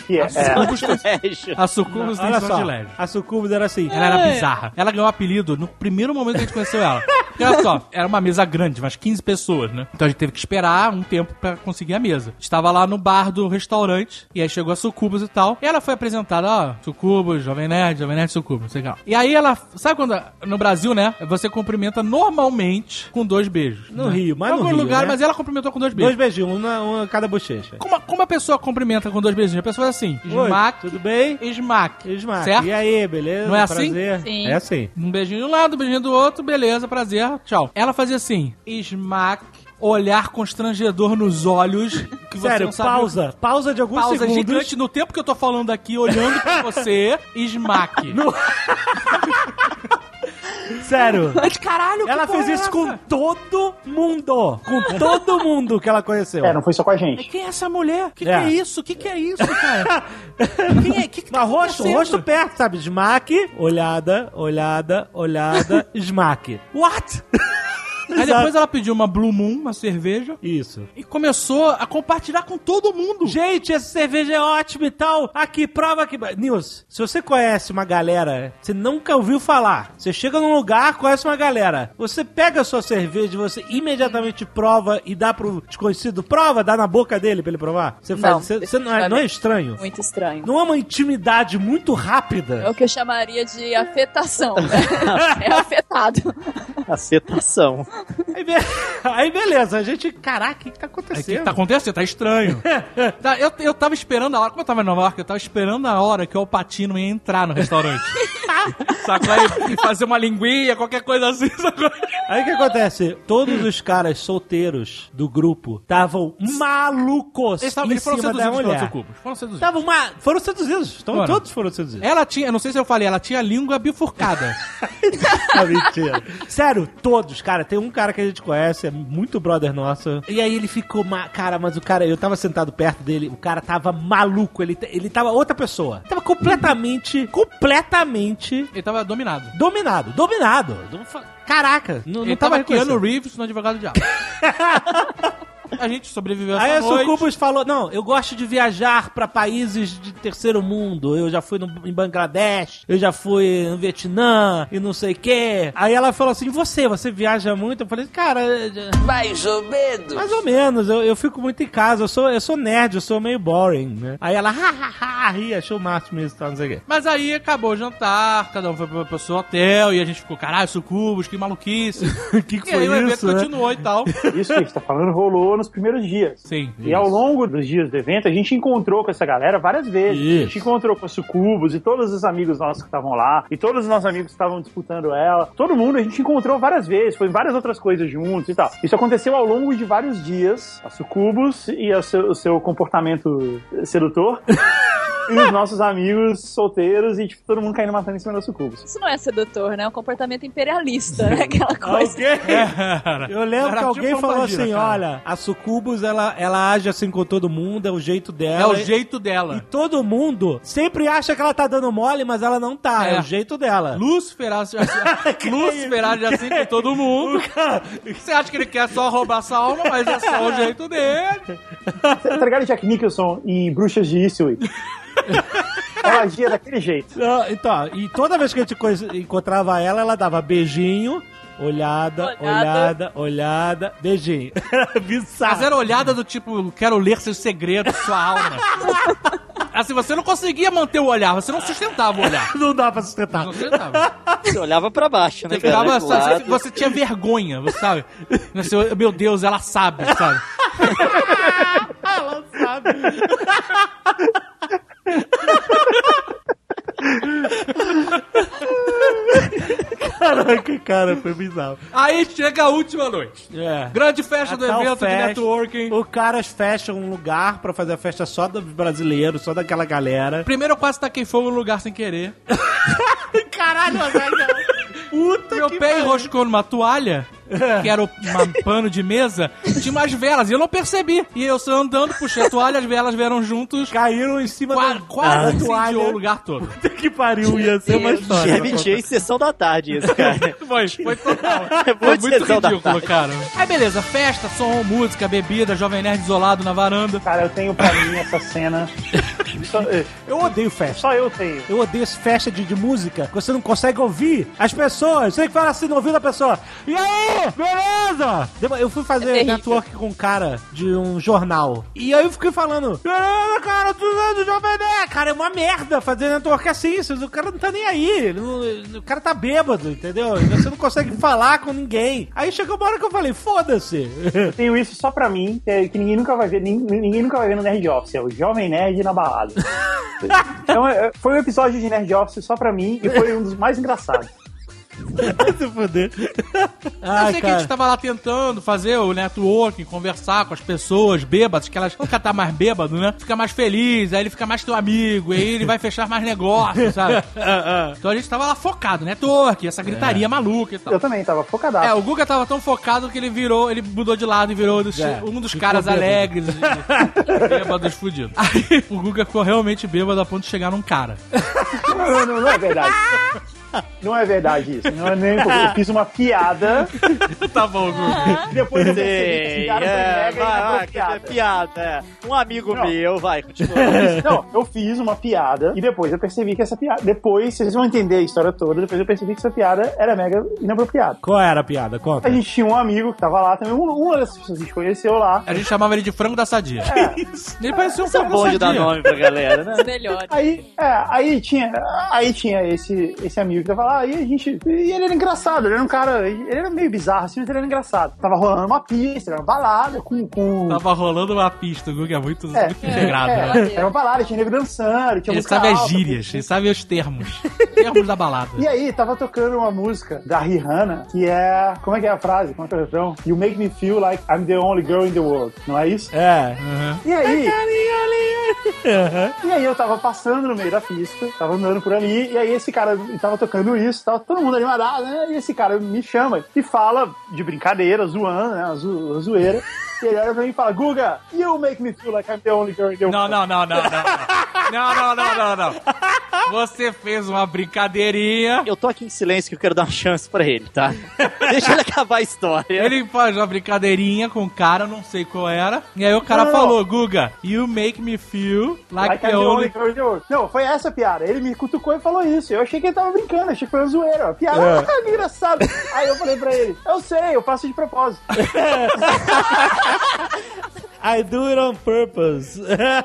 A Sucubus tem sortilégios. A Sucubus era assim. Ela era bizarra. Ela ganhou um apelido no primeiro momento que a gente conheceu ela. E olha só, era uma mesa grande, umas 15 pessoas, né? Então a gente teve que esperar um tempo pra conseguir a mesa. Estava lá no bar do restaurante, e aí chegou a Sucubus e tal. E ela foi apresentada, ó, Sucubus, Jovem Nerd, Sucubus, legal. E aí ela, sabe quando, no Brasil, né, você cumprimenta normalmente com 2 beijos. No Rio, mas em algum no Rio, lugar, né? Mas ela cumprimentou com 2 beijos. 2 beijinhos, um a cada bochecha. Como a pessoa cumprimenta com 2 beijinhos? A pessoa é assim, smack, tudo bem? Smack. Certo? E aí, beleza? Não é assim? Prazer. Sim. É assim. Um beijinho de um lado, um beijinho do outro, beleza, prazer, tchau. Ela fazia assim, smack, olhar constrangedor nos olhos. Que você sério, não sabe pausa de alguns segundos. Pausa gigante no tempo que eu tô falando aqui, olhando pra você, smack. Sério. Mas caralho, Ela fez isso com todo mundo. Com todo mundo que ela conheceu. Não foi só com a gente. Quem é essa mulher? Que é isso? Que é isso, cara? Quem é? Que Mas rosto perto, sabe? Smack, olhada, smack. What? Aí depois ela pediu uma Blue Moon, uma cerveja. Isso. E começou a compartilhar com todo mundo. Gente, essa cerveja é ótima e tal. Aqui, prova aqui. Nils, se você conhece uma galera, você nunca ouviu falar. Você chega num lugar, conhece uma galera. Você pega a sua cerveja, você imediatamente prova e dá pro desconhecido. Prova, dá na boca dele pra ele provar. Você faz. Você não é estranho? Muito estranho. Não é uma intimidade muito rápida? É o que eu chamaria de afetação. É afetado. Afetação. Aí beleza, a gente... Caraca, o que tá acontecendo? O que tá acontecendo? Tá estranho. Eu tava esperando a hora... Como eu tava em Nova York, eu tava esperando a hora que o Al Pacino ia entrar no restaurante. Sacou? E fazer uma linguinha, qualquer coisa assim, sacou? Aí o que acontece? Todos os caras solteiros do grupo estavam malucos em cima da mulher. Foram seduzidos. Todos foram seduzidos. Ela tinha, eu não sei se eu falei, ela tinha a língua bifurcada. Mentira. Sério, todos, cara. Tem um cara que a gente conhece, é muito brother nosso. E aí ele ficou... Cara, mas o cara... Eu tava sentado perto dele, o cara tava maluco. Ele tava outra pessoa. Tava completamente... Ele tava dominado. Caraca. Ele tava Keanu Reeves no Advogado do Diabo. A gente sobreviveu essa noite. Aí a Sucubus falou, não, eu gosto de viajar pra países de terceiro mundo. Eu já fui em Bangladesh, eu já fui no Vietnã e não sei o quê. Aí ela falou assim, você viaja muito? Eu falei, cara... Mais ou menos. Mais ou menos, eu fico muito em casa, eu sou nerd, eu sou meio boring, né? Aí ela, ria, achou o máximo isso, não sei o quê. Mas aí acabou o jantar, cada um foi pro seu hotel e a gente ficou, caralho, Sucubus, que maluquice. que foi aí, isso, o evento continuou e tal. Isso que a gente tá falando rolou nos primeiros dias. Sim. E ao longo dos dias do evento, a gente encontrou com essa galera várias vezes. Isso. A gente encontrou com a Sucubus e todos os amigos nossos que estavam lá, e todos os nossos amigos que estavam disputando ela. Todo mundo a gente encontrou várias vezes, foi várias outras coisas juntos e tal. Isso aconteceu ao longo de vários dias. A Sucubus e o seu comportamento sedutor. E os nossos amigos solteiros e, tipo, todo mundo caindo matando em cima da Sucubus. Isso não é sedutor, né? É um comportamento imperialista, né? Aquela coisa. Eu lembro que alguém falou assim, olha, a Sucubus, ela age assim com todo mundo, é o jeito dela. É o jeito dela. E todo mundo sempre acha que ela tá dando mole, mas ela não tá, é o jeito dela. Lúcifer age assim com todo mundo. Você acha que ele quer só roubar essa alma, mas é só o jeito dele. Tá ligado Jack Nicholson em Bruxas de Eastwick? Ela agia daquele jeito. Então, e toda vez que a gente encontrava ela, ela dava beijinho, olhada, beijinho. Bizarro. Mas era olhada do tipo, quero ler seus segredos, sua alma. Assim, você não conseguia manter o olhar, você não sustentava o olhar. Não dá pra sustentar. Não sustentava. Você olhava pra baixo, né? Você tinha vergonha, você sabe? Você, meu Deus, ela sabe, sabe? Ela sabe. Caraca, cara, foi bizarro. Aí chega a última noite. Grande festa do evento de networking. Os caras fecham um lugar pra fazer a festa só dos brasileiros, só daquela galera. Primeiro eu quase taquei fogo no lugar sem querer. Caralho, puta meu que pé enroscou numa toalha, que era um pano de mesa, tinha umas velas, e eu não percebi. E eu só andando, puxei a toalha, as velas vieram juntos. Caíram em cima da quase incendiou o lugar todo. Puta que pariu, ia ser uma história. Remetia em sessão da tarde isso, cara. Foi total. Foi muito ridículo, cara. Aí beleza, festa, som, música, bebida, Jovem Nerd isolado na varanda. Cara, eu tenho pra mim essa cena... Eu odeio festa. Só eu tenho. Eu odeio essa festa de música. Você não consegue ouvir as pessoas. Você tem que falar assim no ouvido da pessoa. E aí, beleza? Eu fui fazer network com um cara de um jornal. E aí eu fiquei falando, beleza, cara, tudo é do Jovem Nerd. Cara, é uma merda fazer network assim. O cara não tá nem aí. O cara tá bêbado, entendeu? Você não consegue falar com ninguém. Aí chegou uma hora que eu falei, foda-se. Eu tenho isso só pra mim, que ninguém nunca vai ver. Ninguém nunca vai ver no Nerd Office. É o Jovem Nerd na balada. Então, foi um episódio de Nerd Office só pra mim e foi um dos mais engraçados. Vai se fuder. Eu sei que a gente tava lá tentando fazer o networking, conversar com as pessoas bêbadas, que elas nunca tá mais bêbado, né? Fica mais feliz, aí ele fica mais teu amigo, aí ele vai fechar mais negócios, sabe? Então a gente tava lá focado, networking, essa gritaria maluca e tal. Eu também tava focadaço. O Guga tava tão focado que ele mudou de lado e virou um dos caras alegres, bêbados fudidos. Aí o Guga ficou realmente bêbado a ponto de chegar num cara. Não é verdade. Não é verdade isso. Não é nem porque eu fiz uma piada. Tá bom, Guga. Depois eu percebi que esse cara foi mega piada. Um amigo meu, vai, continua. Não, eu fiz uma piada e depois eu percebi que essa piada... Depois, vocês vão entender a história toda, depois eu percebi que essa piada era mega inapropriada. Qual era a piada? Conta. A gente tinha um amigo que tava lá também, uma dessas pessoas que a gente conheceu lá. A gente chamava ele de frango da sadia. Ele parecia um frango da bom sadia. de dar nome pra galera, né? Melhor. Aí tinha esse amigo que tava lá, e ele era engraçado, ele era um cara, ele era meio bizarro assim, mas ele era engraçado. Tava rolando uma pista, era uma balada com... Tava rolando uma pista, o Guga é muito integrado. Né? Era uma balada, tinha nego dançando, tinha música alta. Ele sabe as gírias, ele sabe os termos da balada. E aí, tava tocando uma música da Rihanna, que é... Como é que é a frase? Como é que é o refrão? You make me feel like I'm the only girl in the world. Não é isso? E aí... E aí eu tava passando no meio da pista, tava andando por ali, e aí esse cara tava tocando isso, tava todo mundo animado, né? E esse cara me chama e fala de brincadeira, zoando, né? Uma zoeira. E ele olha pra mim e fala, Guga, you make me feel like I'm the only girl in the world. Não. Você fez uma brincadeirinha. Eu tô aqui em silêncio que eu quero dar uma chance pra ele, tá? Deixa ele acabar a história. Ele faz uma brincadeirinha com o cara, não sei qual era. E aí o cara falou, Guga, you make me feel like the only girl in the world. Não, foi essa a piada. Ele me cutucou e falou isso. Eu achei que ele tava brincando, achei que foi uma zoeira. Piada, engraçado. Aí eu falei pra ele, eu sei, eu faço de propósito. I do it on purpose.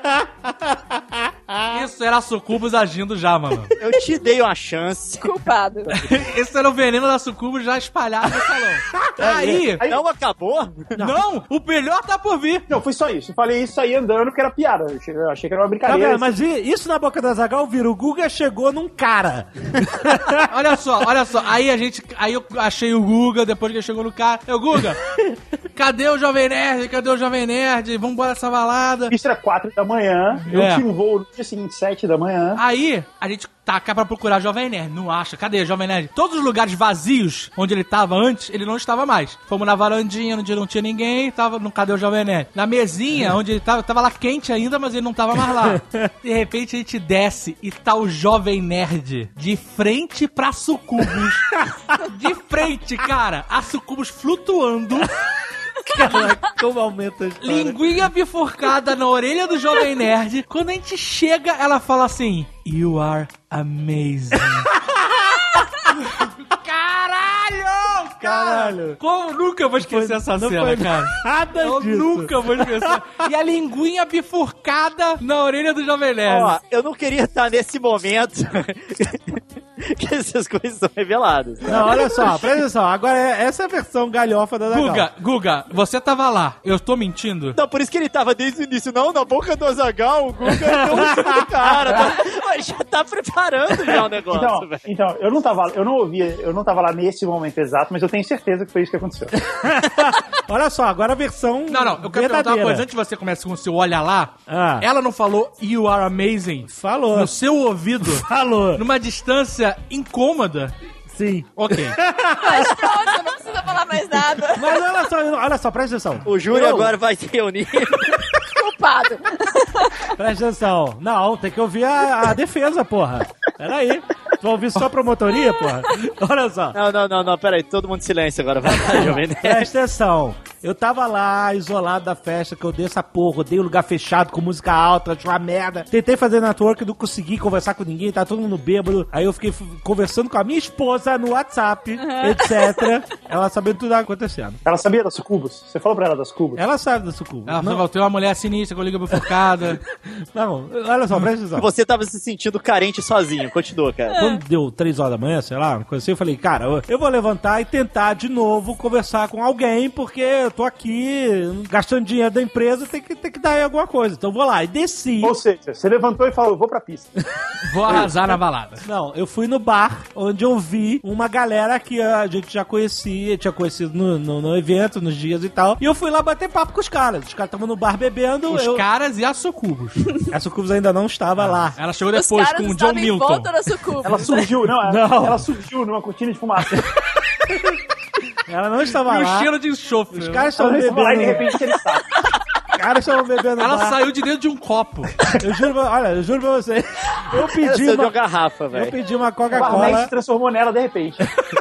Isso era Sucubus agindo já, mano. Eu te dei uma chance. Culpado. Esse era o veneno da Sucubus já espalhado no salão. Aí... Não acabou? Não, o melhor tá por vir. Não, foi só isso. Eu falei isso aí andando porque era piada. Eu achei que era uma brincadeira. Tá, mas isso na boca da Zagal vira. O Guga chegou num cara. Olha só. Aí eu achei o Guga, depois que ele chegou no cara. Guga, cadê o Jovem Nerd? Vamos embora essa balada. Isso era 4 da manhã. Eu tinha um voo no dia seguinte, 7 da manhã. Aí, a gente taca pra procurar Jovem Nerd. Não acha. Cadê Jovem Nerd? Todos os lugares vazios onde ele tava antes, ele não estava mais. Fomos na varandinha, onde não tinha ninguém, cadê o Jovem Nerd? Na mesinha, onde ele tava lá quente ainda, mas ele não tava mais lá. De repente, a gente desce e tá o Jovem Nerd de frente pra Sucubus. De frente, cara. A Sucubus flutuando. Caraca, como aumenta a história. Linguinha bifurcada na orelha do Jovem Nerd. Quando a gente chega, ela fala assim: You are amazing. Caralho! Como nunca vou esquecer essa cena, cara? Nada eu disso. Nunca vou esquecer. E a linguinha bifurcada na orelha do Jovem Nerd. Ó, eu não queria estar nesse momento que essas coisas são reveladas. Não, olha só, presta atenção. Agora, essa é a versão galhofa da Azaghal. Guga, você tava lá. Eu tô mentindo? Não, por isso que ele tava desde o início. Não, na boca do Azaghal, o Guga deu um chute do cara. Já tá preparando já o negócio, velho. Então, eu não tava lá nesse momento exato, mas eu tenho certeza que foi isso que aconteceu. Olha só, agora a versão Não, eu quero perguntar uma coisa. Antes de você começar com o seu olha lá, ela não falou You are amazing? Falou. No seu ouvido? Falou. Numa distância incômoda? Sim. Ok. Mas pronto, não precisa falar mais nada. Mas olha só, presta atenção. O Júlio agora vai se reunir. Culpado. Presta atenção. Não, tem que ouvir a defesa, porra. Peraí. Tu vai ouvir só a promotoria, porra? Olha só. Não, peraí. Todo mundo em silêncio agora. Vai lá, Jovem Nerd. Presta atenção. Eu tava lá, isolado da festa, que eu dei essa porra, eu dei um lugar fechado, com música alta, tinha uma merda. Tentei fazer network, não consegui conversar com ninguém, tá todo mundo bêbado. Aí eu fiquei conversando com a minha esposa no WhatsApp, etc. Ela sabia tudo que estava acontecendo. Ela sabia das sucubus? Você falou pra ela das sucubus? Ela sabe da sucubus. Ela falou, tem uma mulher sinistra com a liga bifurcada. Não, olha só, presta atenção. Você tava se sentindo carente sozinho. Continua, cara. Quando deu 3 horas da manhã, sei lá, uma coisa assim, eu falei, cara, eu vou levantar e tentar de novo conversar com alguém, porque eu tô aqui gastando dinheiro da empresa, tem que dar aí alguma coisa. Então eu vou lá e desci. Ou seja, você levantou e falou, vou pra pista. Vou arrasar na balada. Não, eu fui no bar, onde eu vi uma galera que a gente já conhecia, tinha conhecido no evento, nos dias e tal, e eu fui lá bater papo com os caras. Os caras estavam no bar bebendo. Os caras e a Sucubus. A Sucubus ainda não estava lá. Ela chegou depois com o John Milton. Volta da Sucubus. Ela surgiu, ela surgiu numa cortina de fumaça. Ela não estava E lá. o cheiro de enxofre. Os caras estavam Ela bebendo. e de repente ele sabe. Os caras estavam bebendo no Ela bar. saiu de dentro de um copo. Eu juro pra você. Eu Era pedi seu de uma uma garrafa, Eu velho. pedi uma O barman Coca-Cola. se transformou nela de repente.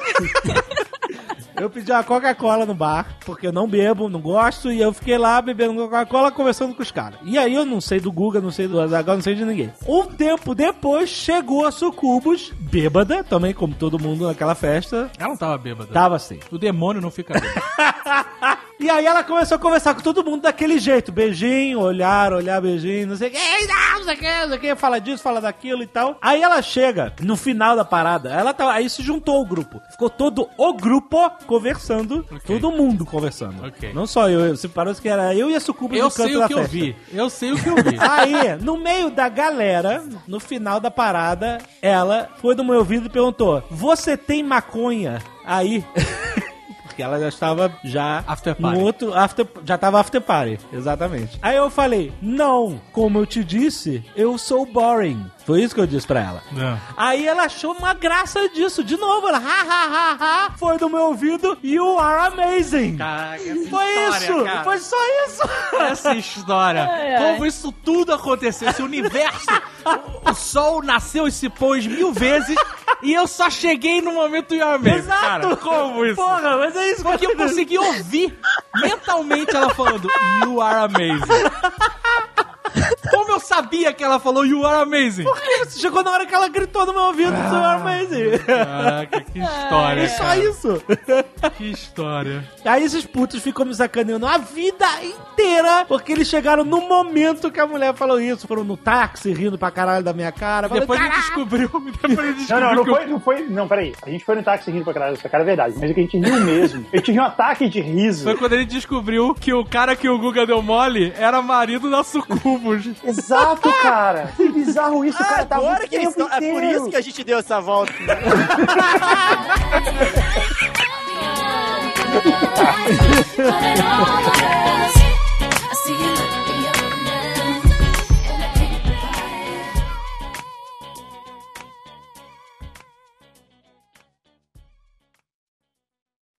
Eu pedi uma Coca-Cola no bar, porque eu não bebo, não gosto, e eu fiquei lá bebendo Coca-Cola, conversando com os caras. E aí eu não sei do Guga, não sei do Azaghal, não sei de ninguém. Um tempo depois, chegou a Sucubus, bêbada, também como todo mundo naquela festa. Ela não tava bêbada. Tava assim. O demônio não fica bêbado. E aí ela começou a conversar com todo mundo daquele jeito. Beijinho, olhar, beijinho, não sei o que. Não sei o que, fala disso, fala daquilo e tal. Aí ela chega no final da parada. Aí se juntou o grupo. Ficou todo o grupo conversando. Ok. Todo mundo conversando. Ok. Não só eu. Se parece que era eu e a Sucubus Eu no canto sei da o que eu festa. vi. Eu sei o que eu vi. Aí, no meio da galera, no final da parada, ela foi do meu ouvido e perguntou: você tem maconha aí? Porque ela já estava After no party. outro já tava after party, exatamente. Aí eu falei: não, como eu te disse, eu sou boring. Foi isso que eu disse pra ela. Não. Aí ela achou uma graça disso. De novo, ela foi do meu ouvido. You are amazing. Caraca, Foi história, isso. cara. Foi só isso. Essa história. Ai, ai. Como isso tudo aconteceu. Esse universo. O sol nasceu e se pôs 1000 vezes. E eu só cheguei no momento do amazing. Exato. Cara, como isso? Porra, mas é isso. Porque eu consegui ouvir mentalmente ela falando You are amazing. Como eu sabia que ela falou You are amazing? Chegou na hora que ela gritou no meu ouvido, You are amazing. Caraca, que história, É só cara. isso. Que história. Aí esses putos ficam me sacaneando a vida inteira, porque eles chegaram no momento que a mulher falou isso. Foram no táxi, rindo pra caralho da minha cara. Falei, Depois a gente descobriu. Depois a gente descobriu. Não foi. Não, peraí. A gente foi no táxi rindo pra caralho, essa cara é verdade. Mas o que a gente riu mesmo. A gente riu um ataque de riso. Foi quando ele descobriu que o cara que o Guga deu mole era marido da Sucubus. Exato, cara. Que bizarro isso, cara. Tá Agora muito que eles tempo estão... É por inteiro. isso que a gente deu essa volta.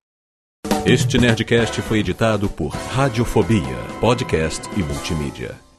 Este Nerdcast foi editado por Radiofobia, podcast e multimídia.